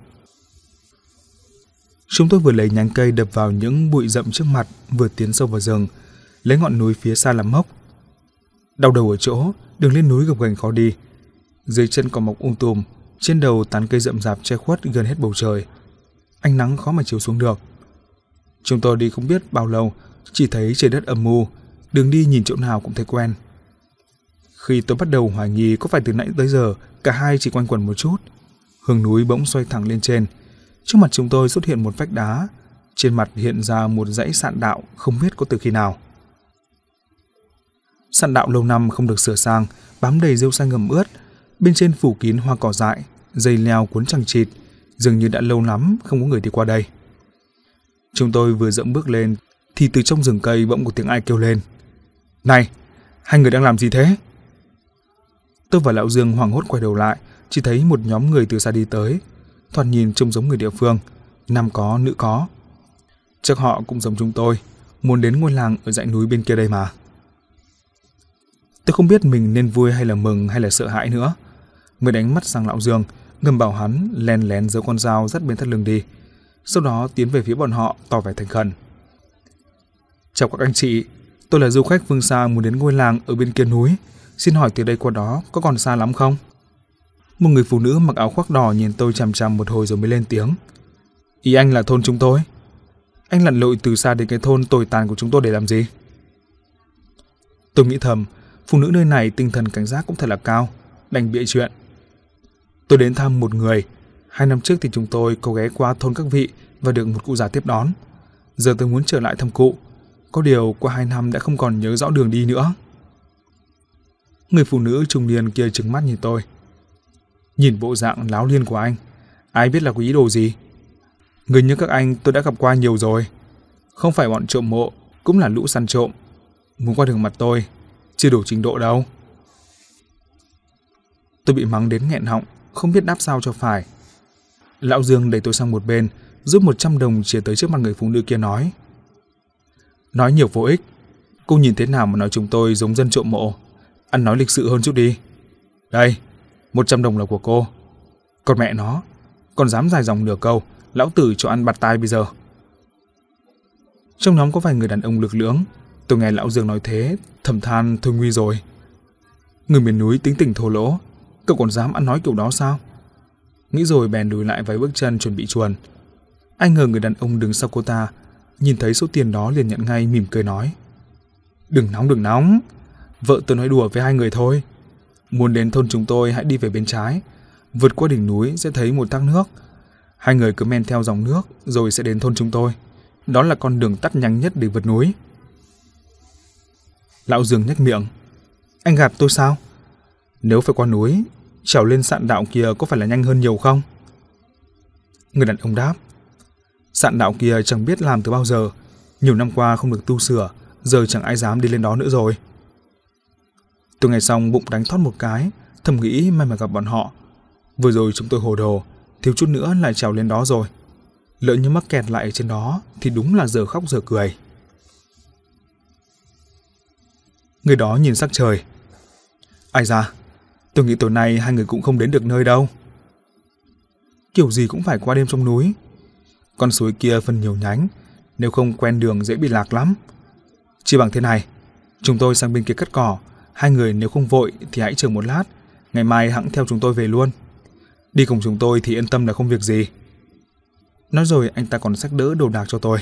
Chúng tôi vừa lấy nhánh cây đập vào những bụi rậm trước mặt, vừa tiến sâu vào rừng, lấy ngọn núi phía xa làm mốc. Đau đầu ở chỗ, đường lên núi gập ghềnh khó đi. Dưới chân cỏ mọc tùm, trên đầu tán cây rậm rạp che khuất gần hết bầu trời. Ánh nắng khó mà chiếu xuống được. Chúng tôi đi không biết bao lâu, chỉ thấy trời đất âm u, đường đi nhìn chỗ nào cũng thấy quen. Khi tôi bắt đầu hoài nghi có phải từ nãy tới giờ cả hai chỉ quanh quẩn một chút, hướng núi bỗng xoay thẳng lên trên. Trước mặt chúng tôi xuất hiện một vách đá, trên mặt hiện ra một dãy sạn đạo không biết có từ khi nào. Sạn đạo lâu năm không được sửa sang, bám đầy rêu xanh ngầm ướt, bên trên phủ kín hoa cỏ dại, dây leo cuốn chằng chịt, dường như đã lâu lắm không có người đi qua đây. Chúng tôi vừa dẫm bước lên thì từ trong rừng cây bỗng có tiếng ai kêu lên. Này, hai người đang làm gì thế? Tôi và Lão Dương hoảng hốt quay đầu lại, chỉ thấy một nhóm người từ xa đi tới, thoạt nhìn trông giống người địa phương, nam có, nữ có. Chắc họ cũng giống chúng tôi, muốn đến ngôi làng ở dãy núi bên kia đây mà. Tôi không biết mình nên vui hay là mừng hay là sợ hãi nữa. Mới đánh mắt sang Lão Dương, ngầm bảo hắn len lén giấu con dao dắt bên thắt lưng đi, sau đó tiến về phía bọn họ tỏ vẻ thành khẩn. Chào các anh chị, tôi là du khách phương xa muốn đến ngôi làng ở bên kia núi. Xin hỏi từ đây qua đó có còn xa lắm không? Một người phụ nữ mặc áo khoác đỏ nhìn tôi chằm chằm một hồi rồi mới lên tiếng. Ý anh là thôn chúng tôi? Anh lặn lội từ xa đến cái thôn tồi tàn của chúng tôi để làm gì? Tôi nghĩ thầm, phụ nữ nơi này tinh thần cảnh giác cũng thật là cao, đành bịa chuyện. Tôi đến thăm một người. 2 năm trước thì chúng tôi có ghé qua thôn các vị và được một cụ già tiếp đón. Giờ tôi muốn trở lại thăm cụ. Có điều qua 2 năm đã không còn nhớ rõ đường đi nữa. Người phụ nữ trung niên kia trừng mắt nhìn tôi. Nhìn bộ dạng láo liên của anh, ai biết là có ý đồ gì? Người như các anh tôi đã gặp qua nhiều rồi. Không phải bọn trộm mộ, cũng là lũ săn trộm. Muốn qua đường mặt tôi, chưa đủ trình độ đâu. Tôi bị mắng đến nghẹn họng, không biết đáp sao cho phải. Lão Dương đẩy tôi sang một bên, rút 100 đồng chia tới trước mặt người phụ nữ kia nói. Nói nhiều vô ích, cô nhìn thế nào mà nói chúng tôi giống dân trộm mộ. Ăn nói lịch sự hơn chút đi. Đây, 100 đồng là của cô. Còn mẹ nó, còn dám dài dòng nửa câu, lão tử cho ăn bạt tai bây giờ. Trong nhóm có vài người đàn ông lực lưỡng. Tôi nghe Lão Dương nói thế, thầm than thôi nguy rồi. Người miền núi tính tình thô lỗ, cậu còn dám ăn nói kiểu đó sao? Nghĩ rồi bèn lùi lại vài bước chân chuẩn bị chuồn. Anh ngờ người đàn ông đứng sau cô ta, nhìn thấy số tiền đó liền nhận ngay, mỉm cười nói. Đừng nóng. Vợ tôi nói đùa với hai người thôi. Muốn đến thôn chúng tôi hãy đi về bên trái, vượt qua đỉnh núi sẽ thấy một thác nước. Hai người cứ men theo dòng nước rồi sẽ đến thôn chúng tôi. Đó là con đường tắt nhanh nhất để vượt núi. Lão Dương nhếch miệng. Anh gạt tôi sao? Nếu phải qua núi, trèo lên sạn đạo kia có phải là nhanh hơn nhiều không? Người đàn ông đáp. Sạn đạo kia chẳng biết làm từ bao giờ, nhiều năm qua không được tu sửa, giờ chẳng ai dám đi lên đó nữa rồi. Tôi nghe xong bụng đánh thót một cái, thầm nghĩ may mà gặp bọn họ. Vừa rồi chúng tôi hồ đồ, thiếu chút nữa lại trèo lên đó rồi. Lỡ như mắc kẹt lại trên đó thì đúng là giờ khóc giờ cười. Người đó nhìn sắc trời. Ai da, tôi nghĩ tối nay hai người cũng không đến được nơi đâu. Kiểu gì cũng phải qua đêm trong núi. Con suối kia phân nhiều nhánh, nếu không quen đường dễ bị lạc lắm. Chỉ bằng thế này, chúng tôi sang bên kia cắt cỏ. Hai người nếu không vội thì hãy chờ một lát, ngày mai hẵng theo chúng tôi về luôn. Đi cùng chúng tôi thì yên tâm là không việc gì. Nói rồi anh ta còn xách đỡ đồ đạc cho tôi.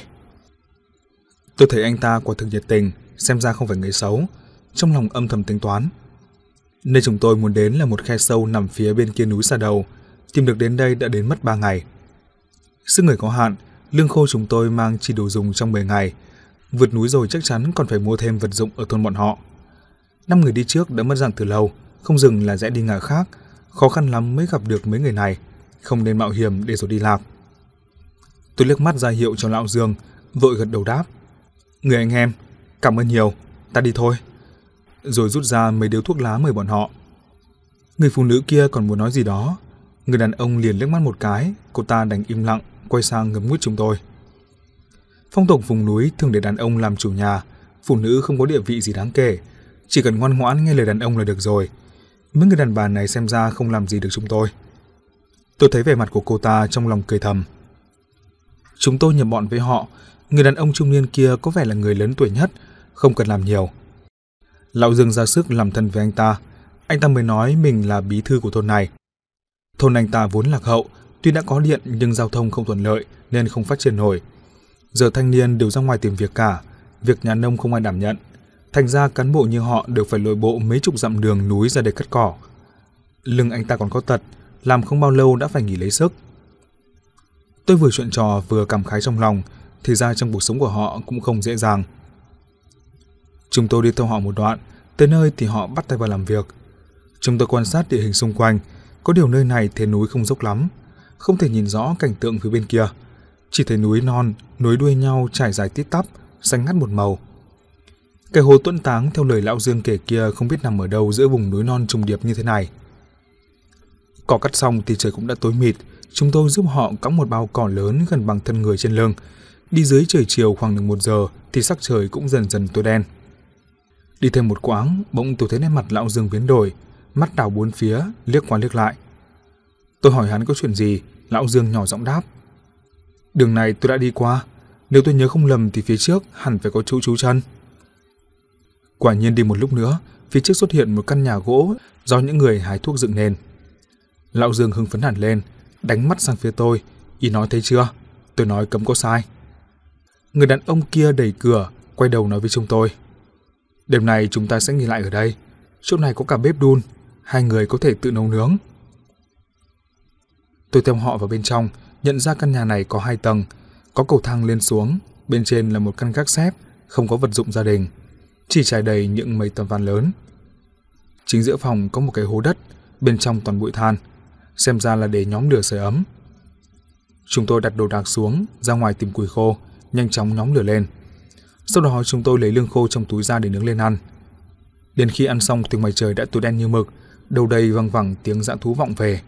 Tôi thấy anh ta quả thực nhiệt tình, xem ra không phải người xấu. Trong lòng âm thầm tính toán. Nơi chúng tôi muốn đến là một khe sâu nằm phía bên kia núi Xà Đầu. Tìm được đến đây đã đến mất 3 ngày. Sức người có hạn, lương khô chúng tôi mang chỉ đủ dùng trong 10 ngày. Vượt núi rồi chắc chắn còn phải mua thêm vật dụng ở thôn bọn họ. 5 người đi trước đã mất dạng từ lâu, không dừng là rẽ đi ngả khác. Khó khăn lắm mới gặp được mấy người này, không nên mạo hiểm để rồi đi lạc. Tôi liếc mắt ra hiệu cho Lão Dương, vội gật đầu đáp. Người anh em, cảm ơn nhiều, ta đi thôi. Rồi rút ra mấy điếu thuốc lá mời bọn họ. Người phụ nữ kia còn muốn nói gì đó. Người đàn ông liền liếc mắt một cái, cô ta đành im lặng, quay sang ngấm ngút chúng tôi. Phong tục vùng núi thường để đàn ông làm chủ nhà, phụ nữ không có địa vị gì đáng kể, chỉ cần ngoan ngoãn nghe lời đàn ông là được rồi. Mấy người đàn bà này xem ra không làm gì được chúng tôi. Tôi thấy vẻ mặt của cô ta trong lòng cười thầm. Chúng tôi nhập bọn với họ, người đàn ông trung niên kia có vẻ là người lớn tuổi nhất, không cần làm nhiều. Lão Dương ra sức làm thân với anh ta mới nói mình là bí thư của thôn này. Thôn anh ta vốn lạc hậu, tuy đã có điện nhưng giao thông không thuận lợi nên không phát triển nổi. Giờ thanh niên đều ra ngoài tìm việc cả, việc nhà nông không ai đảm nhận. Thành ra cán bộ như họ đều phải lội bộ mấy chục dặm đường núi ra để cắt cỏ. Lưng anh ta còn có tật, làm không bao lâu đã phải nghỉ lấy sức. Tôi vừa chuyện trò vừa cảm khái trong lòng, thì ra trong cuộc sống của họ cũng không dễ dàng. Chúng tôi đi theo họ một đoạn, tới nơi thì họ bắt tay vào làm việc. Chúng tôi quan sát địa hình xung quanh, có điều nơi này thế núi không dốc lắm, không thể nhìn rõ cảnh tượng phía bên kia. Chỉ thấy núi non, nối đuôi nhau trải dài tít tắp, xanh ngắt một màu. Cái hố tuẫn táng theo lời lão Dương kể kia không biết nằm ở đâu giữa vùng núi non trùng điệp như thế này. Cỏ cắt xong thì trời cũng đã tối mịt, chúng tôi giúp họ cõng một bao cỏ lớn gần bằng thân người trên lưng. Đi dưới trời chiều khoảng được 1 giờ thì sắc trời cũng dần dần tối đen. Đi thêm một quãng, bỗng tôi thấy nét mặt lão Dương biến đổi, mắt đảo bốn phía, liếc qua liếc lại. Tôi hỏi hắn có chuyện gì, lão Dương nhỏ giọng đáp. Đường này tôi đã đi qua, nếu tôi nhớ không lầm thì phía trước hẳn phải có chú chân. Quả nhiên đi một lúc nữa, phía trước xuất hiện một căn nhà gỗ do những người hái thuốc dựng nên. Lão Dương hưng phấn hẳn lên, đánh mắt sang phía tôi, ý nói thấy chưa, tôi nói cấm có sai. Người đàn ông kia đẩy cửa, quay đầu nói với chúng tôi. Đêm nay chúng ta sẽ nghỉ lại ở đây, chỗ này có cả bếp đun, 2 người có thể tự nấu nướng. Tôi theo họ vào bên trong, nhận ra căn nhà này có 2 tầng, có cầu thang lên xuống, bên trên là một căn gác xép, không có vật dụng gia đình, chỉ trải đầy những mấy tấm ván lớn. Chính giữa phòng có một cái hố đất, bên trong toàn bụi than, xem ra là để nhóm lửa sưởi ấm. Chúng tôi đặt đồ đạc xuống, ra ngoài tìm củi khô, nhanh chóng nhóm lửa lên. Sau đó chúng tôi lấy lương khô trong túi ra để nướng lên ăn. Đến khi ăn xong thì ngoài trời đã tối đen như mực, đầu đầy văng vẳng tiếng dã thú vọng về.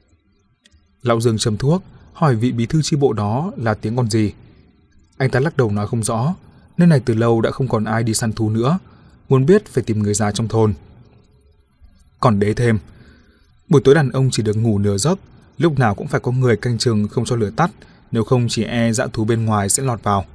Lão Dương châm thuốc, hỏi vị bí thư chi bộ đó là tiếng con gì. Anh ta lắc đầu nói không rõ, nơi này từ lâu đã không còn ai đi săn thú nữa, muốn biết phải tìm người già trong thôn. Còn đế thêm, buổi tối đàn ông chỉ được ngủ nửa giấc, lúc nào cũng phải có người canh chừng không cho lửa tắt, nếu không chỉ e dã thú bên ngoài sẽ lọt vào.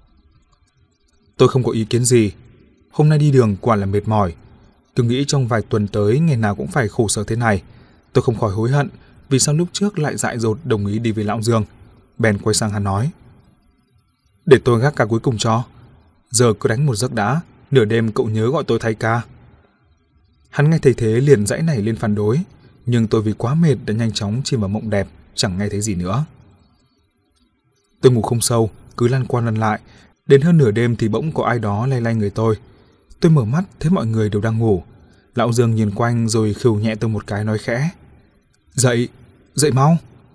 Tôi không có ý kiến gì, hôm nay đi đường quả là mệt mỏi. Tôi nghĩ trong vài tuần tới ngày nào cũng phải khổ sở thế này. Tôi không khỏi hối hận vì sao lúc trước lại dại dột đồng ý đi với lão Dương. Bèn quay sang hắn nói. Để tôi gác ca cuối cùng cho. Giờ cứ đánh một giấc đã, nửa đêm cậu nhớ gọi tôi thay ca. Hắn nghe thấy thế liền dãy nảy lên phản đối, nhưng tôi vì quá mệt đã nhanh chóng chìm vào mộng đẹp, chẳng nghe thấy gì nữa. Tôi ngủ không sâu, cứ lăn qua lăn lại, đến hơn nửa đêm thì bỗng có ai đó lay lay người tôi. Tôi mở mắt thấy mọi người đều đang ngủ. Lão Dương nhìn quanh rồi khều nhẹ tôi một cái nói khẽ. Dậy, dậy mau.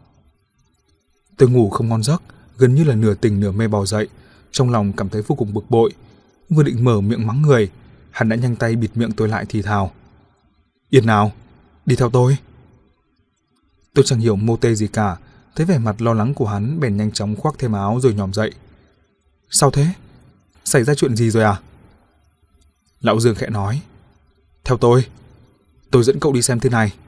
Tôi ngủ không ngon giấc, gần như là nửa tỉnh nửa mê bò dậy, trong lòng cảm thấy vô cùng bực bội. Vừa định mở miệng mắng người, hắn đã nhanh tay bịt miệng tôi lại thì thào. Yên nào, đi theo tôi. Tôi chẳng hiểu mô tê gì cả, thấy vẻ mặt lo lắng của hắn bèn nhanh chóng khoác thêm áo rồi nhòm dậy. Sao thế? Xảy ra chuyện gì rồi à? Lão Dương khẽ nói. Theo tôi dẫn cậu đi xem thế này.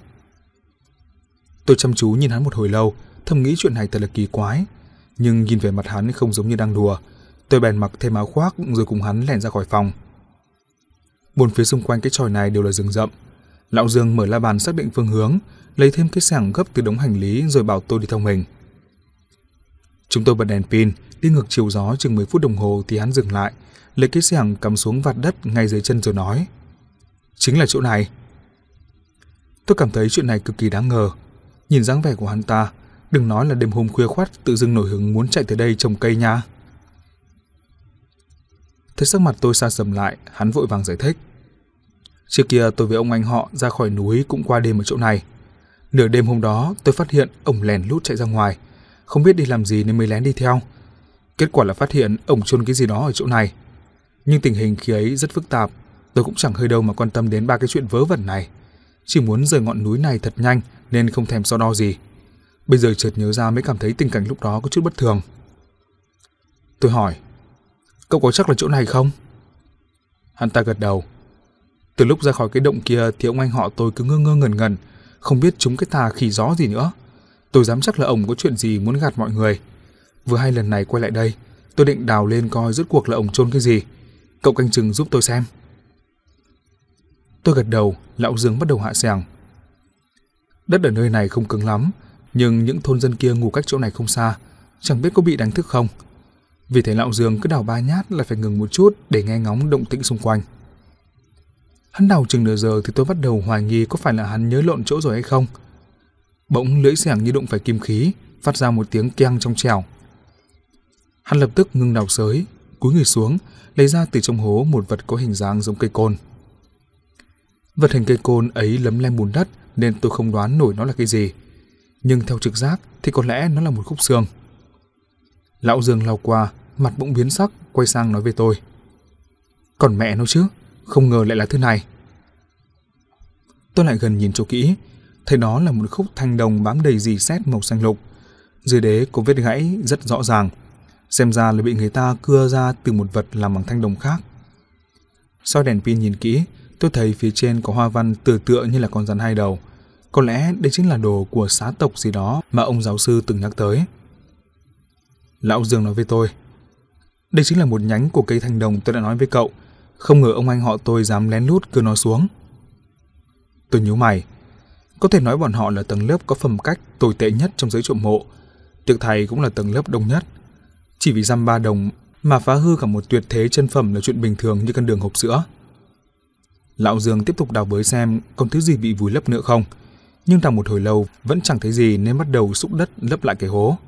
Tôi chăm chú nhìn hắn một hồi lâu, thầm nghĩ chuyện này thật là kỳ quái. Nhưng nhìn về mặt hắn không giống như đang đùa. Tôi bèn mặc thêm áo khoác rồi cùng hắn lẻn ra khỏi phòng. Bốn phía xung quanh cái chòi này đều là rừng rậm. Lão Dương mở la bàn xác định phương hướng, lấy thêm cái xẻng gấp từ đống hành lý rồi bảo tôi đi theo mình. Chúng tôi bật đèn pin, đi ngược chiều gió chừng 10 phút đồng hồ thì hắn dừng lại, lấy cái xẻng cắm xuống vạt đất ngay dưới chân rồi nói. Chính là chỗ này. Tôi cảm thấy chuyện này cực kỳ đáng ngờ. Nhìn dáng vẻ của hắn ta, đừng nói là đêm hôm khuya khoắt tự dưng nổi hứng muốn chạy tới đây trồng cây nha. Thấy sắc mặt tôi sa sầm lại, hắn vội vàng giải thích. Trước kia tôi với ông anh họ ra khỏi núi cũng qua đêm ở chỗ này. Nửa đêm hôm đó tôi phát hiện ông lèn lút chạy ra ngoài, không biết đi làm gì nên mới lén đi theo. Kết quả là phát hiện ông chôn cái gì đó ở chỗ này. Nhưng tình hình khi ấy rất phức tạp, tôi cũng chẳng hơi đâu mà quan tâm đến 3 cái chuyện vớ vẩn này. Chỉ muốn rời ngọn núi này thật nhanh nên không thèm so đo gì. Bây giờ chợt nhớ ra mới cảm thấy tình cảnh lúc đó có chút bất thường. Tôi hỏi, cậu có chắc là chỗ này không? Hắn ta gật đầu. Từ lúc ra khỏi cái động kia thì ông anh họ tôi cứ ngơ ngơ ngẩn ngẩn, không biết chúng cái tà khỉ gió gì nữa. Tôi dám chắc là ông có chuyện gì muốn gạt mọi người. Vừa hay lần này quay lại đây, tôi định đào lên coi rốt cuộc là ông chôn cái gì. Cậu canh chừng giúp tôi xem. Tôi gật đầu, lão Dương bắt đầu hạ xẻng. Đất ở nơi này không cứng lắm, nhưng những thôn dân kia ngủ cách chỗ này không xa, chẳng biết có bị đánh thức không. Vì thế lão Dương cứ đào 3 nhát là phải ngừng một chút để nghe ngóng động tĩnh xung quanh. Hắn đào chừng nửa giờ thì tôi bắt đầu hoài nghi có phải là hắn nhớ lộn chỗ rồi hay không. Bỗng lưỡi xẻng như đụng phải kim khí, phát ra một tiếng keng trong trẻo. Hắn lập tức ngưng đào sới, cúi người xuống, lấy ra từ trong hố một vật có hình dáng giống cây côn. Vật hình cây côn ấy lấm lem bùn đất nên tôi không đoán nổi nó là cái gì. Nhưng theo trực giác thì có lẽ nó là một khúc xương. Lão Dương lau qua, mặt bỗng biến sắc, quay sang nói với tôi. Còn mẹ nó chứ, không ngờ lại là thứ này. Tôi lại gần nhìn cho kỹ, thấy đó là một khúc thanh đồng bám đầy rỉ sét màu xanh lục. Dưới đế có vết gãy rất rõ ràng, xem ra là bị người ta cưa ra từ một vật làm bằng thanh đồng khác. Soi đèn pin nhìn kỹ, tôi thấy phía trên có hoa văn tựa như là con rắn hai đầu. Có lẽ đây chính là đồ của xá tộc gì đó mà ông giáo sư từng nhắc tới. Lão Dương nói với tôi, đây chính là một nhánh của cây thanh đồng tôi đã nói với cậu. Không ngờ ông anh họ tôi dám lén lút cưa nó xuống. Tôi nhíu mày. Có thể nói bọn họ là tầng lớp có phẩm cách tồi tệ nhất trong giới trộm mộ. Tiệc thầy cũng là tầng lớp đông nhất. Chỉ vì dăm ba đồng mà phá hư cả một tuyệt thế chân phẩm là chuyện bình thường như con đường hộp sữa. Lão Dương tiếp tục đào bới xem còn thứ gì bị vùi lấp nữa không. Nhưng đào một hồi lâu vẫn chẳng thấy gì nên bắt đầu xúc đất lấp lại cái hố.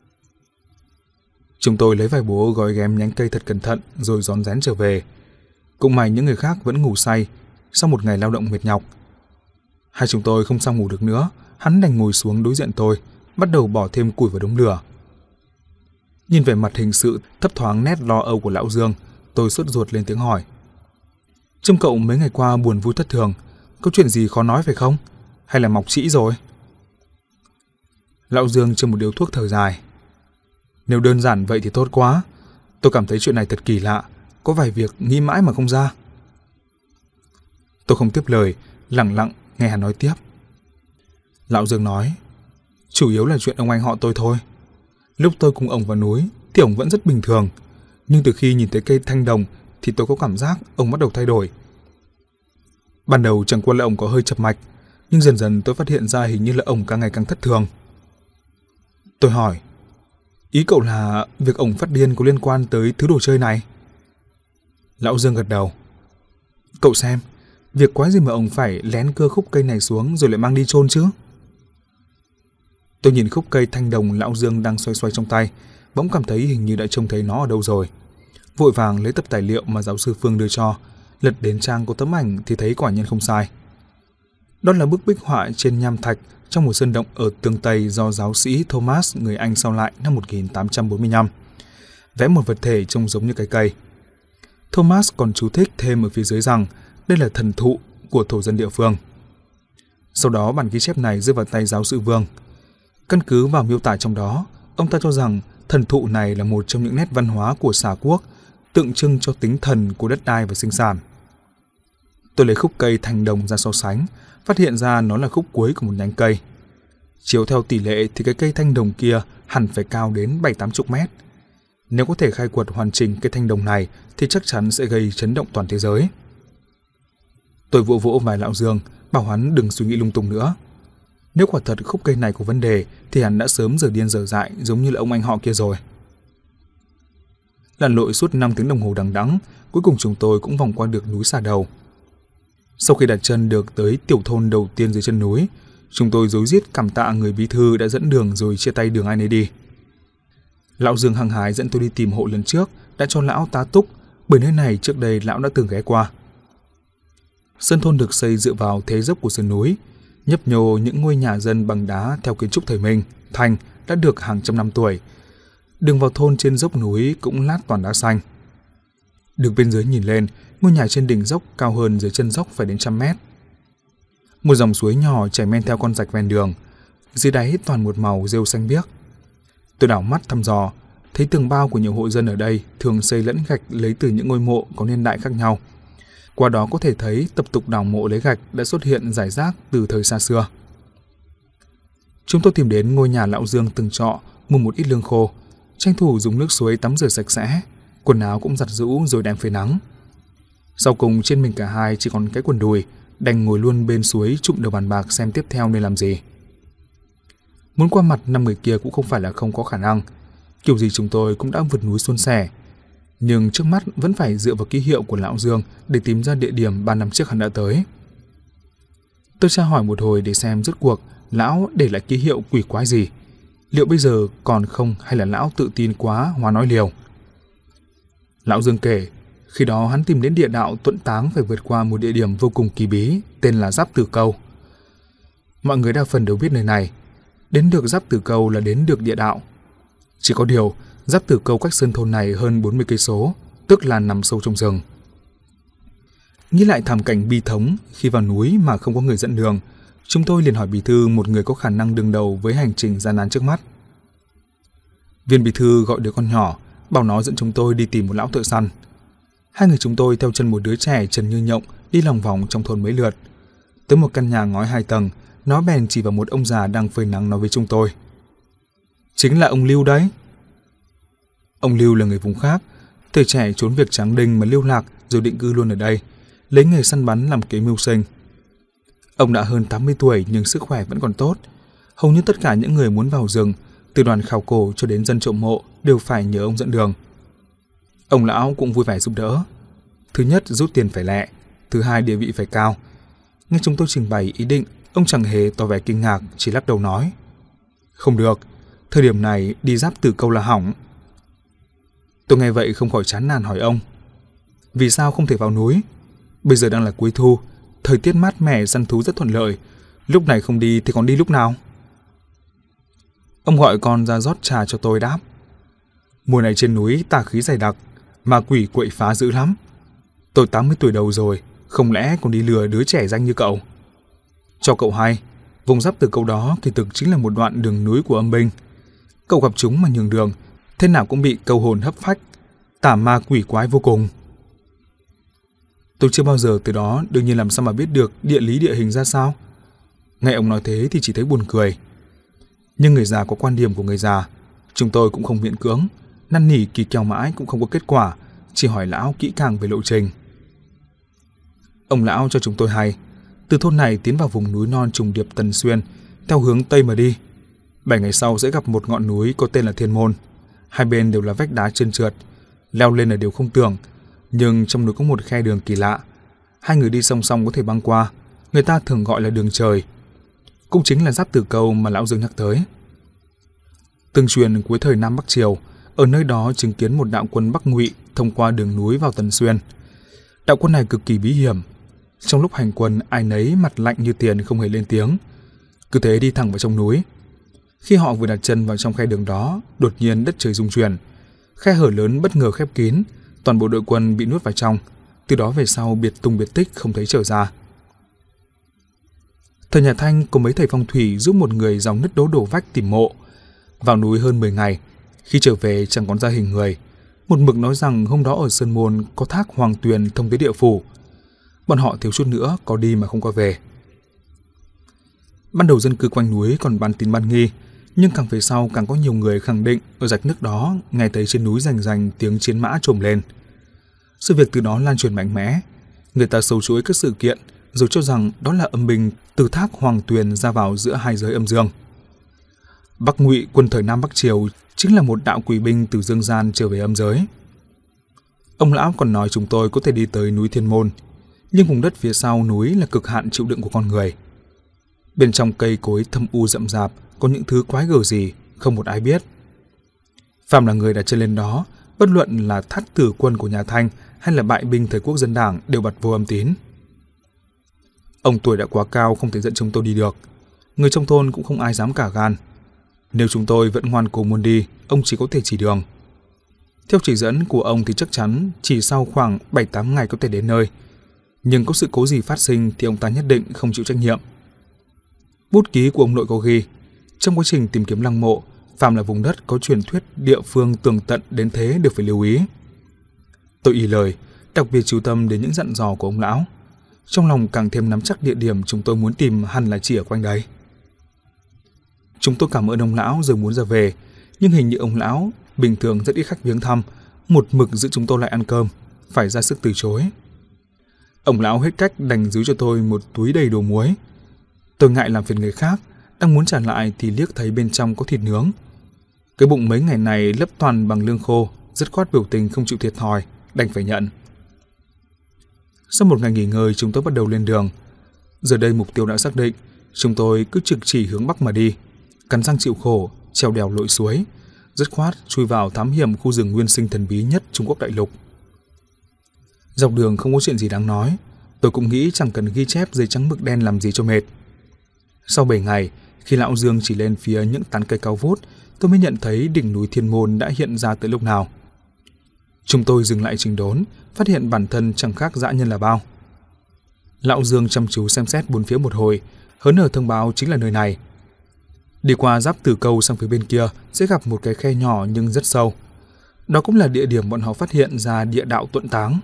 Chúng tôi lấy vài búa gói ghém nhánh cây thật cẩn thận rồi rón rén trở về. Cũng may những người khác vẫn ngủ say sau một ngày lao động mệt nhọc. Hai chúng tôi không sao ngủ được nữa, hắn đành ngồi xuống đối diện tôi, bắt đầu bỏ thêm củi vào đống lửa. Nhìn về mặt hình sự thấp thoáng nét lo âu của lão Dương, tôi sốt ruột lên tiếng hỏi. Trông cậu mấy ngày qua buồn vui thất thường, có chuyện gì khó nói phải không? Hay là mọc trĩ rồi? Lão Dương châm một điếu thuốc thở dài. Nếu đơn giản vậy thì tốt quá. Tôi cảm thấy chuyện này thật kỳ lạ, có vài việc nghĩ mãi mà không ra. Tôi không tiếp lời, lặng lặng nghe hắn nói tiếp. Lão Dương nói, chủ yếu là chuyện ông anh họ tôi thôi. Lúc tôi cùng ông vào núi thì ông vẫn rất bình thường, nhưng từ khi nhìn thấy cây thanh đồng thì tôi có cảm giác ông bắt đầu thay đổi. Ban đầu chẳng qua là ông có hơi chập mạch, nhưng dần dần tôi phát hiện ra hình như là ông càng ngày càng thất thường. Tôi hỏi, ý cậu là việc ông phát điên có liên quan tới thứ đồ chơi này? Lão Dương gật đầu. Cậu xem, việc quái gì mà ông phải lén cưa khúc cây này xuống rồi lại mang đi chôn chứ? Tôi nhìn khúc cây thanh đồng lão Dương đang xoay xoay trong tay, bỗng cảm thấy hình như đã trông thấy nó ở đâu rồi. Vội vàng lấy tập tài liệu mà giáo sư Phương đưa cho, lật đến trang có tấm ảnh thì thấy quả nhiên không sai. Đó là bức bích họa trên nham thạch trong một sơn động ở tường Tây do giáo sĩ Thomas người Anh sau lại năm 1845. Vẽ một vật thể trông giống như cái cây. Thomas còn chú thích thêm ở phía dưới rằng đây là thần thụ của thổ dân địa phương. Sau đó bản ghi chép này rơi vào tay giáo sư Vương. Căn cứ vào miêu tả trong đó, ông ta cho rằng thần thụ này là một trong những nét văn hóa của xà quốc, tượng trưng cho tính thần của đất đai và sinh sản. Tôi lấy khúc cây thanh đồng ra so sánh, phát hiện ra nó là khúc cuối của một nhánh cây. Chiếu theo tỷ lệ thì cái cây thanh đồng kia hẳn phải cao đến 7-80 mét. Nếu có thể khai quật hoàn chỉnh cây thanh đồng này thì chắc chắn sẽ gây chấn động toàn thế giới. Tôi vỗ vỗ vai lão Dương, bảo hắn đừng suy nghĩ lung tung nữa. Nếu quả thật khúc cây này có vấn đề thì hắn đã sớm giờ điên giờ dại giống như là ông anh họ kia rồi. Lặn lội suốt 5 tiếng đồng hồ đằng đẵng, cuối cùng chúng tôi cũng vòng qua được núi Xà Đầu. Sau khi đặt chân được tới tiểu thôn đầu tiên dưới chân núi, chúng tôi rối rít cảm tạ người bí thư đã dẫn đường rồi chia tay đường ai nấy đi. Lão Dương hăng hái dẫn tôi đi tìm hộ lần trước đã cho lão tá túc, bởi nơi này trước đây lão đã từng ghé qua. Sân thôn được xây dựa vào thế dốc của sườn núi, nhấp nhô những ngôi nhà dân bằng đá theo kiến trúc thời Minh, Thanh đã được hàng trăm năm tuổi. Đường vào thôn trên dốc núi cũng lát toàn đá xanh. Đường bên dưới nhìn lên, ngôi nhà trên đỉnh dốc cao hơn dưới chân dốc phải đến 100 mét. Một dòng suối nhỏ chảy men theo con rạch ven đường, dưới đáy toàn một màu rêu xanh biếc. Tôi đảo mắt thăm dò, thấy tường bao của nhiều hộ dân ở đây thường xây lẫn gạch lấy từ những ngôi mộ có niên đại khác nhau. Qua đó có thể thấy tập tục đào mộ lấy gạch đã xuất hiện rải rác từ thời xa xưa. Chúng tôi tìm đến ngôi nhà lão Dương từng trọ, mua một ít lương khô, tranh thủ dùng nước suối tắm rửa sạch sẽ, quần áo cũng giặt giũ rồi đem phơi nắng. Sau cùng trên mình cả hai chỉ còn cái quần đùi, đành ngồi luôn bên suối trụm đầu bàn bạc xem tiếp theo nên làm gì. Muốn qua mặt 5 người kia cũng không phải là không có khả năng, kiểu gì chúng tôi cũng đã vượt núi suôn sẻ. Nhưng trước mắt vẫn phải dựa vào ký hiệu của lão Dương để tìm ra địa điểm 3 năm trước hắn đã tới. Tôi tra hỏi một hồi để xem rốt cuộc lão để lại ký hiệu quỷ quái gì. Liệu bây giờ còn không hay là lão tự tin quá hóa nói liều. Lão Dương kể, khi đó hắn tìm đến địa đạo Tuẫn Táng phải vượt qua một địa điểm vô cùng kỳ bí tên là Giáp Tử Câu. Mọi người đa phần đều biết nơi này, đến được Giáp Tử Câu là đến được địa đạo. Chỉ có điều Giáp Tử Câu cách sơn thôn này hơn 40 cây số, tức là nằm sâu trong rừng. Nghĩ lại thảm cảnh bi thống khi vào núi mà không có người dẫn đường, chúng tôi liền hỏi bí thư, một người có khả năng đương đầu với hành trình gian nan trước mắt. Viên bí thư gọi đứa con nhỏ, bảo nó dẫn chúng tôi đi tìm một lão thợ săn. Hai người chúng tôi theo chân một đứa trẻ trần như nhộng đi lòng vòng trong thôn mấy lượt. Tới một căn nhà ngói 2 tầng, nó bèn chỉ vào một ông già đang phơi nắng nói với chúng tôi. Chính là ông Lưu đấy. Ông Lưu là người vùng khác, thời trẻ trốn việc tráng đinh mà lưu lạc rồi định cư luôn ở đây, lấy nghề săn bắn làm kế mưu sinh. Ông đã hơn 80 tuổi nhưng sức khỏe vẫn còn tốt. Hầu như tất cả những người muốn vào rừng, từ đoàn khảo cổ cho đến dân trộm mộ, đều phải nhờ ông dẫn đường. Ông lão cũng vui vẻ giúp đỡ. Thứ nhất, rút tiền phải lẹ. Thứ hai, địa vị phải cao. Nghe chúng tôi trình bày ý định, ông chẳng hề tỏ vẻ kinh ngạc, chỉ lắc đầu nói. Không được, thời điểm này đi giáp Tử Câu là hỏng. Tôi nghe vậy không khỏi chán nản hỏi ông. Vì sao không thể vào núi? Bây giờ đang là cuối thu, thời tiết mát mẻ, săn thú rất thuận lợi. Lúc này không đi thì còn đi lúc nào? Ông gọi con ra rót trà cho tôi đáp. Mùa này trên núi tà khí dày đặc, ma quỷ quậy phá dữ lắm. Tôi 80 tuổi đầu rồi, không lẽ còn đi lừa đứa trẻ danh như cậu? Cho cậu hay, vùng giáp Từ Câu đó kỳ thực chính là một đoạn đường núi của âm binh. Cậu gặp chúng mà nhường đường, thế nào cũng bị câu hồn hấp phách, tà ma quỷ quái vô cùng. Tôi chưa bao giờ từ đó, đương nhiên làm sao mà biết được địa lý địa hình ra sao. Nghe ông nói thế thì chỉ thấy buồn cười. Nhưng người già có quan điểm của người già, chúng tôi cũng không miễn cưỡng, năn nỉ kỳ kèo mãi cũng không có kết quả, chỉ hỏi lão kỹ càng về lộ trình. Ông lão cho chúng tôi hay, từ thôn này tiến vào vùng núi non trùng điệp Tần Xuyên, theo hướng Tây mà đi. 7 ngày sau sẽ gặp một ngọn núi có tên là Thiên Môn. Hai bên đều là vách đá trơn trượt, leo lên là điều không tưởng, nhưng trong núi có một khe đường kỳ lạ. Hai người đi song song có thể băng qua, người ta thường gọi là đường trời. Cũng chính là giáp Tử Câu mà lão Dương nhắc tới. Tương truyền cuối thời Nam Bắc Triều, ở nơi đó chứng kiến một đạo quân Bắc Ngụy thông qua đường núi vào Tần Xuyên. Đạo quân này cực kỳ bí hiểm. Trong lúc hành quân, ai nấy mặt lạnh như tiền không hề lên tiếng, cứ thế đi thẳng vào trong núi. Khi họ vừa đặt chân vào trong khe đường đó, đột nhiên đất trời rung chuyển, khe hở lớn bất ngờ khép kín, toàn bộ đội quân bị nuốt vào trong. Từ đó về sau biệt tung biệt tích không thấy trở ra. Thời nhà Thanh có mấy thầy phong thủy giúp một người dòng nứt đố đổ vách tìm mộ. Vào núi hơn 10 ngày, khi trở về chẳng còn ra hình người. Một mực nói rằng hôm đó ở Sơn Môn có thác Hoàng Tuyền thông tới địa phủ. Bọn họ thiếu chút nữa có đi mà không có về. Ban đầu dân cư quanh núi còn bàn tin ban nghi, nhưng càng về sau càng có nhiều người khẳng định ở rạch nước đó nghe thấy trên núi rành rành tiếng chiến mã trồm lên. Sự việc từ đó lan truyền mạnh mẽ, người ta sâu chuỗi các sự kiện rồi cho rằng đó là âm binh từ thác Hoàng Tuyền ra vào giữa hai giới âm dương. Bắc Ngụy quân thời Nam Bắc Triều chính là một đạo quỷ binh từ dương gian trở về âm giới. Ông lão còn nói chúng tôi có thể đi tới núi Thiên Môn, nhưng vùng đất phía sau núi là cực hạn chịu đựng của con người. Bên trong cây cối thâm u rậm rạp có những thứ quái gở gì không một ai biết. Phàm là người đặt chân lên đó, bất luận là thát tử quân của nhà Thanh hay là bại binh thời Quốc dân đảng đều bật vô âm tín. Ông tuổi đã quá cao không thể dẫn chúng tôi đi được, người trong thôn cũng không ai dám cả gan. Nếu chúng tôi vẫn ngoan cố muốn đi, ông chỉ có thể chỉ đường. Theo chỉ dẫn của ông thì chắc chắn chỉ sau khoảng 7-8 ngày có thể đến nơi, nhưng có sự cố gì phát sinh thì ông ta nhất định không chịu trách nhiệm. Bút ký của ông nội có ghi, trong quá trình tìm kiếm lăng mộ, phàm là vùng đất có truyền thuyết địa phương tường tận đến thế đều phải lưu ý. Tôi y lời, đặc biệt chú tâm đến những dặn dò của ông lão. Trong lòng càng thêm nắm chắc địa điểm chúng tôi muốn tìm hẳn là chỉ ở quanh đấy. Chúng tôi cảm ơn ông lão rồi muốn ra về, nhưng hình như ông lão bình thường rất ít khách viếng thăm, một mực giữ chúng tôi lại ăn cơm, phải ra sức từ chối. Ông lão hết cách đành giữ cho tôi một túi đầy đồ muối. Tôi ngại làm phiền người khác, đang muốn trả lại thì liếc thấy bên trong có thịt nướng. Cái bụng mấy ngày này lấp toàn bằng lương khô, dứt khoát biểu tình không chịu thiệt thòi, đành phải nhận. Sau một ngày nghỉ ngơi, chúng tôi bắt đầu lên đường. Giờ đây mục tiêu đã xác định, chúng tôi cứ trực chỉ hướng Bắc mà đi, cắn răng chịu khổ, trèo đèo lội suối, dứt khoát chui vào thám hiểm khu rừng nguyên sinh thần bí nhất Trung Quốc đại lục. Dọc đường không có chuyện gì đáng nói, tôi cũng nghĩ chẳng cần ghi chép giấy trắng mực đen làm gì cho mệt. Sau 7 ngày, khi lão Dương chỉ lên phía những tán cây cao vút, tôi mới nhận thấy đỉnh núi Thiên Môn đã hiện ra từ lúc nào. Chúng tôi dừng lại chỉnh đốn, phát hiện bản thân chẳng khác dã nhân là bao. Lão Dương chăm chú xem xét bốn phía một hồi, hớn hở thông báo chính là nơi này. Đi qua giáp Tử Câu sang phía bên kia sẽ gặp một cái khe nhỏ nhưng rất sâu. Đó cũng là địa điểm bọn họ phát hiện ra địa đạo Tuẫn Táng.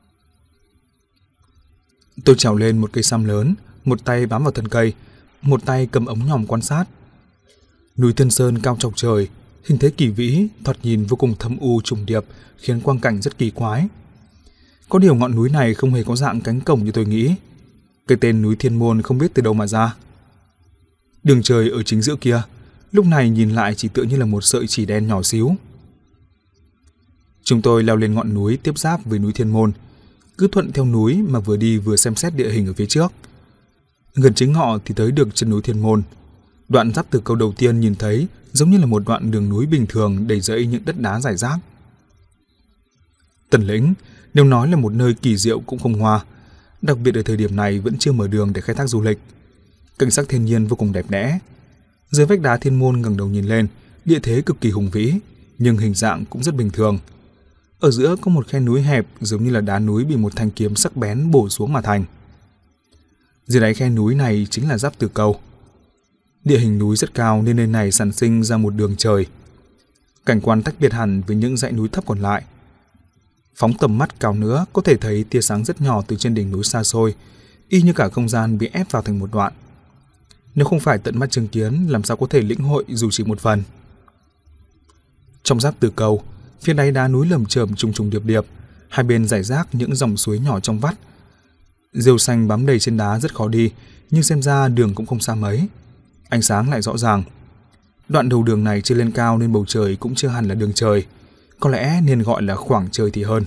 Tôi trèo lên một cây sam lớn, một tay bám vào thân cây, một tay cầm ống nhòm quan sát. Núi Thiên Sơn cao chọc trời, hình thế kỳ vĩ, thoạt nhìn vô cùng thâm u trùng điệp, khiến quang cảnh rất kỳ quái. Có điều ngọn núi này không hề có dạng cánh cổng như tôi nghĩ. Cái tên núi Thiên Môn không biết từ đâu mà ra. Đường trời ở chính giữa kia, lúc này nhìn lại chỉ tựa như là một sợi chỉ đen nhỏ xíu. Chúng tôi leo lên ngọn núi tiếp giáp với núi Thiên Môn, cứ thuận theo núi mà vừa đi vừa xem xét địa hình ở phía trước. Gần chính họ thì tới được chân núi Thiên Môn. Đoạn giáp Tử Câu đầu tiên nhìn thấy giống như là một đoạn đường núi bình thường đầy rẫy những đất đá rải rác. Tần Lĩnh, nếu nói là một nơi kỳ diệu cũng không hoa, đặc biệt ở thời điểm này vẫn chưa mở đường để khai thác du lịch. Cảnh sắc thiên nhiên vô cùng đẹp đẽ. Dưới vách đá Thiên Môn ngẩng đầu nhìn lên, địa thế cực kỳ hùng vĩ, nhưng hình dạng cũng rất bình thường. Ở giữa có một khe núi hẹp giống như là đá núi bị một thanh kiếm sắc bén bổ xuống mà thành. Dưới đáy khe núi này chính là giáp Tử Câu. Địa hình núi rất cao nên nơi này sản sinh ra một đường trời. Cảnh quan tách biệt hẳn với những dãy núi thấp còn lại. Phóng tầm mắt cao nữa có thể thấy tia sáng rất nhỏ từ trên đỉnh núi xa xôi, y như cả không gian bị ép vào thành một đoạn. Nếu không phải tận mắt chứng kiến, làm sao có thể lĩnh hội dù chỉ một phần. Trong giáp Tử Câu, phía đáy đá núi lởm chởm trùng trùng điệp điệp, hai bên rải rác những dòng suối nhỏ trong vắt. Rêu xanh bám đầy trên đá rất khó đi, nhưng xem ra đường cũng không xa mấy. Ánh sáng lại rõ ràng. Đoạn đầu đường này chưa lên cao nên bầu trời cũng chưa hẳn là đường trời, có lẽ nên gọi là khoảng trời thì hơn.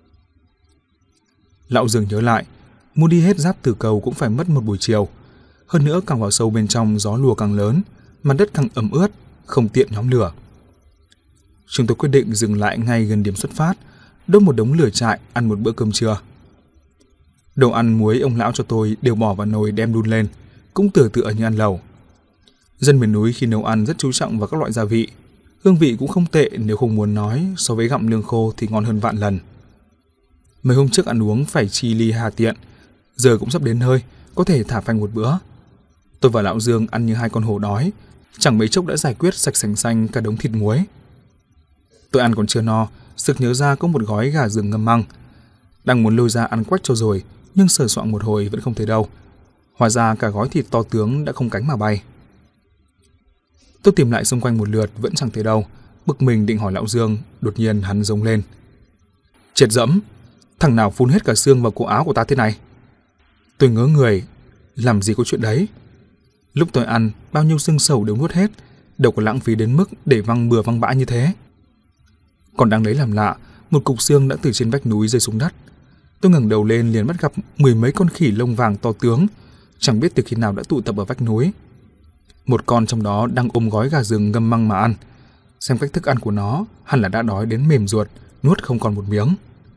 Lão Dương nhớ lại, muốn đi hết giáp Tử Câu cũng phải mất một buổi chiều. Hơn nữa càng vào sâu bên trong gió lùa càng lớn, mặt đất càng ẩm ướt, không tiện nhóm lửa. Chúng tôi quyết định dừng lại ngay gần điểm xuất phát, đốt một đống lửa trại ăn một bữa cơm trưa. Đồ ăn muối ông lão cho tôi đều bỏ vào nồi đem đun lên, cũng tựa tựa như ăn lẩu. Dân miền núi khi nấu ăn rất chú trọng vào các loại gia vị, hương vị cũng không tệ, nếu không muốn nói so với gặm lương khô thì ngon hơn vạn lần. Mấy hôm trước ăn uống phải chi ly hà tiện, giờ cũng sắp đến hơi, có thể thả phanh một bữa. Tôi và lão Dương ăn như hai con hổ đói, chẳng mấy chốc đã giải quyết sạch sành xanh cả đống thịt muối. Tôi ăn còn chưa no, sực nhớ ra có một gói gà rừng ngâm măng. Đang muốn lôi ra ăn quách cho rồi, nhưng sờ soạng một hồi vẫn không thấy đâu. Hóa ra cả gói thịt to tướng đã không cánh mà bay. Tôi tìm lại xung quanh một lượt vẫn chẳng thấy đâu, bực mình định hỏi lão Dương, đột nhiên hắn rống lên. Chết dẫm, thằng nào phun hết cả xương vào cổ áo của ta thế này? Tôi ngớ người, làm gì có chuyện đấy? Lúc tôi ăn, bao nhiêu xương sầu đều nuốt hết, đâu có lãng phí đến mức để văng bừa văng bã như thế. Còn đang lấy làm lạ, một cục xương đã từ trên vách núi rơi xuống đất. Tôi ngẩng đầu lên liền bắt gặp mười mấy con khỉ lông vàng to tướng, chẳng biết từ khi nào đã tụ tập ở vách núi. Một con trong đó đang ôm gói gà rừng ngâm măng mà ăn. Xem cách thức ăn của nó, hẳn là đã đói đến mềm ruột, nuốt không còn một miếng.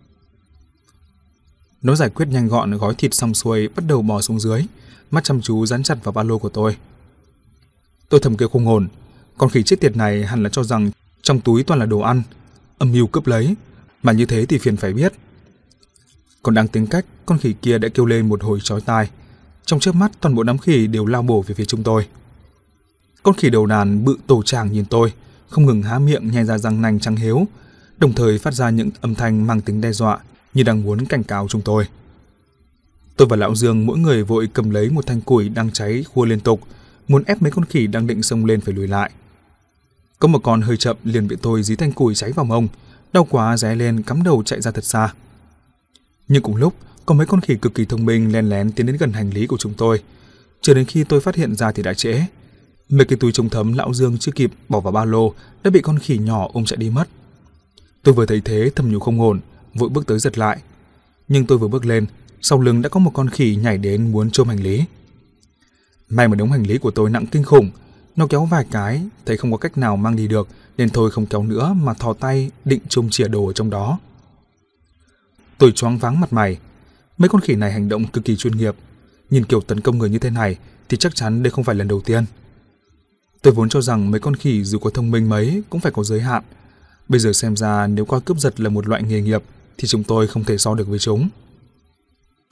Nó giải quyết nhanh gọn gói thịt xong xuôi, bắt đầu bò xuống dưới, mắt chăm chú dán chặt vào ba lô của tôi. Tôi thầm kêu không ổn, con khỉ chết tiệt này hẳn là cho rằng trong túi toàn là đồ ăn, âm mưu cướp lấy, mà như thế thì phiền phải biết. Còn đang tính cách, con khỉ kia đã kêu lên một hồi chói tai. Trong chớp mắt toàn bộ đám khỉ đều lao bổ về phía chúng tôi. Con khỉ đầu đàn bự tổ tràng nhìn tôi, không ngừng há miệng nhai ra răng nanh trắng héo, đồng thời phát ra những âm thanh mang tính đe dọa như đang muốn cảnh cáo chúng tôi. Tôi và lão Dương mỗi người vội cầm lấy một thanh củi đang cháy khua liên tục, muốn ép mấy con khỉ đang định xông lên phải lùi lại. Có một con hơi chậm liền bị tôi dí thanh củi cháy vào mông, đau quá ré lên cắm đầu chạy ra thật xa. Nhưng cùng lúc có mấy con khỉ cực kỳ thông minh len lén tiến đến gần hành lý của chúng tôi. Chờ đến khi tôi phát hiện ra thì đã trễ. Mấy cái túi chống thấm lão Dương chưa kịp bỏ vào ba lô đã bị con khỉ nhỏ ôm chạy đi mất. Tôi vừa thấy thế thầm nhủ không ổn, vội bước tới giật lại. Nhưng tôi vừa bước lên, sau lưng đã có một con khỉ nhảy đến muốn chôm hành lý. May mà đống hành lý của tôi nặng kinh khủng, nó kéo vài cái, thấy không có cách nào mang đi được nên thôi không kéo nữa mà thò tay định chôm chìa đồ ở trong đó. Tôi choáng váng mặt mày. Mấy con khỉ này hành động cực kỳ chuyên nghiệp, nhìn kiểu tấn công người như thế này thì chắc chắn đây không phải lần đầu tiên. Tôi vốn cho rằng mấy con khỉ dù có thông minh mấy cũng phải có giới hạn. Bây giờ xem ra nếu coi cướp giật là một loại nghề nghiệp thì chúng tôi không thể so được với chúng.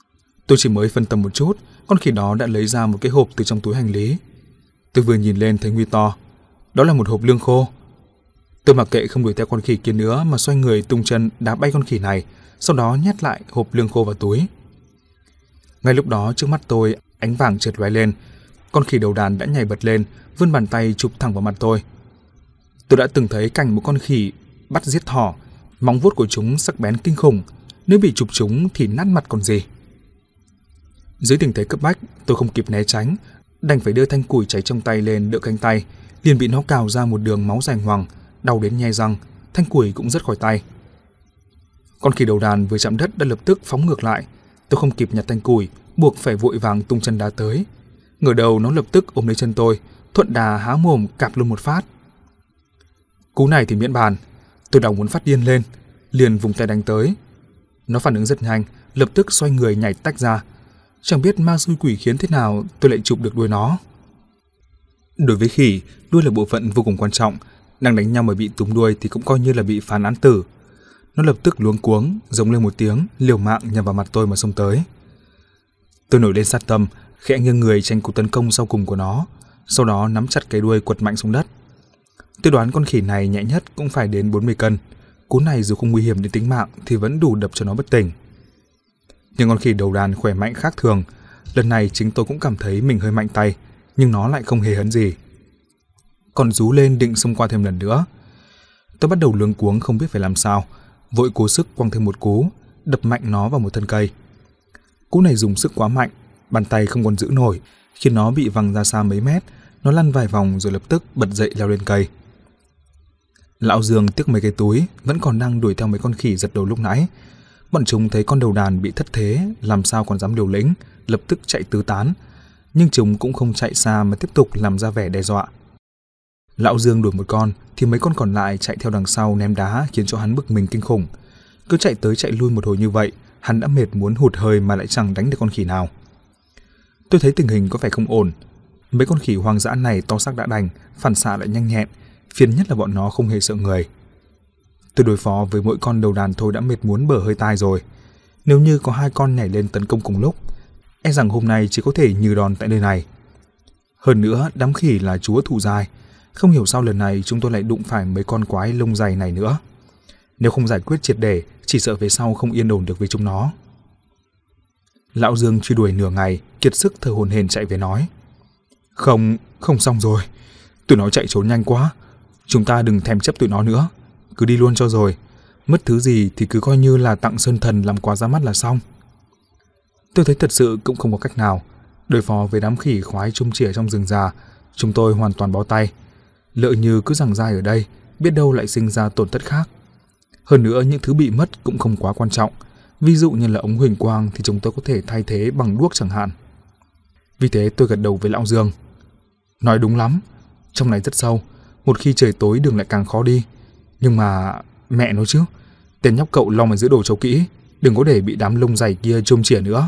Tôi chỉ mới phân tâm một chút, con khỉ đó đã lấy ra một cái hộp từ trong túi hành lý. Tôi vừa nhìn lên thấy nguy to. Đó là một hộp lương khô. Tôi mặc kệ không đuổi theo con khỉ kia nữa mà xoay người tung chân đá bay con khỉ này, sau đó nhét lại hộp lương khô vào túi. Ngay lúc đó trước mắt tôi ánh vàng chợt lóe lên, con khỉ đầu đàn đã nhảy bật lên, vươn bàn tay chụp thẳng vào mặt tôi. Tôi đã từng thấy cảnh một con khỉ bắt giết thỏ, móng vuốt của chúng sắc bén kinh khủng, nếu bị chụp chúng thì nát mặt còn gì. Dưới tình thế cấp bách, tôi không kịp né tránh, đành phải đưa thanh củi cháy trong tay lên đỡ cánh tay, liền bị nó cào ra một đường máu dài ngoằng, đau đến nhe răng, thanh củi cũng rớt khỏi tay. Con khỉ đầu đàn vừa chạm đất đã lập tức phóng ngược lại, tôi không kịp nhặt thanh củi, buộc phải vội vàng tung chân đá tới. Ngửa đầu nó lập tức ôm lấy chân tôi, thuận đà há mồm cạp luôn một phát. Cú này thì miễn bàn, tôi đau muốn phát điên lên, liền vùng tay đánh tới. Nó phản ứng rất nhanh, lập tức xoay người nhảy tách ra. Chẳng biết ma xui quỷ khiến thế nào tôi lại chụp được đuôi nó. Đối với khỉ, đuôi là bộ phận vô cùng quan trọng, đang đánh nhau mà bị túm đuôi thì cũng coi như là bị phán án tử. Nó lập tức luống cuống, giống lên một tiếng, liều mạng nhằm vào mặt tôi mà xông tới. Tôi nổi lên sát tâm, khẽ nghiêng người tránh cú tấn công sau cùng của nó, sau đó nắm chặt cái đuôi quật mạnh xuống đất. Tôi đoán con khỉ này nhẹ nhất cũng phải đến 40 cân. Cú này dù không nguy hiểm đến tính mạng thì vẫn đủ đập cho nó bất tỉnh. Nhưng con khỉ đầu đàn khỏe mạnh khác thường. Lần này chính tôi cũng cảm thấy mình hơi mạnh tay, nhưng nó lại không hề hấn gì. Còn rú lên định xông qua thêm lần nữa. Tôi bắt đầu luống cuống không biết phải làm sao, vội cố sức quăng thêm một cú, đập mạnh nó vào một thân cây. Cú này dùng sức quá mạnh, bàn tay không còn giữ nổi, khiến nó bị văng ra xa mấy mét. Nó lăn vài vòng rồi lập tức bật dậy leo lên cây. Lão Dương tiếc mấy cái túi, vẫn còn đang đuổi theo mấy con khỉ giật đầu lúc nãy. Bọn chúng thấy con đầu đàn bị thất thế, làm sao còn dám liều lĩnh, lập tức chạy tứ tán. Nhưng chúng cũng không chạy xa mà tiếp tục làm ra vẻ đe dọa. Lão Dương đuổi một con, thì mấy con còn lại chạy theo đằng sau ném đá, khiến cho hắn bực mình kinh khủng. Cứ chạy tới chạy lui một hồi như vậy, hắn đã mệt muốn hụt hơi mà lại chẳng đánh được con khỉ nào. Tôi thấy tình hình có vẻ không ổn. Mấy con khỉ hoang dã này to xác đã đành, phản xạ lại nhanh nhẹn, phiền nhất là bọn nó không hề sợ người. Tôi đối phó với mỗi con đầu đàn thôi đã mệt muốn bở hơi tai rồi. Nếu như có 2 con nhảy lên tấn công cùng lúc, e rằng hôm nay chỉ có thể nhừ đòn tại nơi này. Hơn nữa, đám khỉ là chúa thủ dai, không hiểu sao lần này chúng tôi lại đụng phải mấy con quái lông dày này nữa. Nếu không giải quyết triệt để, chỉ sợ về sau không yên ổn được với chúng nó. Lão Dương truy đuổi nửa ngày, kiệt sức thở hổn hển chạy về nói: Không xong rồi, tụi nó chạy trốn nhanh quá, chúng ta đừng thèm chấp tụi nó nữa, cứ đi luôn cho rồi, mất thứ gì thì cứ coi như là tặng sơn thần làm quà ra mắt là xong. Tôi thấy thật sự cũng không có cách nào, đối phó với đám khỉ khoái chum chỉa trong rừng già, chúng tôi hoàn toàn bó tay. Lỡ như cứ giằng dai ở đây, biết đâu lại sinh ra tổn thất khác. Hơn nữa những thứ bị mất cũng không quá quan trọng, ví dụ như là ống huỳnh quang thì chúng tôi có thể thay thế bằng đuốc chẳng hạn. Vì thế tôi gật đầu với lão Dương: Nói đúng lắm, trong này rất sâu, một khi trời tối đường lại càng khó đi. Nhưng mà mẹ nói chứ, tên nhóc cậu lo mà giữ đồ cho kỹ, đừng có để bị đám lông dày kia chôm chỉa nữa.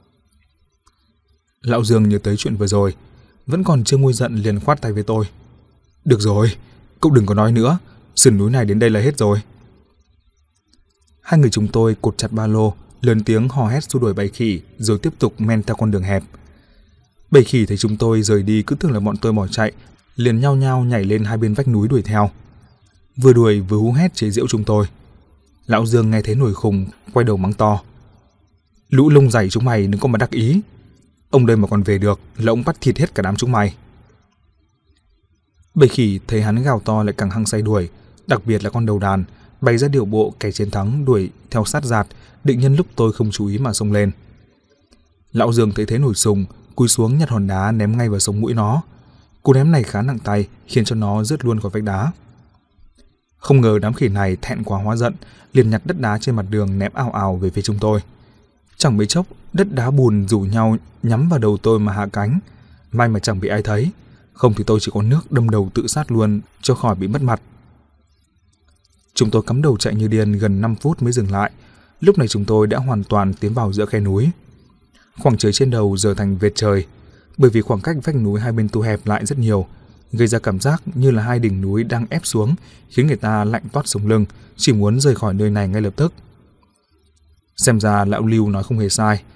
Lão Dương nhớ tới chuyện vừa rồi, vẫn còn chưa nguôi giận liền khoát tay với tôi: Được rồi, cậu đừng có nói nữa, sườn núi này đến đây là hết rồi. Hai người chúng tôi cột chặt ba lô, lớn tiếng hò hét xua đuổi bầy khỉ, rồi tiếp tục men theo con đường hẹp. Bầy khỉ thấy chúng tôi rời đi cứ tưởng là bọn tôi bỏ chạy, liền nhao nhao nhảy lên hai bên vách núi đuổi theo. Vừa đuổi vừa hú hét chế giễu chúng tôi. Lão Dương nghe thấy nổi khùng, quay đầu mắng to: Lũ lông dày chúng mày đừng có mà đắc ý, ông đây mà còn về được là ông bắt thịt hết cả đám chúng mày. Bầy khỉ thấy hắn gào to lại càng hăng say đuổi, đặc biệt là con đầu đàn bày ra điệu bộ kẻ chiến thắng đuổi theo sát giạt, định nhân lúc tôi không chú ý mà xông lên. Lão Dương thấy thế nổi sùng, cúi xuống nhặt hòn đá ném ngay vào sống mũi nó. Cú ném này khá nặng tay, khiến cho nó rớt luôn khỏi vách đá. Không ngờ đám khỉ này thẹn quá hóa giận, liền nhặt đất đá trên mặt đường ném ào ào về phía chúng tôi. Chẳng mấy chốc, đất đá bùn rủ nhau nhắm vào đầu tôi mà hạ cánh. May mà chẳng bị ai thấy, không thì tôi chỉ có nước đâm đầu tự sát luôn cho khỏi bị mất mặt. Chúng tôi cắm đầu chạy như điên gần 5 phút mới dừng lại. Lúc này chúng tôi đã hoàn toàn tiến vào giữa khe núi. Khoảng trời trên đầu giờ thành vệt trời, bởi vì khoảng cách vách núi hai bên thu hẹp lại rất nhiều, gây ra cảm giác như là hai đỉnh núi đang ép xuống, khiến người ta lạnh toát sống lưng, chỉ muốn rời khỏi nơi này ngay lập tức. Xem ra lão Lưu nói không hề sai,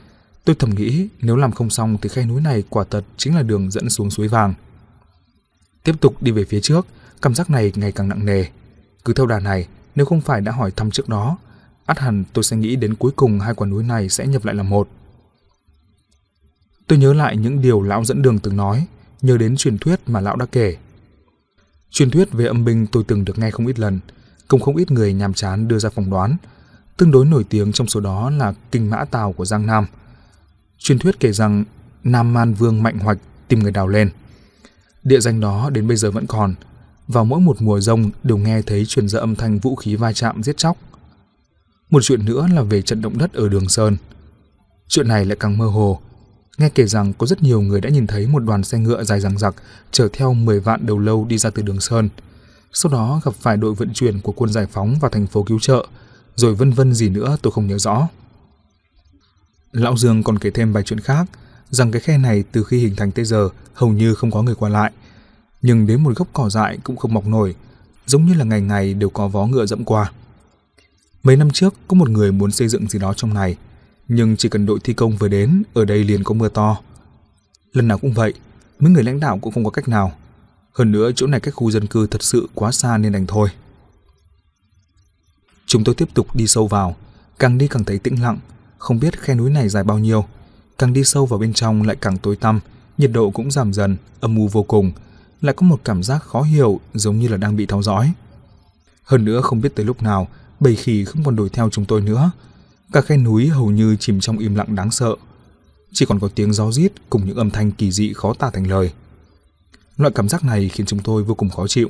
Tôi thầm nghĩ nếu làm không xong thì khe núi này quả thật chính là đường dẫn xuống suối vàng. Tiếp tục đi về phía trước, cảm giác này ngày càng nặng nề. Cứ theo đà này, nếu không phải đã hỏi thăm trước đó, ắt hẳn tôi sẽ nghĩ đến cuối cùng hai quả núi này sẽ nhập lại là một. Tôi nhớ lại những điều lão dẫn đường từng nói, nhớ đến truyền thuyết mà lão đã kể. Truyền thuyết về âm binh tôi từng được nghe không ít lần, cùng không ít người nhàm chán đưa ra phỏng đoán. Tương đối nổi tiếng trong số đó là Kinh Mã Tào của Giang Nam. Truyền thuyết kể rằng Nam Man Vương Mạnh Hoạch tìm người đào lên. Địa danh đó đến bây giờ vẫn còn. Vào mỗi một mùa giông đều nghe thấy truyền ra âm thanh vũ khí va chạm giết chóc. Một chuyện nữa là về trận động đất ở Đường Sơn. Chuyện này lại càng mơ hồ. Nghe kể rằng có rất nhiều người đã nhìn thấy một đoàn xe ngựa dài dằng dặc chở theo 10 vạn đầu lâu đi ra từ Đường Sơn. Sau đó gặp phải đội vận chuyển của quân giải phóng vào thành phố cứu trợ, rồi vân vân gì nữa tôi không nhớ rõ. Lão Dương còn kể thêm vài chuyện khác, rằng cái khe này từ khi hình thành tới giờ hầu như không có người qua lại. Nhưng đến một gốc cỏ dại cũng không mọc nổi, giống như là ngày ngày đều có vó ngựa dẫm qua. Mấy năm trước có một người muốn xây dựng gì đó trong này, nhưng chỉ cần đội thi công vừa đến, ở đây liền có mưa to. Lần nào cũng vậy, mấy người lãnh đạo cũng không có cách nào. Hơn nữa chỗ này cách khu dân cư thật sự quá xa nên đành thôi. Chúng tôi tiếp tục đi sâu vào, càng đi càng thấy tĩnh lặng, không biết khe núi này dài bao nhiêu. Càng đi sâu vào bên trong lại càng tối tăm, nhiệt độ cũng giảm dần, âm u vô cùng, lại có một cảm giác khó hiểu giống như là đang bị theo dõi. Hơn nữa không biết tới lúc nào, bầy khỉ không còn đuổi theo chúng tôi nữa. Cả khe núi hầu như chìm trong im lặng đáng sợ. Chỉ còn có tiếng gió rít cùng những âm thanh kỳ dị khó tả thành lời. Loại cảm giác này khiến chúng tôi vô cùng khó chịu.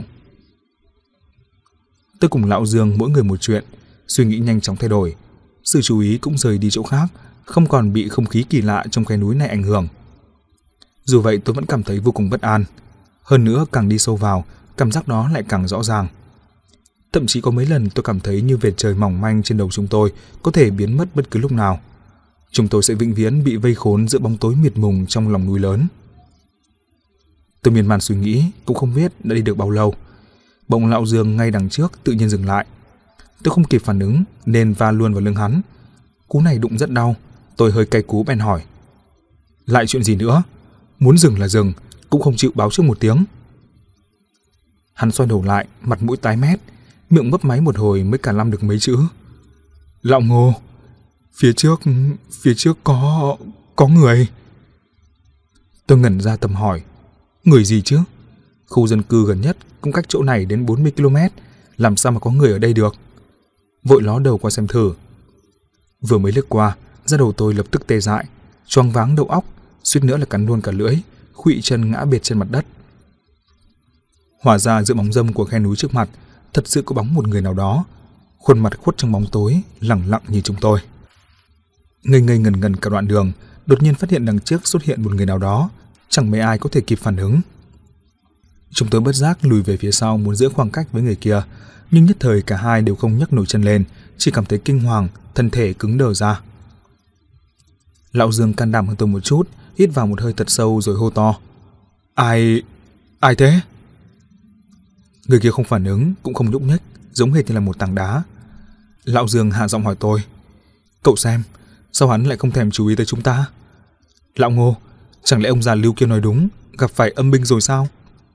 Tôi cùng lão Dương mỗi người một chuyện, suy nghĩ nhanh chóng thay đổi. Sự chú ý cũng rời đi chỗ khác, không còn bị không khí kỳ lạ trong khe núi này ảnh hưởng. Dù vậy tôi vẫn cảm thấy vô cùng bất an. Hơn nữa càng đi sâu vào, cảm giác đó lại càng rõ ràng. Thậm chí có mấy lần tôi cảm thấy như vệt trời mỏng manh trên đầu chúng tôi có thể biến mất bất cứ lúc nào. Chúng tôi sẽ vĩnh viễn bị vây khốn giữa bóng tối mịt mùng trong lòng núi lớn. Tôi miên man suy nghĩ, cũng không biết đã đi được bao lâu. Bỗng lão Dương ngay đằng trước tự nhiên dừng lại. Tôi không kịp phản ứng nên va luôn vào lưng hắn. Cú này đụng rất đau, tôi hơi cay cú bèn hỏi: lại chuyện gì nữa? Muốn dừng là dừng, cũng không chịu báo trước một tiếng. Hắn xoay đầu lại, mặt mũi tái mét, miệng mấp máy một hồi mới cả lăm được mấy chữ: Lão Ngô, phía trước có người. Tôi ngẩn ra tầm hỏi: người gì chứ? Khu dân cư gần nhất cũng cách chỗ này đến 40 km, làm sao mà có người ở đây được? Vội ló đầu qua xem thử. Vừa mới lướt qua, da đầu tôi lập tức tê dại, choáng váng đầu óc, suýt nữa là cắn luôn cả lưỡi, khuỵu chân ngã bệt trên mặt đất. Hóa ra giữa bóng râm của khe núi trước mặt thật sự có bóng một người nào đó, khuôn mặt khuất trong bóng tối, lẳng lặng nhìn chúng tôi. Ngây ngây ngần ngần cả đoạn đường, đột nhiên phát hiện đằng trước xuất hiện một người nào đó, chẳng mấy ai có thể kịp phản ứng. Chúng tôi bất giác lùi về phía sau muốn giữ khoảng cách với người kia, nhưng nhất thời cả hai đều không nhấc nổi chân lên, chỉ cảm thấy kinh hoàng, thân thể cứng đờ ra. Lão Dương can đảm hơn tôi một chút, hít vào một hơi thật sâu rồi hô to: Ai thế? Người kia không phản ứng, cũng không nhúc nhích, giống hệt như là một tảng đá. Lão Dương hạ giọng hỏi tôi: Cậu xem, sao hắn lại không thèm chú ý tới chúng ta? Lão Ngô, chẳng lẽ ông già Lưu kia nói đúng, gặp phải âm binh rồi sao?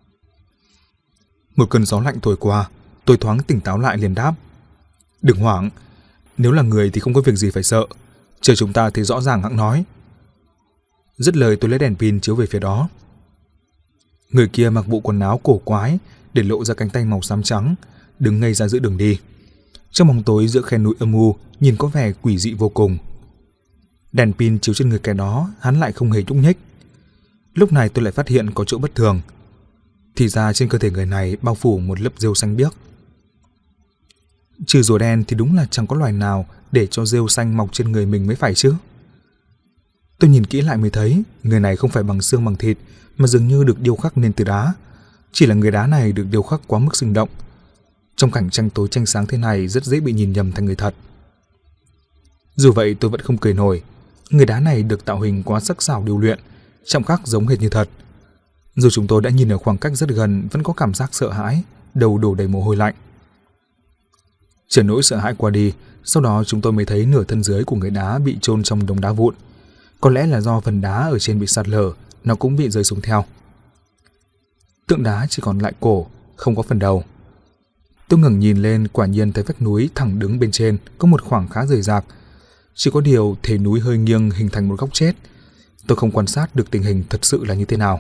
Một cơn gió lạnh thổi qua, tôi thoáng tỉnh táo lại liền đáp: Đừng hoảng, nếu là người thì không có việc gì phải sợ, chờ chúng ta thấy rõ ràng hẵng nói. Dứt lời tôi lấy đèn pin chiếu về phía đó. Người kia mặc bộ quần áo cổ quái, để lộ ra cánh tay màu xám trắng, đứng ngây ra giữa đường đi. Trong bóng tối giữa khe núi âm u, nhìn có vẻ quỷ dị vô cùng. Đèn pin chiếu trên người kẻ đó, hắn lại không hề nhúc nhích. Lúc này tôi lại phát hiện có chỗ bất thường. Thì ra trên cơ thể người này bao phủ một lớp rêu xanh biếc. Trừ rùa đen thì đúng là chẳng có loài nào để cho rêu xanh mọc trên người mình mới phải chứ. Tôi nhìn kỹ lại mới thấy người này không phải bằng xương bằng thịt, mà dường như được điêu khắc nên từ đá. Chỉ là người đá này được điêu khắc quá mức sinh động. Trong cảnh tranh tối tranh sáng thế này rất dễ bị nhìn nhầm thành người thật. Dù vậy tôi vẫn không cười nổi. Người đá này được tạo hình quá sắc sảo điêu luyện, trọng khắc giống hệt như thật. Dù chúng tôi đã nhìn ở khoảng cách rất gần, vẫn có cảm giác sợ hãi, đầu đổ đầy mồ hôi lạnh. Chờ nỗi sợ hãi qua đi, sau đó chúng tôi mới thấy nửa thân dưới của người đá bị chôn trong đống đá vụn. Có lẽ là do phần đá ở trên bị sạt lở, nó cũng bị rơi xuống theo. Tượng đá chỉ còn lại cổ, không có phần đầu. Tôi ngẩng nhìn lên, quả nhiên thấy vách núi thẳng đứng bên trên có một khoảng khá rời rạc. Chỉ có điều thể núi hơi nghiêng hình thành một góc chết. Tôi không quan sát được tình hình thật sự là như thế nào.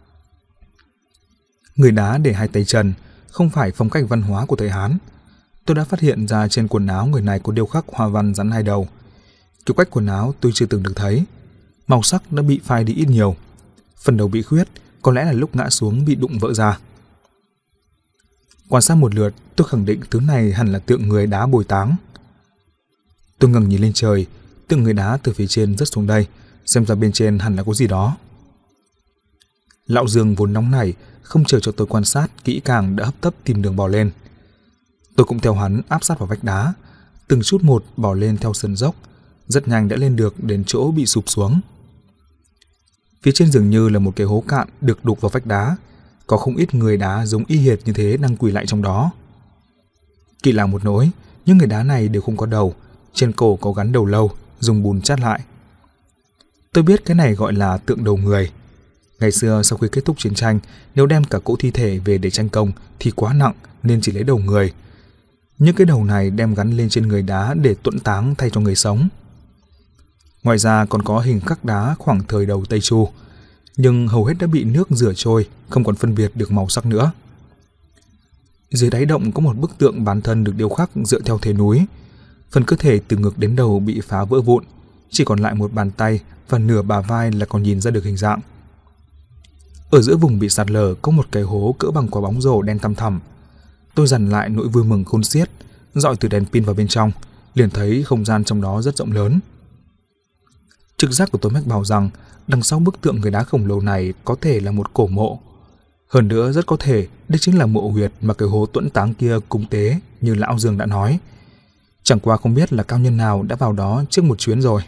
Người đá để hai tay trần, không phải phong cách văn hóa của thời Hán. Tôi đã phát hiện ra trên quần áo người này có điêu khắc hoa văn rắn hai đầu. Kiểu cách quần áo tôi chưa từng được thấy. Màu sắc đã bị phai đi ít nhiều. Phần đầu bị khuyết, có lẽ là lúc ngã xuống bị đụng vỡ ra. Quan sát một lượt, tôi khẳng định thứ này hẳn là tượng người đá bồi táng. Tôi ngẩng nhìn lên trời, tượng người đá từ phía trên rớt xuống đây, xem ra bên trên hẳn là có gì đó. Lão Dương vốn nóng nảy, không chờ cho tôi quan sát kỹ càng đã hấp tấp tìm đường bò lên. Tôi cũng theo hắn áp sát vào vách đá, từng chút một bò lên theo sườn dốc, rất nhanh đã lên được đến chỗ bị sụp xuống. Phía trên dường như là một cái hố cạn được đục vào vách đá, có không ít người đá giống y hệt như thế đang quỳ lại trong đó. Kỳ lạ một nỗi, những người đá này đều không có đầu, trên cổ có gắn đầu lâu, dùng bùn chát lại. Tôi biết cái này gọi là tượng đầu người. Ngày xưa sau khi kết thúc chiến tranh, nếu đem cả cỗ thi thể về để tranh công thì quá nặng nên chỉ lấy đầu người. Những cái đầu này đem gắn lên trên người đá để tuẫn táng thay cho người sống. Ngoài ra còn có hình khắc đá khoảng thời đầu Tây Chu, nhưng hầu hết đã bị nước rửa trôi, không còn phân biệt được màu sắc nữa. Dưới đáy động có một bức tượng bán thân được điêu khắc dựa theo thế núi. Phần cơ thể từ ngực đến đầu bị phá vỡ vụn, chỉ còn lại một bàn tay và nửa bả vai là còn nhìn ra được hình dạng. Ở giữa vùng bị sạt lở có một cái hố cỡ bằng quả bóng rổ đen tăm thẳm. Tôi dằn lại nỗi vui mừng khôn xiết, dọi từ đèn pin vào bên trong, liền thấy không gian trong đó rất rộng lớn. Trực giác của tôi mách bảo rằng đằng sau bức tượng người đá khổng lồ này có thể là một cổ mộ. Hơn nữa rất có thể đây chính là mộ huyệt mà cái hố tuẫn táng kia cúng tế như lão Dương đã nói. Chẳng qua không biết là cao nhân nào đã vào đó trước một chuyến rồi.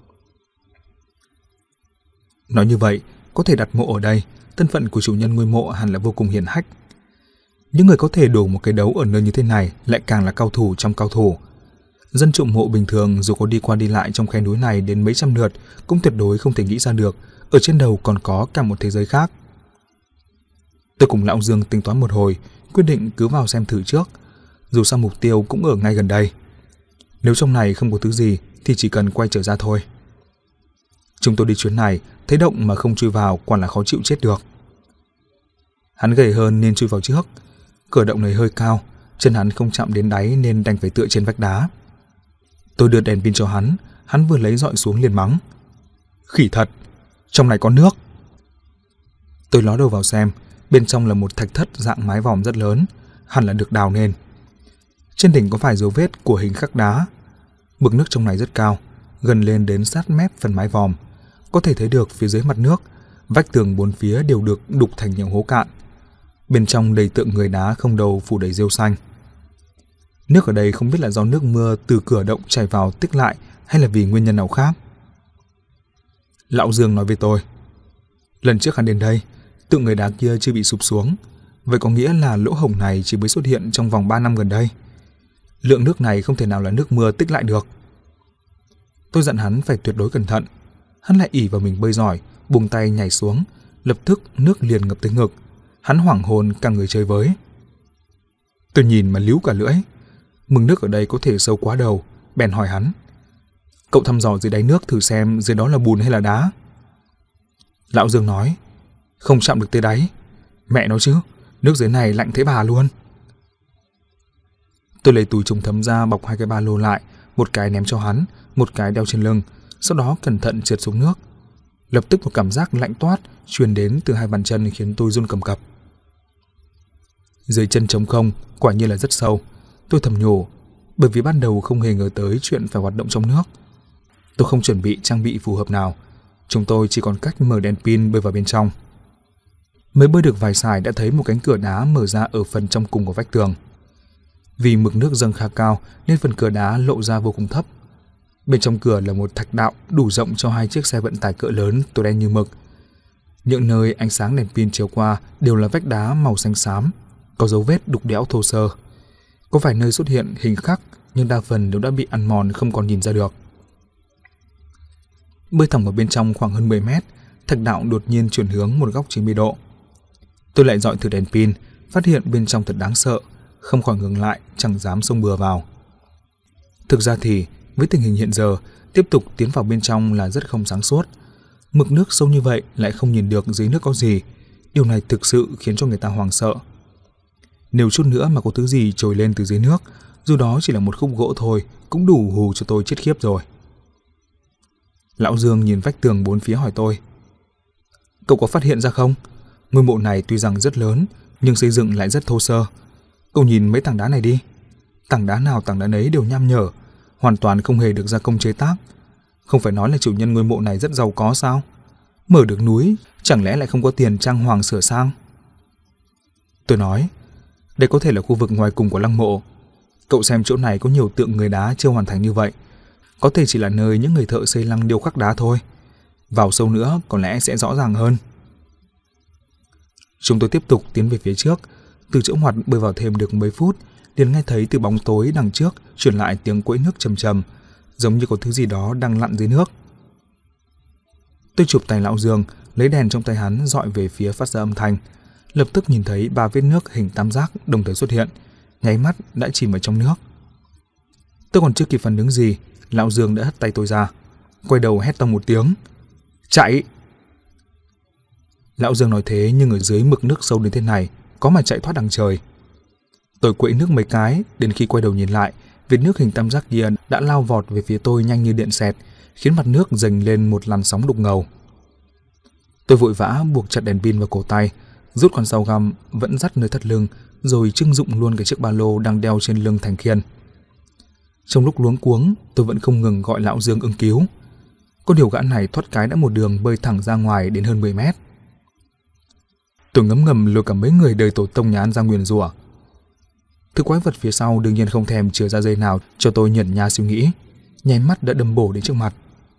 Nói như vậy, có thể đặt mộ ở đây, thân phận của chủ nhân ngôi mộ hẳn là vô cùng hiển hách. Những người có thể đổ một cái đấu ở nơi như thế này lại càng là cao thủ trong cao thủ. Dân trộm mộ bình thường dù có đi qua đi lại trong khe núi này đến mấy trăm lượt cũng tuyệt đối không thể nghĩ ra được ở trên đầu còn có cả một thế giới khác. Tôi cùng lão Dương tính toán một hồi, quyết định cứ vào xem thử trước. Dù sao mục tiêu cũng ở ngay gần đây. Nếu trong này không có thứ gì thì chỉ cần quay trở ra thôi. Chúng tôi đi chuyến này, thấy động mà không chui vào quả là khó chịu chết được. Hắn gầy hơn nên chui vào trước. Cửa động này hơi cao, chân hắn không chạm đến đáy nên đành phải tựa trên vách đá. Tôi đưa đèn pin cho hắn vừa lấy dọi xuống liền mắng. Khỉ thật, trong này có nước. Tôi ló đầu vào xem, bên trong là một thạch thất dạng mái vòm rất lớn, hẳn là được đào nên. Trên đỉnh có vài dấu vết của hình khắc đá. Mực nước trong này rất cao, gần lên đến sát mép phần mái vòm. Có thể thấy được phía dưới mặt nước, vách tường bốn phía đều được đục thành những hố cạn. Bên trong đầy tượng người đá không đầu phủ đầy rêu xanh. Nước ở đây không biết là do nước mưa từ cửa động chảy vào tích lại hay là vì nguyên nhân nào khác. Lão Dương nói với tôi, lần trước hắn đến đây, tượng người đá kia chưa bị sụp xuống. Vậy có nghĩa là lỗ hổng này chỉ mới xuất hiện trong vòng 3 năm gần đây. Lượng nước này không thể nào là nước mưa tích lại được. Tôi dặn hắn phải tuyệt đối cẩn thận. Hắn lại ỷ vào mình bơi giỏi, buông tay nhảy xuống, lập tức nước liền ngập tới ngực. Hắn hoảng hồn cả người chơi với. Tôi nhìn mà líu cả lưỡi. Mực nước ở đây có thể sâu quá đầu, bèn hỏi hắn. Cậu thăm dò dưới đáy nước thử xem dưới đó là bùn hay là đá. Lão Dương nói, không chạm được tới đáy. Mẹ nói chứ, nước dưới này lạnh thế bà luôn. Tôi lấy túi chống thấm ra bọc hai cái ba lô lại, một cái ném cho hắn, một cái đeo trên lưng, sau đó cẩn thận trượt xuống nước. Lập tức một cảm giác lạnh toát truyền đến từ hai bàn chân khiến tôi run cầm cập. Dưới chân trống không, quả nhiên là rất sâu. Tôi thầm nhủ, bởi vì ban đầu không hề ngờ tới chuyện phải hoạt động trong nước. Tôi không chuẩn bị trang bị phù hợp nào. Chúng tôi chỉ còn cách mở đèn pin bơi vào bên trong. Mới bơi được vài sải đã thấy một cánh cửa đá mở ra ở phần trong cùng của vách tường. Vì mực nước dâng khá cao nên phần cửa đá lộ ra vô cùng thấp. Bên trong cửa là một thạch đạo đủ rộng cho 2 chiếc xe vận tải cỡ lớn tối đen như mực. Những nơi ánh sáng đèn pin chiếu qua đều là vách đá màu xanh xám, có dấu vết đục đẽo thô sơ. Có vài nơi xuất hiện hình khắc nhưng đa phần đều đã bị ăn mòn không còn nhìn ra được. Bơi thẳng vào bên trong khoảng hơn 10 mét, thạch đạo đột nhiên chuyển hướng một góc 90 độ. Tôi lại dọi thử đèn pin, phát hiện bên trong thật đáng sợ, không khỏi ngừng lại, chẳng dám xông bừa vào. Thực ra thì, với tình hình hiện giờ, tiếp tục tiến vào bên trong là rất không sáng suốt. Mực nước sâu như vậy lại không nhìn được dưới nước có gì. Điều này thực sự khiến cho người ta hoảng sợ. Nếu chút nữa mà có thứ gì trồi lên từ dưới nước, dù đó chỉ là một khúc gỗ thôi, cũng đủ hù cho tôi chết khiếp rồi. Lão Dương nhìn vách tường bốn phía hỏi tôi: Cậu có phát hiện ra không? Ngôi mộ này tuy rằng rất lớn, nhưng xây dựng lại rất thô sơ. Cậu nhìn mấy tảng đá này đi. Tảng đá nào tảng đá nấy đều nham nhở, hoàn toàn không hề được gia công chế tác. Không phải nói là chủ nhân ngôi mộ này rất giàu có sao? Mở được núi, chẳng lẽ lại không có tiền trang hoàng sửa sang? Tôi nói: Đây có thể là khu vực ngoài cùng của lăng mộ. Cậu xem chỗ này có nhiều tượng người đá chưa hoàn thành như vậy. Có thể chỉ là nơi những người thợ xây lăng điêu khắc đá thôi. Vào sâu nữa có lẽ sẽ rõ ràng hơn. Chúng tôi tiếp tục tiến về phía trước. Từ chỗ ngoặt bơi vào thêm được mấy phút, liền nghe thấy từ bóng tối đằng trước truyền lại tiếng quẫy nước trầm trầm, giống như có thứ gì đó đang lặn dưới nước. Tôi chụp tay lão Dương, lấy đèn trong tay hắn dọi về phía phát ra âm thanh. Lập tức nhìn thấy 3 vết nước hình tam giác đồng thời xuất hiện, nháy mắt đã chìm ở trong nước. Tôi còn chưa kịp phản ứng gì, lão Dương đã hất tay tôi ra, quay đầu hét to một tiếng: Chạy! Lão Dương nói thế nhưng ở dưới mực nước sâu đến thế này, có mà chạy thoát đằng trời. Tôi quẫy nước mấy cái, đến khi quay đầu nhìn lại, vệt nước hình tam giác kia đã lao vọt về phía tôi nhanh như điện xẹt, khiến mặt nước dâng lên một làn sóng đục ngầu. Tôi vội vã buộc chặt đèn pin vào cổ tay, rút con dao găm vẫn dắt nơi thắt lưng, rồi trưng dụng luôn cái chiếc ba lô đang đeo trên lưng thành khiên. Trong lúc luống cuống, tôi vẫn không ngừng gọi lão Dương ứng cứu. Có điều gã này thoát cái đã một đường bơi thẳng ra ngoài đến hơn 10 mét. Tôi ngấm ngầm lôi cả mấy người đời tổ tông nhà An ra nguyền rủa. Thứ quái vật phía sau đương nhiên không thèm chừa ra dây nào cho tôi nhẩn nha suy nghĩ, nháy mắt đã đâm bổ đến trước mặt.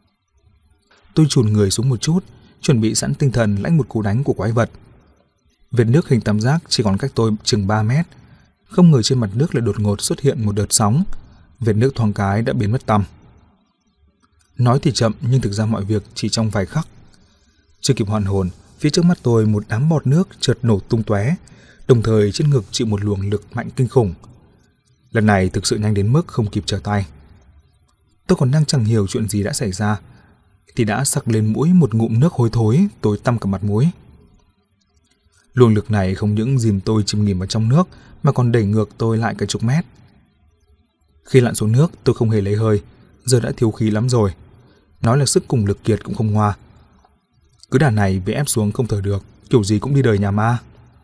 Tôi chùn người xuống một chút, chuẩn bị sẵn tinh thần lãnh một cú đánh của quái vật. Vệt nước hình tam giác chỉ còn cách tôi chừng 3 mét. Không ngờ trên mặt nước lại đột ngột xuất hiện một đợt sóng. Vệt nước thoáng cái đã biến mất tăm. Nói thì chậm nhưng thực ra mọi việc chỉ trong vài khắc. Chưa kịp hoàn hồn, phía trước mắt tôi một đám bọt nước chợt nổ tung tóe, đồng thời trên ngực chịu một luồng lực mạnh kinh khủng. Lần này thực sự nhanh đến mức không kịp trở tay. Tôi còn đang chẳng hiểu chuyện gì đã xảy ra thì đã sặc lên mũi một ngụm nước hôi thối, tối tăm cả mặt mũi. Luồng lực này không những dìm tôi chìm nghỉm ở trong nước mà còn đẩy ngược tôi lại cả chục mét. Khi lặn xuống nước tôi không hề lấy hơi, giờ đã thiếu khí lắm rồi. Nói là sức cùng lực kiệt cũng không hoa. Cứ đà này bị ép xuống không thở được, kiểu gì cũng đi đời nhà ma.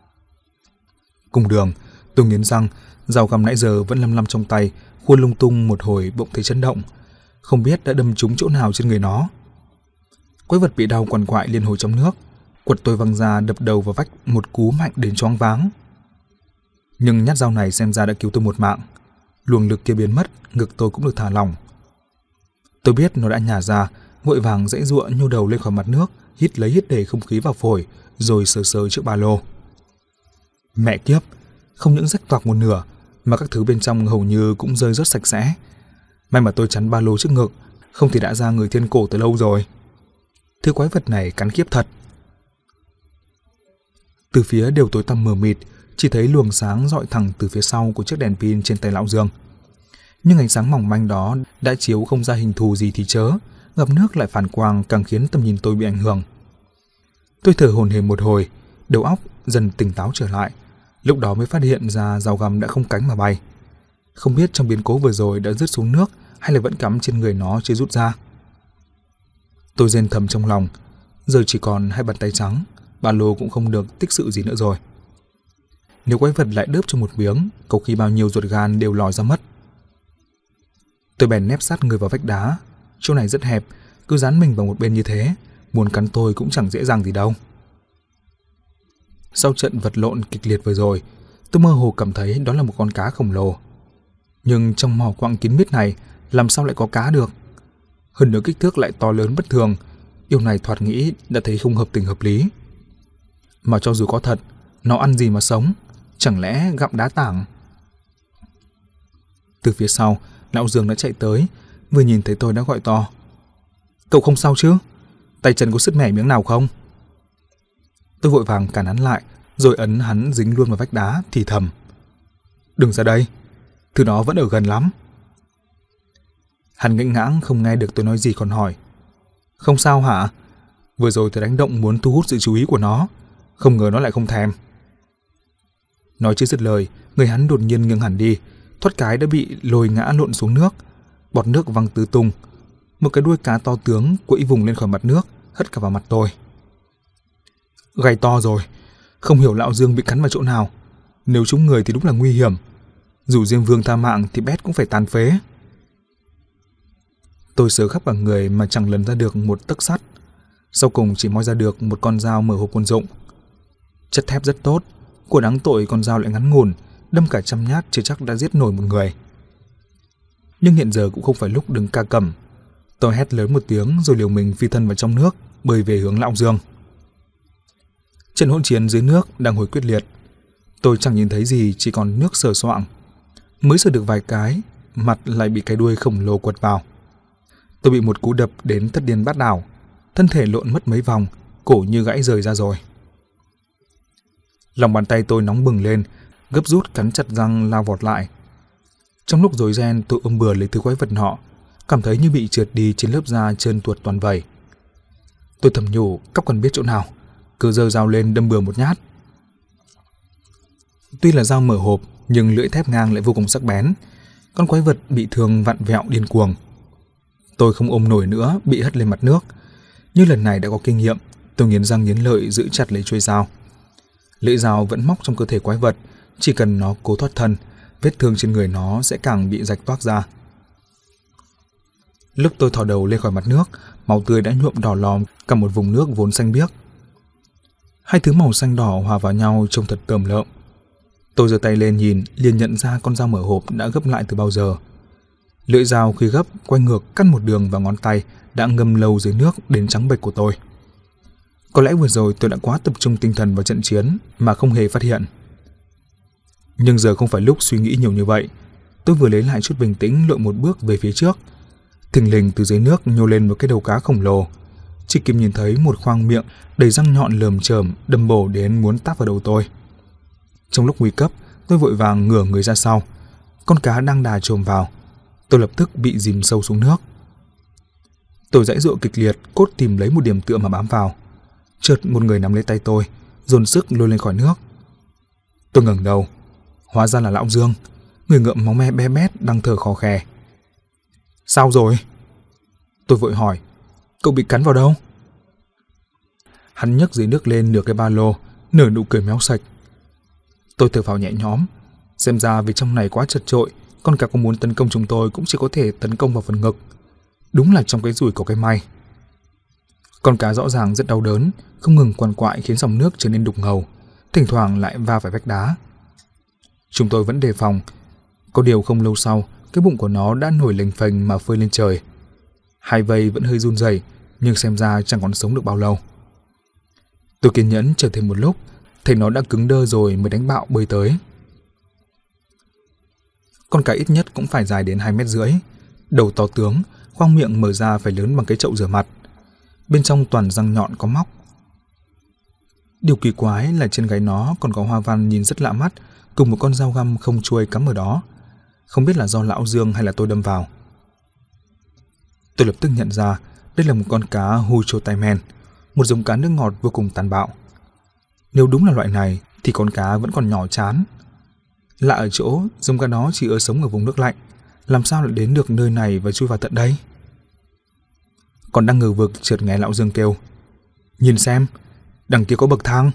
Cùng đường, tôi nghiến răng, dao găm nãy giờ vẫn lăm lăm trong tay, khuôn lung tung một hồi bỗng thấy chấn động, không biết đã đâm trúng chỗ nào trên người nó. Quái vật bị đau quằn quại liên hồi trong nước, quật tôi văng ra đập đầu vào vách một cú mạnh đến choáng váng. Nhưng nhát dao này xem ra đã cứu tôi một mạng. Luồng lực kia biến mất, ngực tôi cũng được thả lỏng. Tôi biết nó đã nhả ra, vội vàng giãy giụa nhô đầu lên khỏi mặt nước, hít lấy hít để không khí vào phổi, rồi sờ sờ chiếc ba lô. Mẹ kiếp, không những rách toạc một nửa, mà các thứ bên trong hầu như cũng rơi rớt sạch sẽ. May mà tôi chắn ba lô trước ngực, không thì đã ra người thiên cổ từ lâu rồi. Thứ quái vật này cắn khiếp thật. Từ phía đều tối tăm mờ mịt, chỉ thấy luồng sáng rọi thẳng từ phía sau của chiếc đèn pin trên tay lão Dương. Nhưng ánh sáng mỏng manh đó đã chiếu không ra hình thù gì thì chớ, gặp nước lại phản quang càng khiến tầm nhìn tôi bị ảnh hưởng. Tôi thở hổn hển một hồi, đầu óc dần tỉnh táo trở lại, lúc đó mới phát hiện ra dao găm đã không cánh mà bay. Không biết trong biến cố vừa rồi đã rớt xuống nước hay là vẫn cắm trên người nó chưa rút ra. Tôi rên thầm trong lòng, giờ chỉ còn 2 bàn tay trắng, ba lô cũng không được tích sự gì nữa rồi. Nếu quái vật lại đớp cho một miếng, có khi bao nhiêu ruột gan đều lòi ra mất. Tôi bèn nép sát người vào vách đá, chỗ này rất hẹp, cứ dán mình vào một bên như thế, muốn cắn tôi cũng chẳng dễ dàng gì đâu. Sau trận vật lộn kịch liệt vừa rồi, tôi mơ hồ cảm thấy đó là một con cá khổng lồ. Nhưng trong mỏ quặng kín mít này, làm sao lại có cá được? Hơn nữa kích thước lại to lớn bất thường, điều này thoạt nghĩ đã thấy không hợp tình hợp lý. Mà cho dù có thật, nó ăn gì mà sống? Chẳng lẽ gặm đá tảng? Từ phía sau, lão Dương đã chạy tới, vừa nhìn thấy tôi đã gọi to: Cậu không sao chứ? Tay chân có sứt mẻ miếng nào không? Tôi vội vàng cản hắn lại, rồi ấn hắn dính luôn vào vách đá, thì thầm. Đừng ra đây, thứ đó vẫn ở gần lắm. Hắn ngẫng ngãng không nghe được tôi nói gì, còn hỏi. Không sao hả? Vừa rồi tôi đánh động muốn thu hút sự chú ý của nó, không ngờ nó lại không thèm. Nói chưa dứt lời, người hắn đột nhiên nghiêng hẳn đi, thoát cái đã bị lôi ngã lộn xuống nước. Bọt nước văng tứ tung. Một cái đuôi cá to tướng quẫy vùng lên khỏi mặt nước, hất cả vào mặt tôi. Gai to rồi, không hiểu lão Dương bị cắn vào chỗ nào. Nếu trúng người thì đúng là nguy hiểm. Dù Diêm Vương tha mạng thì Bét cũng phải tàn phế. Tôi sờ khắp cả người mà chẳng lần ra được một tấc sắt. Sau cùng chỉ moi ra được một con dao mở hộp quân dụng. Chất thép rất tốt, của đáng tội con dao lại ngắn ngủn, đâm cả trăm nhát chưa chắc đã giết nổi một người. Nhưng hiện giờ cũng không phải lúc đứng ca cẩm. Tôi hét lớn một tiếng rồi liều mình phi thân vào trong nước, bơi về hướng Lão Dương. Trận hỗn chiến dưới nước đang hồi quyết liệt. Tôi chẳng nhìn thấy gì, chỉ còn nước sờ soạng. Mới sờ được vài cái, mặt lại bị cái đuôi khổng lồ quật vào. Tôi bị một cú đập đến thất điên bát đảo, thân thể lộn mất mấy vòng, cổ như gãy rời ra rồi. Lòng bàn tay tôi nóng bừng lên, gấp rút cắn chặt răng lao vọt lại. Trong lúc rối ren, tôi ôm bừa lấy thứ quái vật nọ, cảm thấy như bị trượt đi trên lớp da trơn tuột toàn vảy. Tôi thầm nhủ, cóc còn biết chỗ nào, cứ giơ dao lên đâm bừa một nhát. Tuy là dao mở hộp, nhưng lưỡi thép ngang lại vô cùng sắc bén. Con quái vật bị thương vặn vẹo điên cuồng. Tôi không ôm nổi nữa, bị hất lên mặt nước. Như lần này đã có kinh nghiệm, tôi nghiến răng nghiến lợi giữ chặt lấy chuôi dao. Lưỡi dao vẫn móc trong cơ thể quái vật, chỉ cần nó cố thoát thân, vết thương trên người nó sẽ càng bị rạch toác ra. Lúc tôi thò đầu lên khỏi mặt nước, máu tươi đã nhuộm đỏ lòm cả một vùng nước vốn xanh biếc. Hai thứ màu xanh đỏ hòa vào nhau trông thật tởm lợm. Tôi giơ tay lên nhìn, liền nhận ra con dao mở hộp đã gấp lại từ bao giờ. Lưỡi dao khi gấp quay ngược cắt một đường vào ngón tay đã ngâm lâu dưới nước đến trắng bệch của tôi. Có lẽ vừa rồi tôi đã quá tập trung tinh thần vào trận chiến mà không hề phát hiện. Nhưng giờ không phải lúc suy nghĩ nhiều như vậy. Tôi vừa lấy lại chút bình tĩnh lội một bước về phía trước. Thình lình từ dưới nước nhô lên một cái đầu cá khổng lồ. Chỉ kịp nhìn thấy một khoang miệng đầy răng nhọn lởm chởm đâm bổ đến muốn táp vào đầu tôi. Trong lúc nguy cấp, tôi vội vàng ngửa người ra sau. Con cá đang đà chồm vào. Tôi lập tức bị dìm sâu xuống nước. Tôi giãy giụa kịch liệt, cốt tìm lấy một điểm tựa mà bám vào. Chợt một người nắm lấy tay tôi, dồn sức lôi lên khỏi nước. Tôi ngẩng đầu, hóa ra là Lão Dương, người ngợm máu me be bét đang thở khò khè. Sao rồi? Tôi vội hỏi, cậu bị cắn vào đâu? Hắn nhấc dưới nước lên nửa cái ba lô, nở nụ cười méo sạch. Tôi thở phào nhẹ nhõm, xem ra vì trong này quá chật chội, con cá có muốn tấn công chúng tôi cũng chỉ có thể tấn công vào phần ngực. Đúng là trong cái rủi có cái may. Con cá rõ ràng rất đau đớn, không ngừng quằn quại khiến dòng nước trở nên đục ngầu, thỉnh thoảng lại va phải vách đá. Chúng tôi vẫn đề phòng. Có điều không lâu sau, cái bụng của nó đã nổi lềnh phềnh mà phơi lên trời. Hai vây vẫn hơi run rẩy, nhưng xem ra chẳng còn sống được bao lâu. Tôi kiên nhẫn chờ thêm một lúc, thấy nó đã cứng đơ rồi mới đánh bạo bơi tới. Con cá ít nhất cũng phải dài đến 2,5 mét, đầu to tướng, khoang miệng mở ra phải lớn bằng cái chậu rửa mặt. Bên trong toàn răng nhọn có móc. Điều kỳ quái là trên gáy nó còn có hoa văn nhìn rất lạ mắt, cùng một con dao găm không chuôi cắm ở đó. Không biết là do Lão Dương hay là tôi đâm vào. Tôi lập tức nhận ra đây là một con cá Huchotaimen, một giống cá nước ngọt vô cùng tàn bạo. Nếu đúng là loại này thì con cá vẫn còn nhỏ chán. Lạ ở chỗ giống cá đó chỉ sống ở vùng nước lạnh, làm sao lại đến được nơi này và chui vào tận đây? Còn đang ngờ vực chợt nghe Lão Dương kêu, nhìn xem, đằng kia có bậc thang.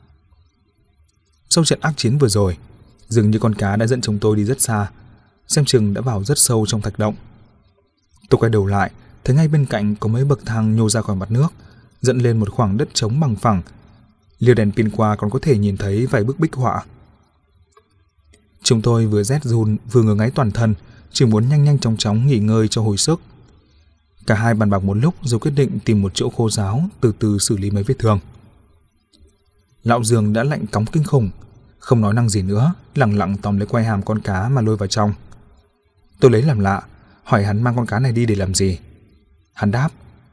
Sau trận ác chiến vừa rồi, dường như con cá đã dẫn chúng tôi đi rất xa, xem chừng đã vào rất sâu trong thạch động. Tôi quay đầu lại, thấy ngay bên cạnh có mấy bậc thang nhô ra khỏi mặt nước, dẫn lên một khoảng đất trống bằng phẳng. Liều đèn pin qua còn có thể nhìn thấy vài bức bích họa. Chúng tôi vừa rét run vừa ngứa ngáy toàn thân, chỉ muốn nhanh nhanh chóng chóng nghỉ ngơi cho hồi sức. Cả hai bàn bạc một lúc rồi quyết định tìm một chỗ khô ráo, từ từ xử lý mấy vết thương. Lão Dương đã lạnh cóng kinh khủng, không nói năng gì nữa, lẳng lặng tóm lấy quai hàm con cá mà lôi vào trong. Tôi lấy làm lạ, hỏi hắn mang con cá này đi để làm gì. Hắn đáp,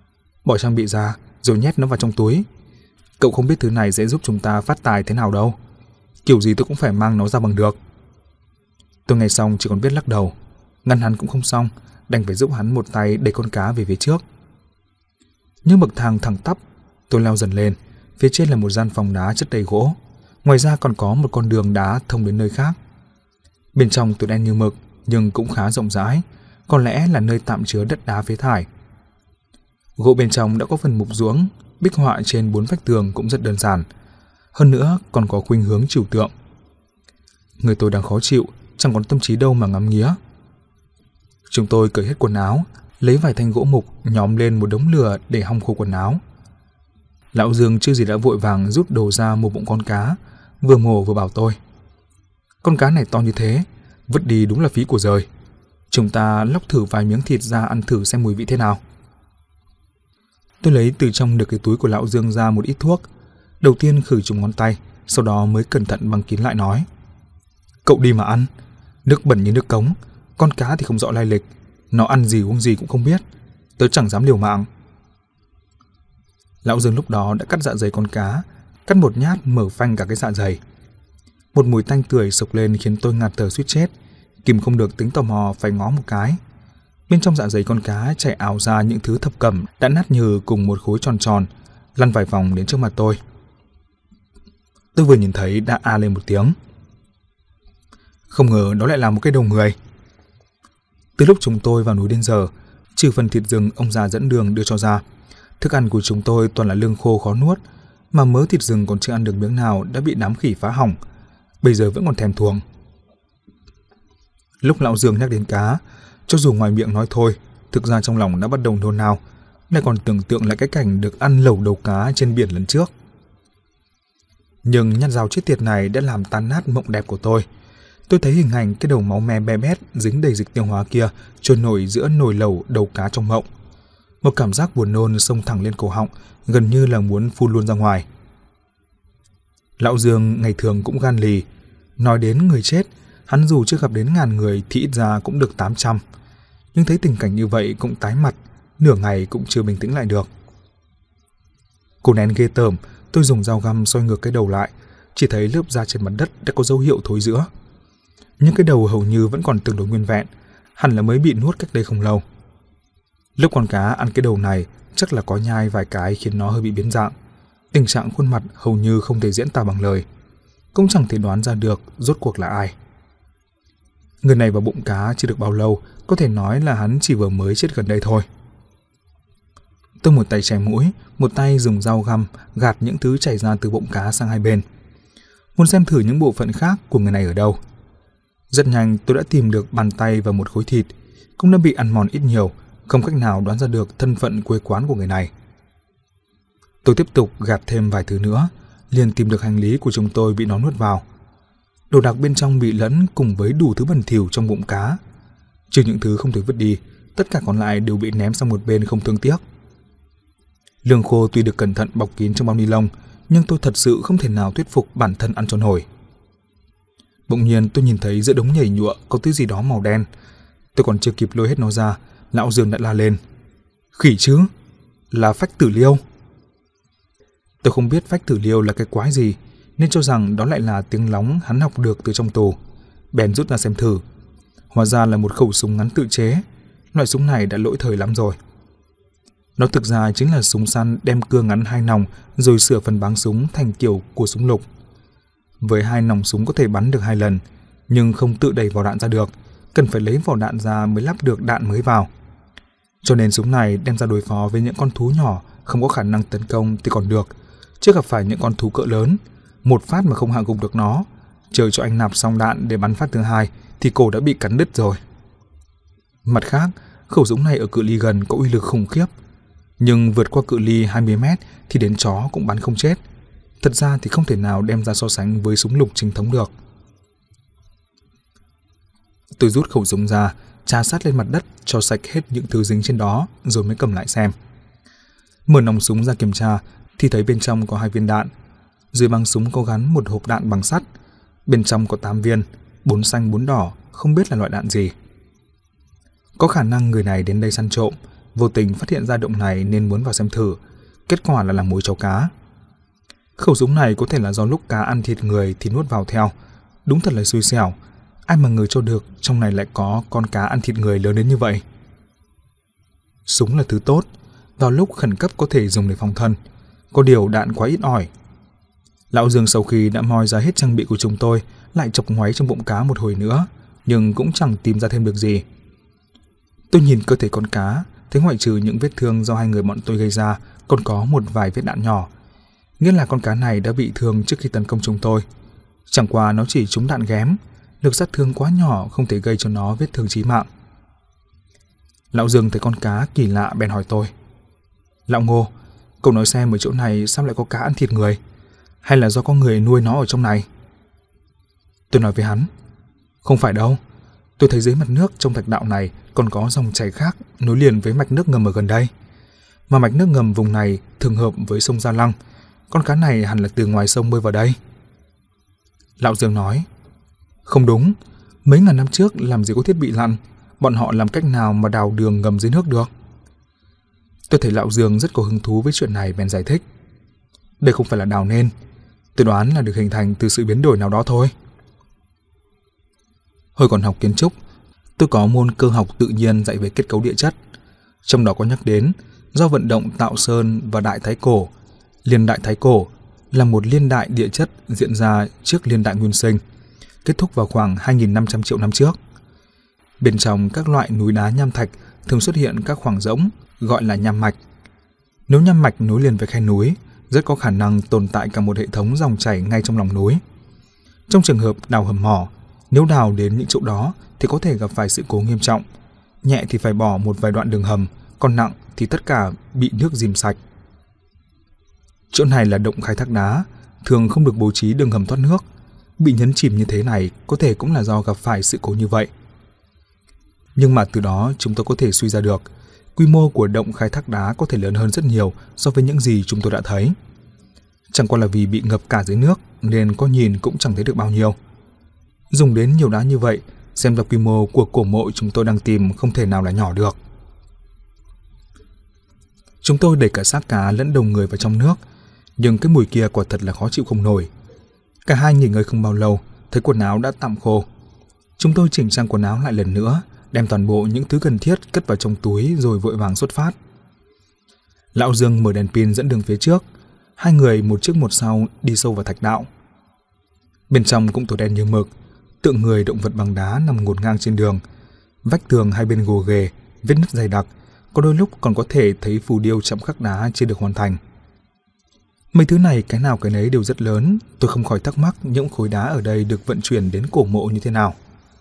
bỏ trang bị ra rồi nhét nó vào trong túi. Cậu không biết thứ này sẽ giúp chúng ta phát tài thế nào đâu. Kiểu gì tôi cũng phải mang nó ra bằng được. Tôi nghe xong chỉ còn biết lắc đầu. Ngăn hắn cũng không xong, đành phải giúp hắn một tay đẩy con cá về phía trước. Những bậc thang thẳng tắp, tôi leo dần lên. Phía trên là một gian phòng đá chất đầy gỗ. Ngoài ra còn có một con đường đá thông đến nơi khác. Bên trong tối đen như mực nhưng cũng khá rộng rãi, có lẽ là nơi tạm chứa đất đá phế thải. Gỗ bên trong đã có phần mục ruỗng, bích họa trên 4 vách tường cũng rất đơn giản. Hơn nữa còn có khuynh hướng trừu tượng. Người tôi đang khó chịu, chẳng còn tâm trí đâu mà ngắm nghía. Chúng tôi cởi hết quần áo, lấy vài thanh gỗ mục nhóm lên một đống lửa để hong khô quần áo. Lão Dương chưa gì đã vội vàng rút đồ ra một bụng con cá, vừa mổ vừa bảo tôi: con cá này to như thế, vứt đi đúng là phí của giời. Chúng ta lóc thử vài miếng thịt ra ăn thử xem mùi vị thế nào. Tôi lấy từ trong được cái túi của lão Dương ra một ít thuốc. Đầu tiên khử trùng ngón tay, sau đó mới cẩn thận băng kín lại nói: cậu đi mà ăn, nước bẩn như nước cống, con cá thì không rõ lai lịch, nó ăn gì uống gì cũng không biết, tớ chẳng dám liều mạng. Lão Dương lúc đó đã cắt dạ dày con cá, cắt một nhát mở phanh cả cái dạ dày. Một mùi tanh tưởi sộc lên khiến tôi ngạt thở suýt chết, kìm không được tính tò mò phải ngó một cái. Bên trong dạ dày con cá chảy ào ra những thứ thập cẩm đã nát nhừ cùng một khối tròn tròn, lăn vài vòng đến trước mặt tôi. Tôi vừa nhìn thấy đã a lên một tiếng. Không ngờ đó lại là một cái đầu người. Từ lúc chúng tôi vào núi đến giờ, trừ phần thịt rừng ông già dẫn đường đưa cho ra, thức ăn của chúng tôi toàn là lương khô khó nuốt, mà mớ thịt rừng còn chưa ăn được miếng nào đã bị đám khỉ phá hỏng, bây giờ vẫn còn thèm thuồng. Lúc lão Dương nhắc đến cá, cho dù ngoài miệng nói thôi, thực ra trong lòng đã bắt đầu nôn nao, lại còn tưởng tượng lại cái cảnh được ăn lẩu đầu cá trên biển lần trước. Nhưng nhát dao chết tiệt này đã làm tan nát mộng đẹp của tôi. Tôi thấy hình ảnh cái đầu máu me be bét dính đầy dịch tiêu hóa kia trôi nổi giữa nồi lẩu đầu cá trong mộng. Một cảm giác buồn nôn xông thẳng lên cổ họng, gần như là muốn phun luôn ra ngoài. Lão Dương ngày thường cũng gan lì. Nói đến người chết, hắn dù chưa gặp đến 1000 người thì ít ra cũng được 800. Nhưng thấy tình cảnh như vậy cũng tái mặt, nửa ngày cũng chưa bình tĩnh lại được. Cô nén ghê tởm, tôi dùng dao găm xoay ngược cái đầu lại, chỉ thấy lớp da trên mặt đất đã có dấu hiệu thối rữa. Nhưng cái đầu hầu như vẫn còn tương đối nguyên vẹn, hẳn là mới bị nuốt cách đây không lâu. Lúc con cá ăn cái đầu này chắc là có nhai vài cái khiến nó hơi bị biến dạng. Tình trạng khuôn mặt hầu như không thể diễn tả bằng lời, cũng chẳng thể đoán ra được rốt cuộc là ai. Người này vào bụng cá chưa được bao lâu, có thể nói là hắn chỉ vừa mới chết gần đây thôi. Tôi một tay chẻ mũi, một tay dùng dao găm gạt những thứ chảy ra từ bụng cá sang hai bên, muốn xem thử những bộ phận khác của người này ở đâu. Rất nhanh tôi đã tìm được bàn tay và một khối thịt, cũng đã bị ăn mòn ít nhiều, không cách nào đoán ra được thân phận quê quán của người này. Tôi tiếp tục gạt thêm vài thứ nữa, liền tìm được hành lý của chúng tôi bị nó nuốt vào. Đồ đạc bên trong bị lẫn cùng với đủ thứ bẩn thỉu trong bụng cá. Trừ những thứ không thể vứt đi, tất cả còn lại đều bị ném sang một bên không thương tiếc. Lương khô tuy được cẩn thận bọc kín trong bao ni lông, nhưng tôi thật sự không thể nào thuyết phục bản thân ăn cho nổi. Bỗng nhiên tôi nhìn thấy giữa đống nhảy nhụa có thứ gì đó màu đen. Tôi còn chưa kịp lôi hết nó ra, lão Dương đã la lên: khỉ chứ, là phách tử liêu. Tôi không biết phách tử liêu là cái quái gì, nên cho rằng đó lại là tiếng lóng hắn học được từ trong tù, bèn rút ra xem thử. Hóa ra là một khẩu súng ngắn tự chế. Loại súng này đã lỗi thời lắm rồi. Nó thực ra chính là súng săn đem cưa ngắn 2 nòng rồi sửa phần báng súng thành kiểu của súng lục. Với 2 nòng súng có thể bắn được 2 lần, nhưng không tự đẩy vỏ đạn ra được, cần phải lấy vỏ đạn ra mới lắp được đạn mới vào. Cho nên súng này đem ra đối phó với những con thú nhỏ không có khả năng tấn công thì còn được, chứ gặp phải những con thú cỡ lớn, một phát mà không hạ gục được nó, chờ cho anh nạp xong đạn để bắn phát thứ hai thì cổ đã bị cắn đứt rồi. Mặt khác, khẩu súng này ở cự ly gần có uy lực khủng khiếp, nhưng vượt qua cự ly 20 mét thì đến chó cũng bắn không chết. Thật ra thì không thể nào đem ra so sánh với súng lục chính thống được. Tôi rút khẩu súng ra, chà sát lên mặt đất cho sạch hết những thứ dính trên đó rồi mới cầm lại xem. Mở nòng súng ra kiểm tra thì thấy bên trong có 2 viên đạn. Dưới băng súng có gắn một hộp đạn bằng sắt. Bên trong có 8 viên, 4 xanh 4 đỏ, không biết là loại đạn gì. Có khả năng người này đến đây săn trộm, vô tình phát hiện ra động này nên muốn vào xem thử, kết quả là làm mồi cho cá. Khẩu súng này có thể là do lúc cá ăn thịt người thì nuốt vào theo, đúng thật là xui xẻo, ai mà ngờ cho được trong này lại có con cá ăn thịt người lớn đến như vậy. Súng là thứ tốt, vào lúc khẩn cấp có thể dùng để phòng thân, có điều đạn quá ít ỏi. Lão Dương sau khi đã moi ra hết trang bị của chúng tôi, lại chọc ngoáy trong bụng cá một hồi nữa, nhưng cũng chẳng tìm ra thêm được gì. Tôi nhìn cơ thể con cá, thấy ngoại trừ những vết thương do hai người bọn tôi gây ra, còn có một vài vết đạn nhỏ. Nghĩa là con cá này đã bị thương trước khi tấn công chúng tôi. Chẳng qua nó chỉ trúng đạn ghém, lực sát thương quá nhỏ không thể gây cho nó vết thương chí mạng. Lão Dương thấy con cá kỳ lạ bèn hỏi tôi: Lão Ngô, cậu nói xem ở chỗ này sao lại có cá ăn thịt người? Hay là do có người nuôi nó ở trong này? Tôi nói với hắn: Không phải đâu, tôi thấy dưới mặt nước trong thạch đạo này còn có dòng chảy khác nối liền với mạch nước ngầm ở gần đây. Mà mạch nước ngầm vùng này thường hợp với sông Gia Lăng, con cá này hẳn là từ ngoài sông bơi vào đây. Lão Dương nói: Không đúng, mấy ngàn năm trước làm gì có thiết bị lặn, bọn họ làm cách nào mà đào đường ngầm dưới nước được? Tôi thấy Lão Dương rất có hứng thú với chuyện này bèn giải thích: Đây không phải là đào nên, tôi đoán là được hình thành từ sự biến đổi nào đó thôi. Hồi còn học kiến trúc, tôi có môn cơ học tự nhiên dạy về kết cấu địa chất. Trong đó có nhắc đến do vận động tạo sơn và Đại Thái Cổ, Liên Đại Thái Cổ là một liên đại địa chất diễn ra trước Liên Đại Nguyên Sinh, kết thúc vào khoảng 2.500 triệu năm trước. Bên trong các loại núi đá nham thạch thường xuất hiện các khoảng rỗng gọi là nham mạch. Nếu nham mạch nối liền với khe núi, rất có khả năng tồn tại cả một hệ thống dòng chảy ngay trong lòng núi. Trong trường hợp đào hầm mỏ, nếu đào đến những chỗ đó thì có thể gặp phải sự cố nghiêm trọng. Nhẹ thì phải bỏ một vài đoạn đường hầm, còn nặng thì tất cả bị nước dìm sạch. Chỗ này là động khai thác đá, thường không được bố trí đường hầm thoát nước. Bị nhấn chìm như thế này có thể cũng là do gặp phải sự cố như vậy. Nhưng mà từ đó chúng tôi có thể suy ra được, quy mô của động khai thác đá có thể lớn hơn rất nhiều so với những gì chúng tôi đã thấy. Chẳng qua là vì bị ngập cả dưới nước nên có nhìn cũng chẳng thấy được bao nhiêu. Dùng đến nhiều đá như vậy, xem ra quy mô của cổ mộ chúng tôi đang tìm không thể nào là nhỏ được. Chúng tôi đẩy cả xác cá lẫn đầu người vào trong nước, nhưng cái mùi kia quả thật là khó chịu không nổi. Cả hai nghỉ ngơi không bao lâu, thấy quần áo đã tạm khô. Chúng tôi chỉnh trang quần áo lại lần nữa, đem toàn bộ những thứ cần thiết cất vào trong túi rồi vội vàng xuất phát. Lão Dương mở đèn pin dẫn đường phía trước, hai người một trước một sau đi sâu vào thạch đạo. Bên trong cũng tối đen như mực, tượng người động vật bằng đá nằm ngổn ngang trên đường, vách tường hai bên gồ ghề, vết nứt dày đặc, có đôi lúc còn có thể thấy phù điêu chạm khắc đá chưa được hoàn thành. Mấy thứ này cái nào cái nấy đều rất lớn, tôi không khỏi thắc mắc những khối đá ở đây được vận chuyển đến cổ mộ như thế nào.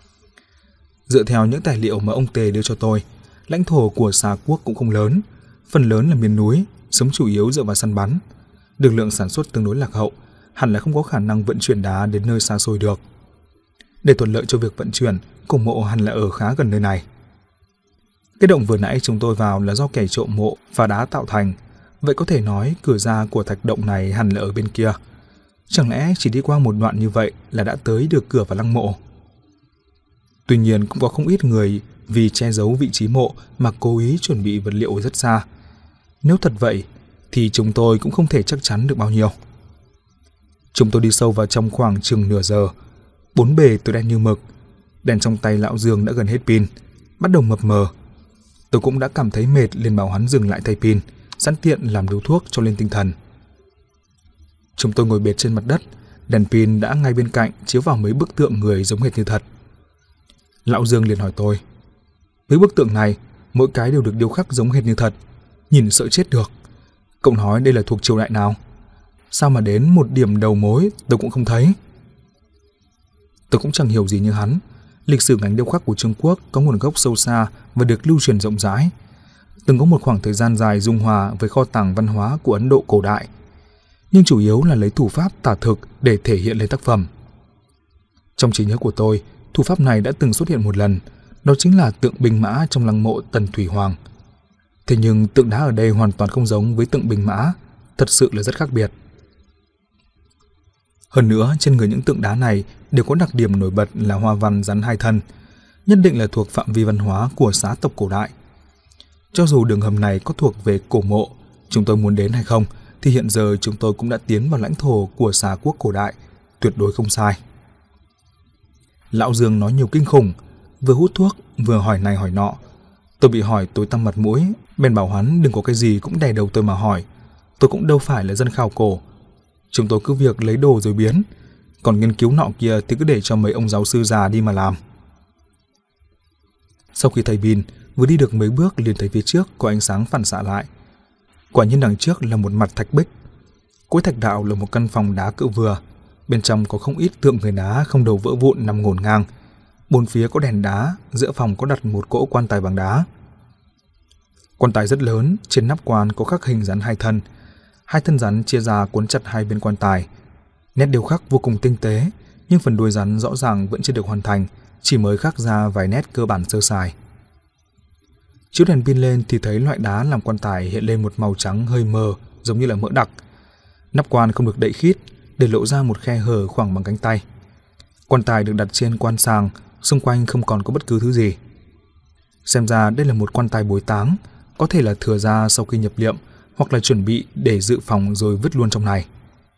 Dựa theo những tài liệu mà ông Tề đưa cho tôi, lãnh thổ của Xà Quốc cũng không lớn, phần lớn là miền núi, sống chủ yếu dựa vào săn bắn. Lực lượng sản xuất tương đối lạc hậu, hẳn là không có khả năng vận chuyển đá đến nơi xa xôi được. Để thuận lợi cho việc vận chuyển, cổ mộ hẳn là ở khá gần nơi này. Cái động vừa nãy chúng tôi vào là do kẻ trộm mộ phá đá tạo thành, vậy có thể nói cửa ra của thạch động này hẳn là ở bên kia. Chẳng lẽ chỉ đi qua một đoạn như vậy là đã tới được cửa vào lăng mộ? Tuy nhiên cũng có không ít người vì che giấu vị trí mộ mà cố ý chuẩn bị vật liệu rất xa. Nếu thật vậy thì chúng tôi cũng không thể chắc chắn được bao nhiêu. Chúng tôi đi sâu vào trong khoảng chừng nửa giờ. Bốn bề tối đen như mực, đèn trong tay Lão Dương đã gần hết pin, bắt đầu mập mờ. Tôi cũng đã cảm thấy mệt liền bảo hắn dừng lại thay pin, sẵn tiện làm điếu thuốc cho lên tinh thần. Chúng tôi ngồi bệt trên mặt đất, đèn pin đã ngay bên cạnh chiếu vào mấy bức tượng người giống hệt như thật. Lão Dương liền hỏi tôi: Mấy bức tượng này, mỗi cái đều được điêu khắc giống hệt như thật, nhìn sợ chết được. Cậu nói đây là thuộc triều đại nào? Sao mà đến một điểm đầu mối tôi cũng không thấy? Tôi cũng chẳng hiểu gì như hắn. Lịch sử ngành điêu khắc của Trung Quốc có nguồn gốc sâu xa và được lưu truyền rộng rãi. Từng có một khoảng thời gian dài dung hòa với kho tàng văn hóa của Ấn Độ cổ đại, nhưng chủ yếu là lấy thủ pháp tả thực để thể hiện lên tác phẩm. Trong trí nhớ của tôi, thủ pháp này đã từng xuất hiện một lần, đó chính là tượng binh mã trong lăng mộ Tần Thủy Hoàng. Thế nhưng tượng đá ở đây hoàn toàn không giống với tượng binh mã, thật sự là rất khác biệt. Hơn nữa, trên người những tượng đá này đều có đặc điểm nổi bật là hoa văn rắn hai thân, nhất định là thuộc phạm vi văn hóa của xá tộc cổ đại. Cho dù đường hầm này có thuộc về cổ mộ chúng tôi muốn đến hay không, thì hiện giờ chúng tôi cũng đã tiến vào lãnh thổ của xà quốc cổ đại, tuyệt đối không sai. Lão Dương nói nhiều kinh khủng, vừa hút thuốc vừa hỏi này hỏi nọ. Tôi bị hỏi tối tăm mặt mũi, bèn bảo hắn đừng có cái gì cũng đè đầu tôi mà hỏi. Tôi cũng đâu phải là dân khảo cổ. Chúng tôi cứ việc lấy đồ rồi biến, còn nghiên cứu nọ kia thì cứ để cho mấy ông giáo sư già đi mà làm. Sau khi thầy Bin vừa đi được mấy bước liền thấy phía trước có ánh sáng phản xạ lại. Quả nhiên đằng trước là một mặt thạch bích. Cuối thạch đạo là một căn phòng đá cỡ vừa. Bên trong có không ít tượng người đá không đầu vỡ vụn nằm ngổn ngang. Bốn phía có đèn đá, giữa phòng có đặt một cỗ quan tài bằng đá. Quan tài rất lớn, trên nắp quan có khắc hình rắn hai thân. Hai thân rắn chia ra cuốn chặt hai bên quan tài. Nét điêu khắc vô cùng tinh tế, nhưng phần đuôi rắn rõ ràng vẫn chưa được hoàn thành, chỉ mới khắc ra vài nét cơ bản sơ sài. Chiếu đèn pin lên thì thấy loại đá làm quan tài hiện lên một màu trắng hơi mờ, giống như là mỡ đặc. Nắp quan không được đậy khít, để lộ ra một khe hở khoảng bằng cánh tay. Quan tài được đặt trên quan sàng, xung quanh không còn có bất cứ thứ gì. Xem ra đây là một quan tài bồi táng, có thể là thừa ra sau khi nhập liệm, hoặc là chuẩn bị để dự phòng rồi vứt luôn trong này.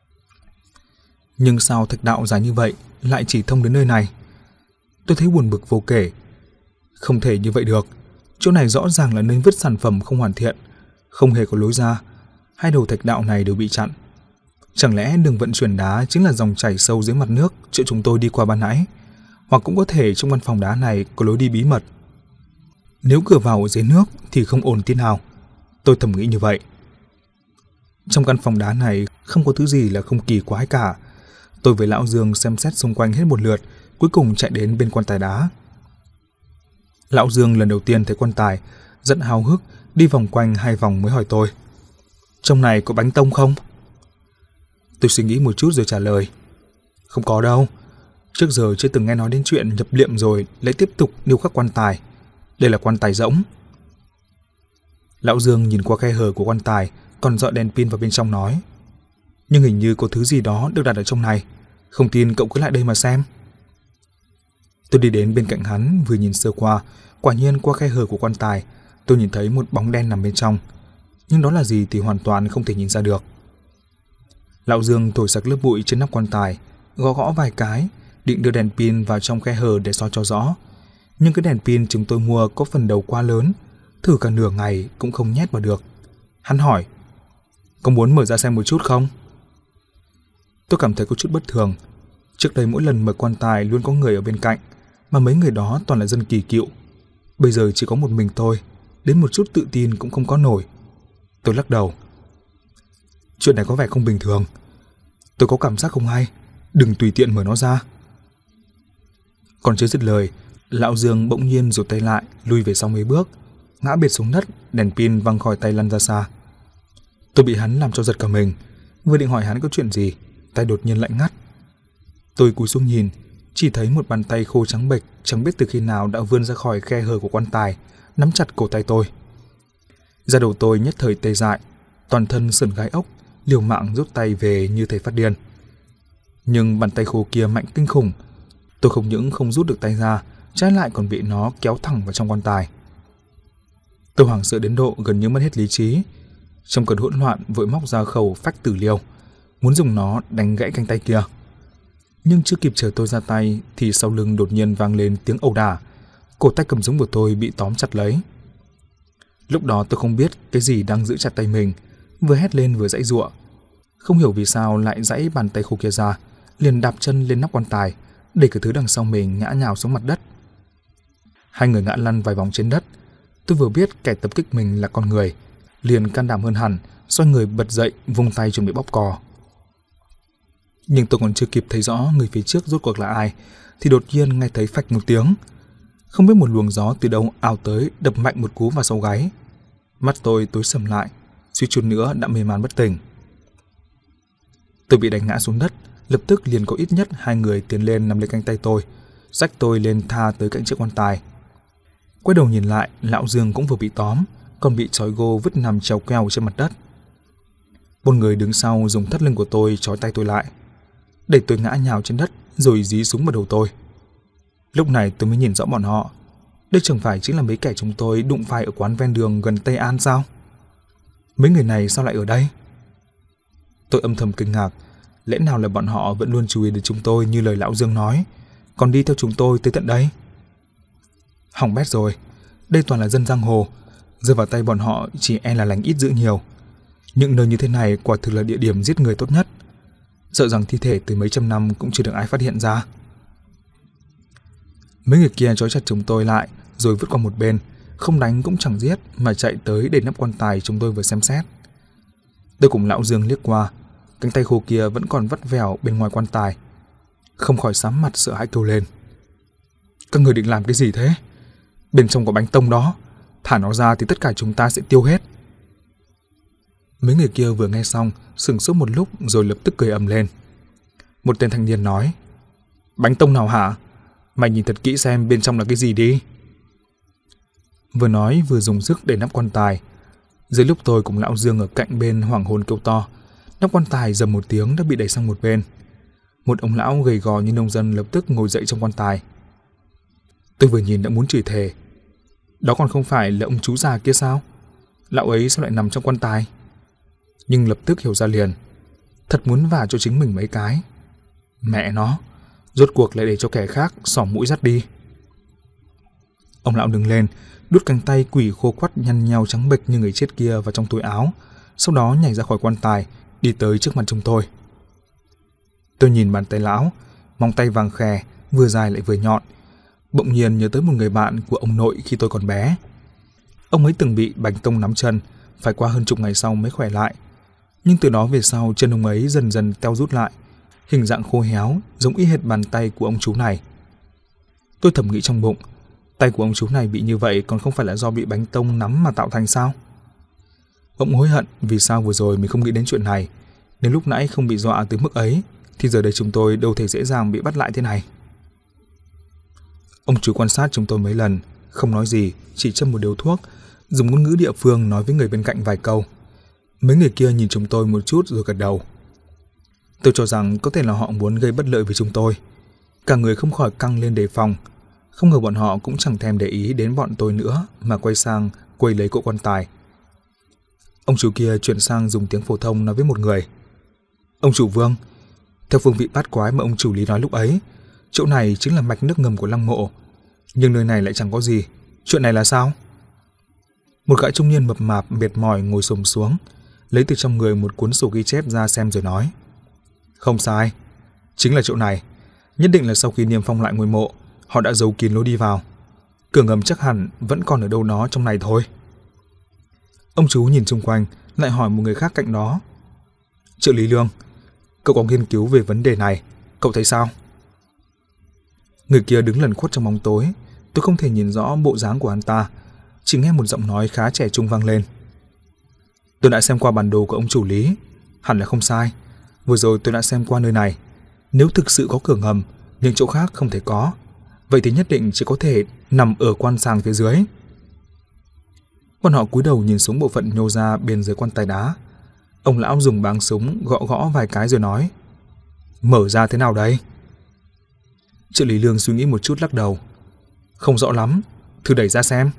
Nhưng sao thạch đạo dài như vậy lại chỉ thông đến nơi này? Tôi thấy buồn bực vô kể. Không thể như vậy được. Chỗ này rõ ràng là nơi vứt sản phẩm không hoàn thiện, không hề có lối ra. Hai đầu thạch đạo này đều bị chặn. Chẳng lẽ đường vận chuyển đá chính là dòng chảy sâu dưới mặt nước chỗ chúng tôi đi qua ban nãy? Hoặc cũng có thể trong căn phòng đá này có lối đi bí mật. Nếu cửa vào ở dưới nước thì không ổn tí nào. Tôi thầm nghĩ như vậy. Trong căn phòng đá này không có thứ gì là không kỳ quái cả. Tôi với Lão Dương xem xét xung quanh hết một lượt, cuối cùng chạy đến bên quan tài đá. Lão Dương lần đầu tiên thấy quan tài, rất háo hức, đi vòng quanh 2 vòng mới hỏi tôi: "Trong này có bánh tông không?" Tôi suy nghĩ một chút rồi trả lời: "Không có đâu. Trước giờ chưa từng nghe nói đến chuyện nhập liệm rồi lại tiếp tục điêu khắc quan tài. Đây là quan tài rỗng." Lão Dương nhìn qua khe hở của quan tài, còn dọi đèn pin vào bên trong nói: "Nhưng hình như có thứ gì đó được đặt ở trong này. Không tin cậu cứ lại đây mà xem." Tôi đi đến bên cạnh hắn, vừa nhìn sơ qua, quả nhiên qua khe hở của quan tài, tôi nhìn thấy một bóng đen nằm bên trong. Nhưng đó là gì thì hoàn toàn không thể nhìn ra được. Lão Dương thổi sặc lớp bụi trên nắp quan tài, gõ gõ vài cái, định đưa đèn pin vào trong khe hở để soi cho rõ. Nhưng cái đèn pin chúng tôi mua có phần đầu quá lớn, thử cả nửa ngày cũng không nhét vào được. Hắn hỏi: "Có muốn mở ra xem một chút không?" Tôi cảm thấy có chút bất thường. Trước đây mỗi lần mở quan tài luôn có người ở bên cạnh, mà mấy người đó toàn là dân kỳ cựu. Bây giờ chỉ có một mình tôi, đến một chút tự tin cũng không có nổi. Tôi lắc đầu: "Chuyện này có vẻ không bình thường. Tôi có cảm giác không hay, đừng tùy tiện mở nó ra." Còn chưa dứt lời, Lão Dương bỗng nhiên rụt tay lại, lui về sau mấy bước, ngã bệt xuống đất, đèn pin văng khỏi tay lăn ra xa. Tôi bị hắn làm cho giật cả mình, vừa định hỏi hắn có chuyện gì, tay đột nhiên lạnh ngắt. Tôi cúi xuống nhìn, chỉ thấy một bàn tay khô trắng bệch, chẳng biết từ khi nào đã vươn ra khỏi khe hở của quan tài, nắm chặt cổ tay tôi. Da đầu tôi nhất thời tê dại, toàn thân sởn gai ốc, liều mạng rút tay về như thể phát điên. Nhưng bàn tay khô kia mạnh kinh khủng, tôi không những không rút được tay ra, trái lại còn bị nó kéo thẳng vào trong quan tài. Tôi hoảng sợ đến độ gần như mất hết lý trí, trong cơn hỗn loạn vội móc ra khẩu phách tử liêu, muốn dùng nó đánh gãy cánh tay kia. Nhưng chưa kịp chờ tôi ra tay thì sau lưng đột nhiên vang lên tiếng ẩu đả, cổ tay cầm súng của tôi bị tóm chặt lấy. Lúc đó tôi không biết cái gì đang giữ chặt tay mình, vừa hét lên vừa giãy giụa. Không hiểu vì sao lại giãy bàn tay khô kia ra, liền đạp chân lên nắp quan tài, đẩy cái thứ đằng sau mình ngã nhào xuống mặt đất. Hai người ngã lăn vài vòng trên đất. Tôi vừa biết kẻ tập kích mình là con người, liền can đảm hơn hẳn, xoay người bật dậy, vung tay chuẩn bị bóp cò. Nhưng tôi còn chưa kịp thấy rõ người phía trước rốt cuộc là ai, thì đột nhiên nghe thấy phạch một tiếng. Không biết một luồng gió từ đâu ào tới, đập mạnh một cú vào sau gáy. Mắt tôi tối sầm lại, suýt chút nữa đã mê man bất tỉnh. Tôi bị đánh ngã xuống đất, lập tức liền có ít nhất 2 người tiến lên nắm lấy cánh tay tôi, xách tôi lên tha tới cạnh chiếc quan tài. Quay đầu nhìn lại, Lão Dương cũng vừa bị tóm, còn bị trói gô vứt nằm trèo queo trên mặt đất. Một người đứng sau dùng thắt lưng của tôi trói tay tôi lại, đẩy tôi ngã nhào trên đất rồi dí súng vào đầu tôi. Lúc này tôi mới nhìn rõ bọn họ. Đây chẳng phải chính là mấy kẻ chúng tôi đụng phải ở quán ven đường gần Tây An sao? Mấy người này sao lại ở đây? Tôi âm thầm kinh ngạc, lẽ nào là bọn họ vẫn luôn chú ý đến chúng tôi như lời lão Dương nói, còn đi theo chúng tôi tới tận đây? Hỏng bét rồi, đây toàn là dân giang hồ, rơi vào tay bọn họ chỉ e là lành ít dữ nhiều. Những nơi như thế này quả thực là địa điểm giết người tốt nhất, sợ rằng thi thể từ mấy trăm năm cũng chưa được ai phát hiện ra. Mấy người kia trói chặt chúng tôi lại rồi vứt qua một bên, không đánh cũng chẳng giết mà chạy tới để nắp quan tài chúng tôi vừa xem xét. Tôi cùng lão Dương liếc qua, cánh tay khô kia vẫn còn vắt vẻo bên ngoài quan tài, không khỏi sám mặt sợ hãi kêu lên: các người định làm cái gì thế? Bên trong có bánh tông đó, thả nó ra thì tất cả chúng ta sẽ tiêu hết. Mấy người kia vừa nghe xong sửng sốt một lúc rồi lập tức cười ầm lên. Một tên thanh niên nói: bánh tông nào hả? Mày nhìn thật kỹ xem bên trong là cái gì đi. Vừa nói vừa dùng sức để nắp quan tài. Dưới lúc tôi cùng lão Dương ở cạnh bên hoảng hồn kêu to, nắp quan tài rầm một tiếng đã bị đẩy sang một bên. Một ông lão gầy gò như nông dân lập tức ngồi dậy trong quan tài. Tôi vừa nhìn đã muốn chửi thề. Đó còn không phải là ông chú già kia sao? Lão ấy sao lại nằm trong quan tài? Nhưng lập tức hiểu ra liền, thật muốn vả cho chính mình mấy cái. Mẹ nó, rốt cuộc lại để cho kẻ khác xỏ mũi dắt đi. Ông lão đứng lên, đút cánh tay quỷ khô quắt nhăn nheo trắng bệch như người chết kia vào trong túi áo, sau đó nhảy ra khỏi quan tài, đi tới trước mặt chúng tôi. Tôi nhìn bàn tay lão, móng tay vàng khè, vừa dài lại vừa nhọn, bỗng nhiên nhớ tới một người bạn của ông nội khi tôi còn bé. Ông ấy từng bị bánh tông nắm chân, phải qua hơn chục ngày sau mới khỏe lại. Nhưng từ đó về sau chân ông ấy dần dần teo rút lại, hình dạng khô héo giống y hệt bàn tay của ông chú này. Tôi thầm nghĩ trong bụng, tay của ông chú này bị như vậy còn không phải là do bị bánh tông nắm mà tạo thành sao? Ông hối hận vì sao vừa rồi mình không nghĩ đến chuyện này. Nếu lúc nãy không bị dọa tới mức ấy thì giờ đây chúng tôi đâu thể dễ dàng bị bắt lại thế này. Ông chú quan sát chúng tôi mấy lần, không nói gì, chỉ châm một điếu thuốc, dùng ngôn ngữ địa phương nói với người bên cạnh vài câu. Mấy người kia nhìn chúng tôi một chút rồi gật đầu. Tôi cho rằng có thể là họ muốn gây bất lợi với chúng tôi. Cả người không khỏi căng lên đề phòng. Không ngờ bọn họ cũng chẳng thèm để ý đến bọn tôi nữa mà quay sang quay lấy cỗ quan tài. Ông chủ kia chuyển sang dùng tiếng phổ thông nói với một người: ông chủ Vương, theo phương vị bát quái mà ông chủ Lý nói lúc ấy, chỗ này chính là mạch nước ngầm của lăng mộ, nhưng nơi này lại chẳng có gì. Chuyện này là sao? Một gã trung niên mập mạp mệt mỏi ngồi xổm xuống, lấy từ trong người một cuốn sổ ghi chép ra xem rồi nói: không sai, chính là chỗ này. Nhất định là sau khi niêm phong lại ngôi mộ, họ đã giấu kín lối đi vào. Cửa ngầm chắc hẳn vẫn còn ở đâu đó trong này thôi. Ông chú nhìn xung quanh, lại hỏi một người khác cạnh đó: trợ lý Lương, cậu có nghiên cứu về vấn đề này, cậu thấy sao? Người kia đứng lẩn khuất trong bóng tối, tôi không thể nhìn rõ bộ dáng của hắn ta, chỉ nghe một giọng nói khá trẻ trung vang lên: tôi đã xem qua bản đồ của ông chủ Lý, hẳn là không sai. Vừa rồi tôi đã xem qua nơi này, nếu thực sự có cửa ngầm, nhưng chỗ khác không thể có, vậy thì nhất định chỉ có thể nằm ở quan sàng phía dưới. Bọn họ cúi đầu nhìn xuống bộ phận nhô ra bên dưới quan tài đá. Ông lão dùng báng súng gõ gõ vài cái rồi nói: mở ra thế nào đây? Trợ lý Lương suy nghĩ một chút lắc đầu: không rõ lắm, thử đẩy ra xem.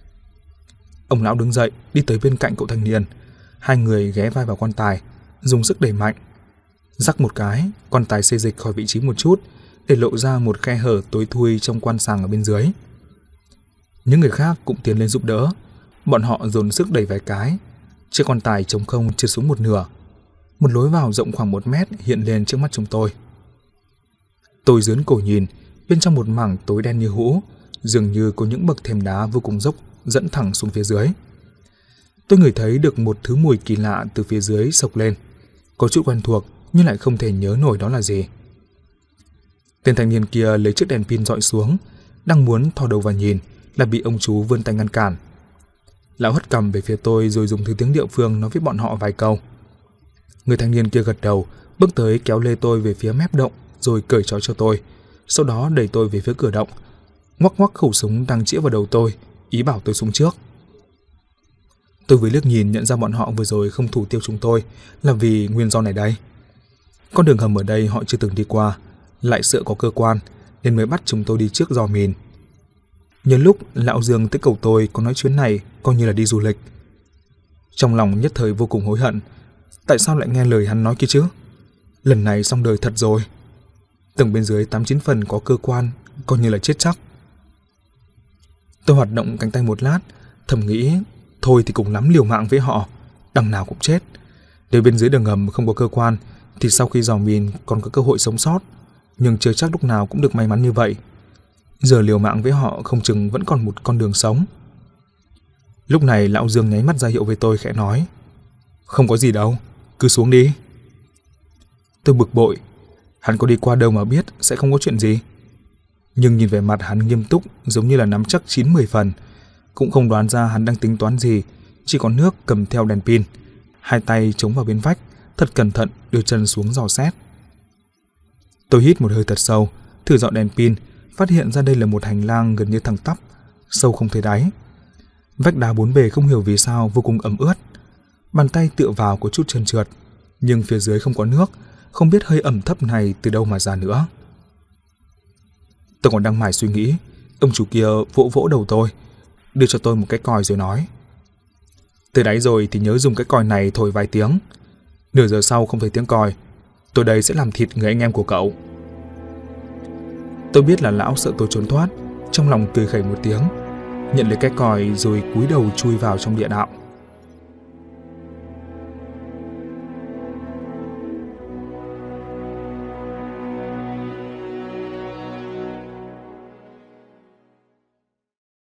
Ông lão đứng dậy đi tới bên cạnh cậu thanh niên. Hai người ghé vai vào quan tài, dùng sức đẩy mạnh. Rắc một cái, quan tài xê dịch khỏi vị trí một chút để lộ ra một khe hở tối thui trong quan sàng ở bên dưới. Những người khác cũng tiến lên giúp đỡ. Bọn họ dồn sức đẩy vài cái, chiếc quan tài trống không trượt xuống một nửa. Một lối vào rộng khoảng 1 mét hiện lên trước mắt chúng tôi. Tôi giớn cổ nhìn, bên trong một mảng tối đen như hũ, dường như có những bậc thềm đá vô cùng dốc dẫn thẳng xuống phía dưới. Tôi ngửi thấy được một thứ mùi kỳ lạ từ phía dưới xộc lên, có chút quen thuộc nhưng lại không thể nhớ nổi đó là gì. Tên thanh niên kia lấy chiếc đèn pin dọi xuống, đang muốn thò đầu vào nhìn là bị ông chú vươn tay ngăn cản. Lão hất cằm về phía tôi rồi dùng thứ tiếng địa phương nói với bọn họ vài câu. Người thanh niên kia gật đầu, bước tới kéo lê tôi về phía mép động rồi cởi trói cho tôi, sau đó đẩy tôi về phía cửa động, ngoắc ngoắc khẩu súng đang chĩa vào đầu tôi, ý bảo tôi xuống trước. Tôi vừa liếc nhìn nhận ra bọn họ vừa rồi không thủ tiêu chúng tôi là vì nguyên do này đây. Con đường hầm ở đây họ chưa từng đi qua, lại sợ có cơ quan nên mới bắt chúng tôi đi trước dò mìn. Nhân lúc lão Dương tới cầu tôi có nói chuyến này coi như là đi du lịch. Trong lòng nhất thời vô cùng hối hận. Tại sao lại nghe lời hắn nói kia chứ? Lần này xong đời thật rồi. Tầng bên dưới 8-9 phần có cơ quan, coi như là chết chắc. Tôi hoạt động cánh tay một lát, thầm nghĩ thôi thì cùng lắm liều mạng với họ, đằng nào cũng chết. Nếu bên dưới đường hầm không có cơ quan thì sau khi dò mìn còn có cơ hội sống sót, nhưng chưa chắc lúc nào cũng được may mắn như vậy. Giờ liều mạng với họ không chừng vẫn còn một con đường sống. Lúc này lão Dương nháy mắt ra hiệu với tôi khẽ nói: "Không có gì đâu, cứ xuống đi." Tôi bực bội, hắn có đi qua đâu mà biết sẽ không có chuyện gì. Nhưng nhìn vẻ mặt hắn nghiêm túc giống như là nắm chắc 9-10 phần, cũng không đoán ra hắn đang tính toán gì, chỉ có nước cầm theo đèn pin, hai tay chống vào bên vách, thật cẩn thận đưa chân xuống dò xét. Tôi hít một hơi thật sâu, thử dọn đèn pin, phát hiện ra đây là một hành lang gần như thẳng tắp, sâu không thấy đáy. Vách đá bốn bề không hiểu vì sao vô cùng ẩm ướt. Bàn tay tựa vào có chút trơn trượt, nhưng phía dưới không có nước, không biết hơi ẩm thấp này từ đâu mà ra nữa. Tôi còn đang mải suy nghĩ, ông chủ kia vỗ vỗ đầu tôi, đưa cho tôi một cái còi rồi nói: "Tới đáy rồi thì nhớ dùng cái còi này thổi vài tiếng. Nửa giờ sau không thấy tiếng còi, tôi đây sẽ làm thịt người anh em của cậu." Tôi biết là lão sợ tôi trốn thoát, trong lòng cười khẩy một tiếng, nhận lấy cái còi rồi cúi đầu chui vào trong địa đạo.